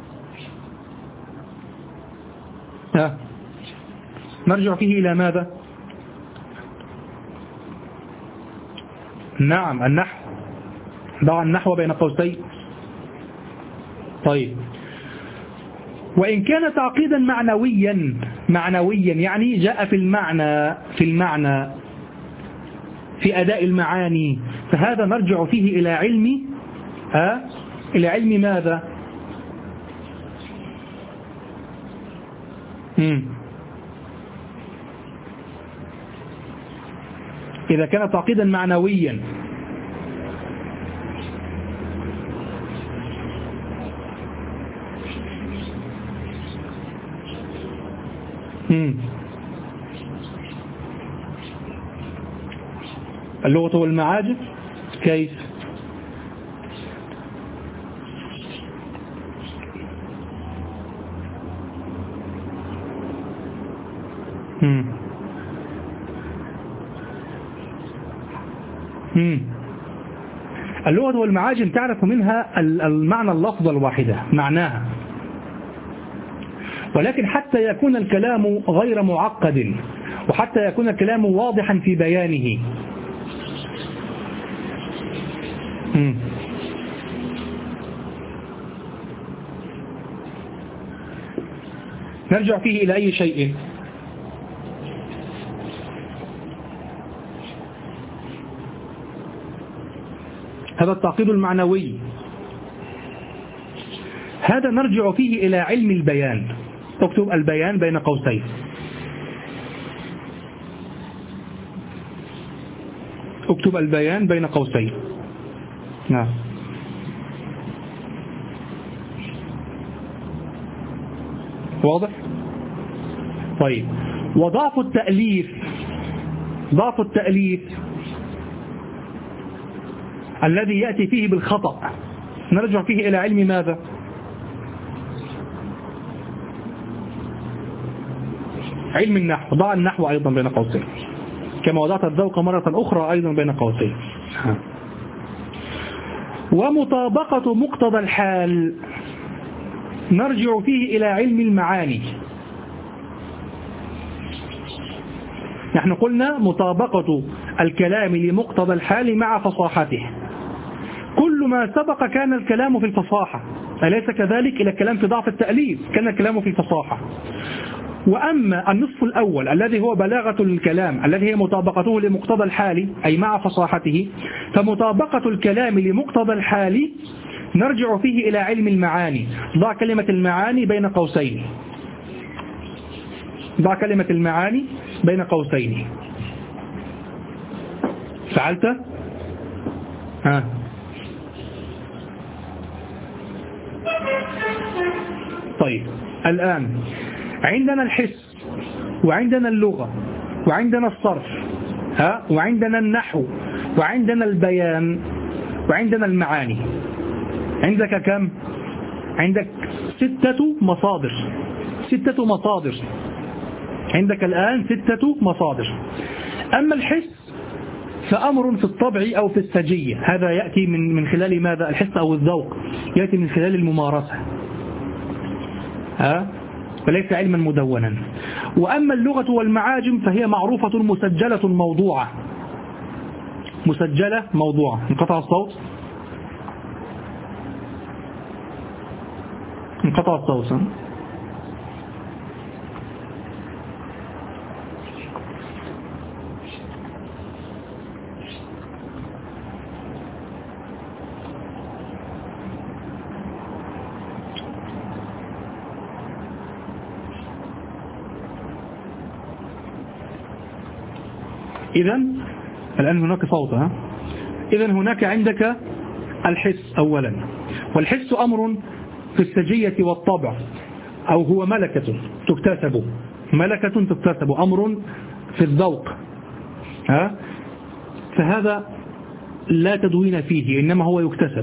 نرجع فيه إلى ماذا؟ نعم النحو، ضع النحو بين قوسين. طيب، وإن كان تعقيدا معنويا يعني جاء في المعنى في أداء المعاني، فهذا نرجع فيه إلى علم ماذا؟ إذا كان تعقيدا معنويا اللغة والمعاجم كيف؟ اللغة والمعاجم تعرف منها المعنى اللفظ الواحدة معناها، ولكن حتى يكون الكلام غير معقد وحتى يكون الكلام واضحا في بيانه نرجع فيه إلى أي شيء؟ هذا التعقيد المعنوي، هذا نرجع فيه إلى علم البيان. اكتب البيان بين قوسين. اكتب البيان بين قوسين. نعم. واضح؟ طيب، وضعف التأليف الذي يأتي فيه بالخطأ نرجع فيه إلى علم ماذا؟ علم النحو. ضع النحو أيضا بين قوسين كما وضعت الذوق مرة أخرى أيضا بين قوسين. ومطابقة مقتضى الحال نرجع فيه إلى علم المعاني. نحن قلنا مطابقة الكلام لمقتضى الحال مع فصاحته. كل ما سبق كان الكلام في الفصاحة، أليس كذلك؟ إلى الكلام في ضعف التأليف كان الكلام في الفصاحة. وأما النصف الأول الذي هو بلاغة الكلام الذي هي مطابقته لمقتضى الحال أي مع فصاحته، فمطابقة الكلام لمقتضى الحال نرجع فيه إلى علم المعاني. ضع كلمة المعاني بين قوسين. ضع كلمة المعاني بين قوسين. فعلت؟ طيب، الآن عندنا الحس وعندنا اللغة وعندنا الصرف وعندنا النحو وعندنا البيان وعندنا المعاني. عندك كم؟ عندك 6 مصادر. 6 مصادر عندك الآن 6 مصادر. أما الحس فأمر في الطبع أو في السجية، هذا يأتي من خلال ماذا؟ الحس أو الذوق يأتي من خلال الممارسة، فليس علما مدونا. وأما اللغة والمعاجم فهي معروفة مسجلة موضوعة. مسجلة موضوعة. انقطع الصوت. انقطع الصوت. إذن الآن هناك صوت. إذن هناك عندك الحس أولا، والحس أمر في السجية والطبع، أو هو ملكة تكتسب، ملكة تكتسب، أمر في الذوق، فهذا لا تدوين فيه، إنما هو يكتسب.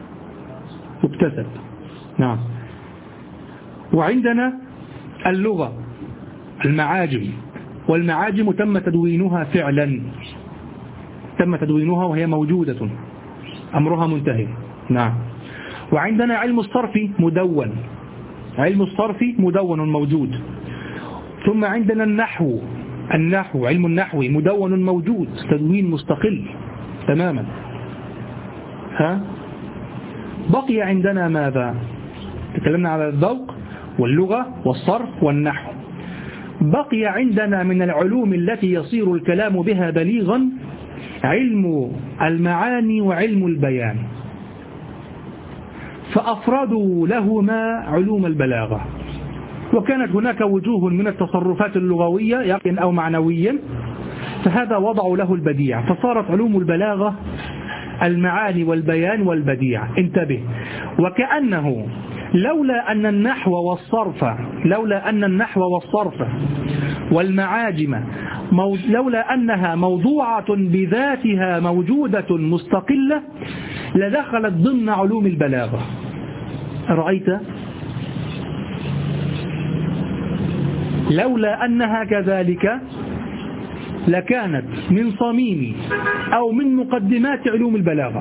نعم. وعندنا اللغة، المعاجم، والمعاجم تم تدوينها فعلا، تم تدوينها وهي موجودة، أمرها منتهي. نعم. وعندنا علم الصرف مدون، علم الصرف مدون موجود. ثم عندنا النحو، علم النحو مدون موجود، تدوين مستقل تماما. بقي عندنا ماذا؟ تكلمنا على الذوق واللغة والصرف والنحو. بقي عندنا من العلوم التي يصير الكلام بها بليغا علم المعاني وعلم البيان، فأفردوا لهما علوم البلاغة. وكانت هناك وجوه من التصرفات اللغوية أو معنويا، فهذا وضعوا له البديع، فصارت علوم البلاغة المعاني والبيان والبديع. انتبه، وكأنه لولا أن النحو والصرف والمعاجم لولا أنها موضوعة بذاتها موجودة مستقلة لدخلت ضمن علوم البلاغة. رأيت؟ لولا أنها كذلك لكانت من صميم أو من مقدمات علوم البلاغة،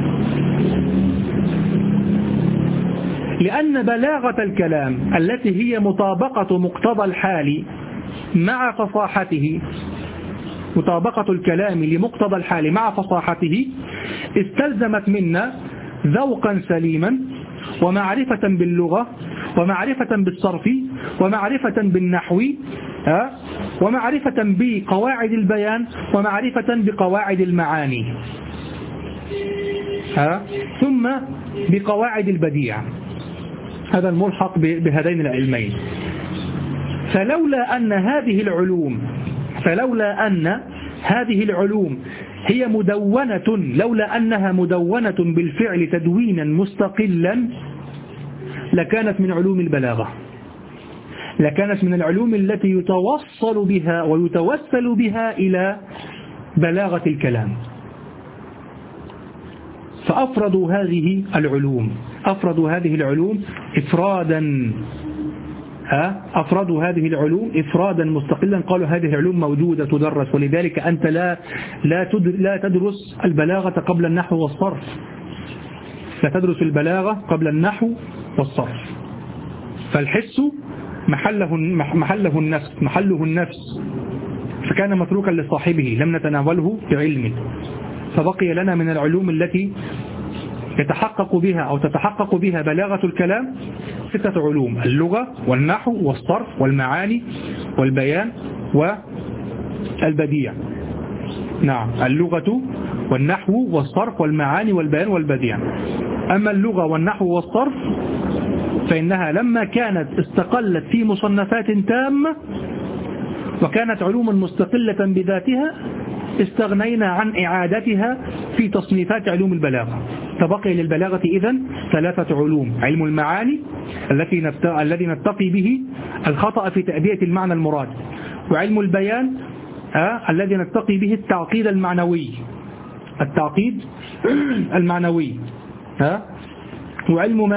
لأن بلاغة الكلام التي هي مطابقة مقتضى الحال مع فصاحته، مطابقة الكلام لمقتضى الحال مع فصاحته، استلزمت منا ذوقا سليما ومعرفة باللغة ومعرفة بالصرف ومعرفة بالنحو ومعرفة بقواعد البيان ومعرفة بقواعد المعاني ثم بقواعد البديع. هذا الملحق بهذين العلمين. فلولا أن هذه العلوم هي مدونة، لولا أنها مدونة بالفعل تدوينا مستقلا لكانت من علوم البلاغة، لكانت من العلوم التي يتوصل بها ويتوسل بها إلى بلاغة الكلام. فأفردوا هذه العلوم إفرادا مستقلا. قالوا هذه العلوم موجودة تدرس، ولذلك أنت لا تدرس البلاغة قبل النحو والصرف، لا تدرس البلاغة قبل النحو والصرف. فالحس محله النفس، فكان متروكا لصاحبه، لم نتناوله بعلمه. فبقي لنا من العلوم التي يتحقق بها بلاغة الكلام 6 علوم: اللغة والنحو والصرف والمعاني والبيان والبديع. نعم، اللغة والنحو والصرف والمعاني والبيان والبديع. أما اللغة والنحو والصرف فإنها لما كانت استقلت في مصنفات تامة وكانت علوما مستقلة بذاتها استغنينا عن إعادتها في تصنيفات علوم البلاغة. فبقي للبلاغة إذن 3 علوم: علم المعاني الذي نتقي به الخطأ في تأدية المعنى المراد، وعلم البيان الذي نتقي به التعقيد المعنوي، وعلم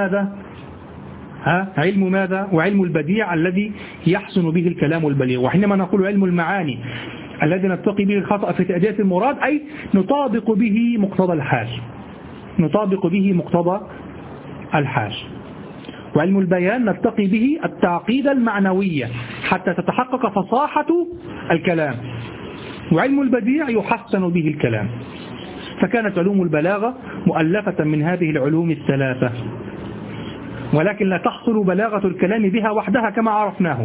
ماذا؟ وعلم البديع الذي يحسن به الكلام البليغ. وحينما نقول علم المعاني الذي نتقي به الخطأ في تأدية المراد، أي نطابق به مقتضى الحال. وعلم البيان نتقي به التعقيد المعنوية حتى تتحقق فصاحة الكلام، وعلم البديع يحسن به الكلام. فكانت علوم البلاغة مؤلفة من هذه العلوم 3. ولكن لا تحصل بلاغة الكلام بها وحدها كما عرفناه.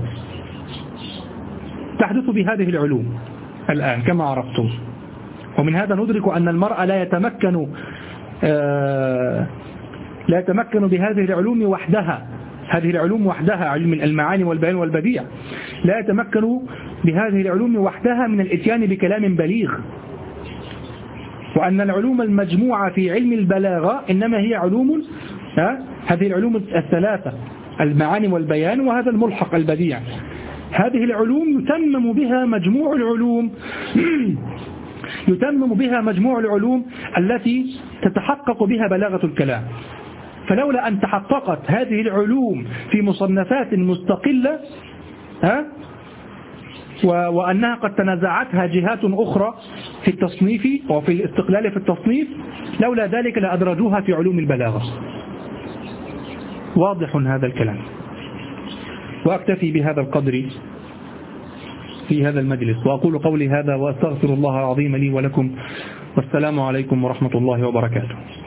تحدث بهذه العلوم الآن كما عرفتم. ومن هذا ندرك أن المرء لا يتمكن بهذه العلوم وحدها. هذه العلوم وحدها، علم المعاني والبيان والبديع، لا يتمكن بهذه العلوم وحدها من الاتيان بكلام بليغ. وأن العلوم المجموعة في علم البلاغة إنما هي علوم، هذه العلوم الثلاثة، المعاني والبيان وهذا الملحق البديع. هذه العلوم يتمم بها مجموع العلوم التي تتحقق بها بلاغة الكلام. فلولا أن تحققت هذه العلوم في مصنفات مستقلة وأنها قد تنازعتها جهات أخرى في التصنيف وفي الاستقلال في التصنيف، لولا ذلك لأدرجوها في علوم البلاغة. واضح هذا الكلام. وأكتفي بهذا القدر في هذا المجلس، وأقول قولي هذا وأستغفر الله العظيم لي ولكم، والسلام عليكم ورحمة الله وبركاته.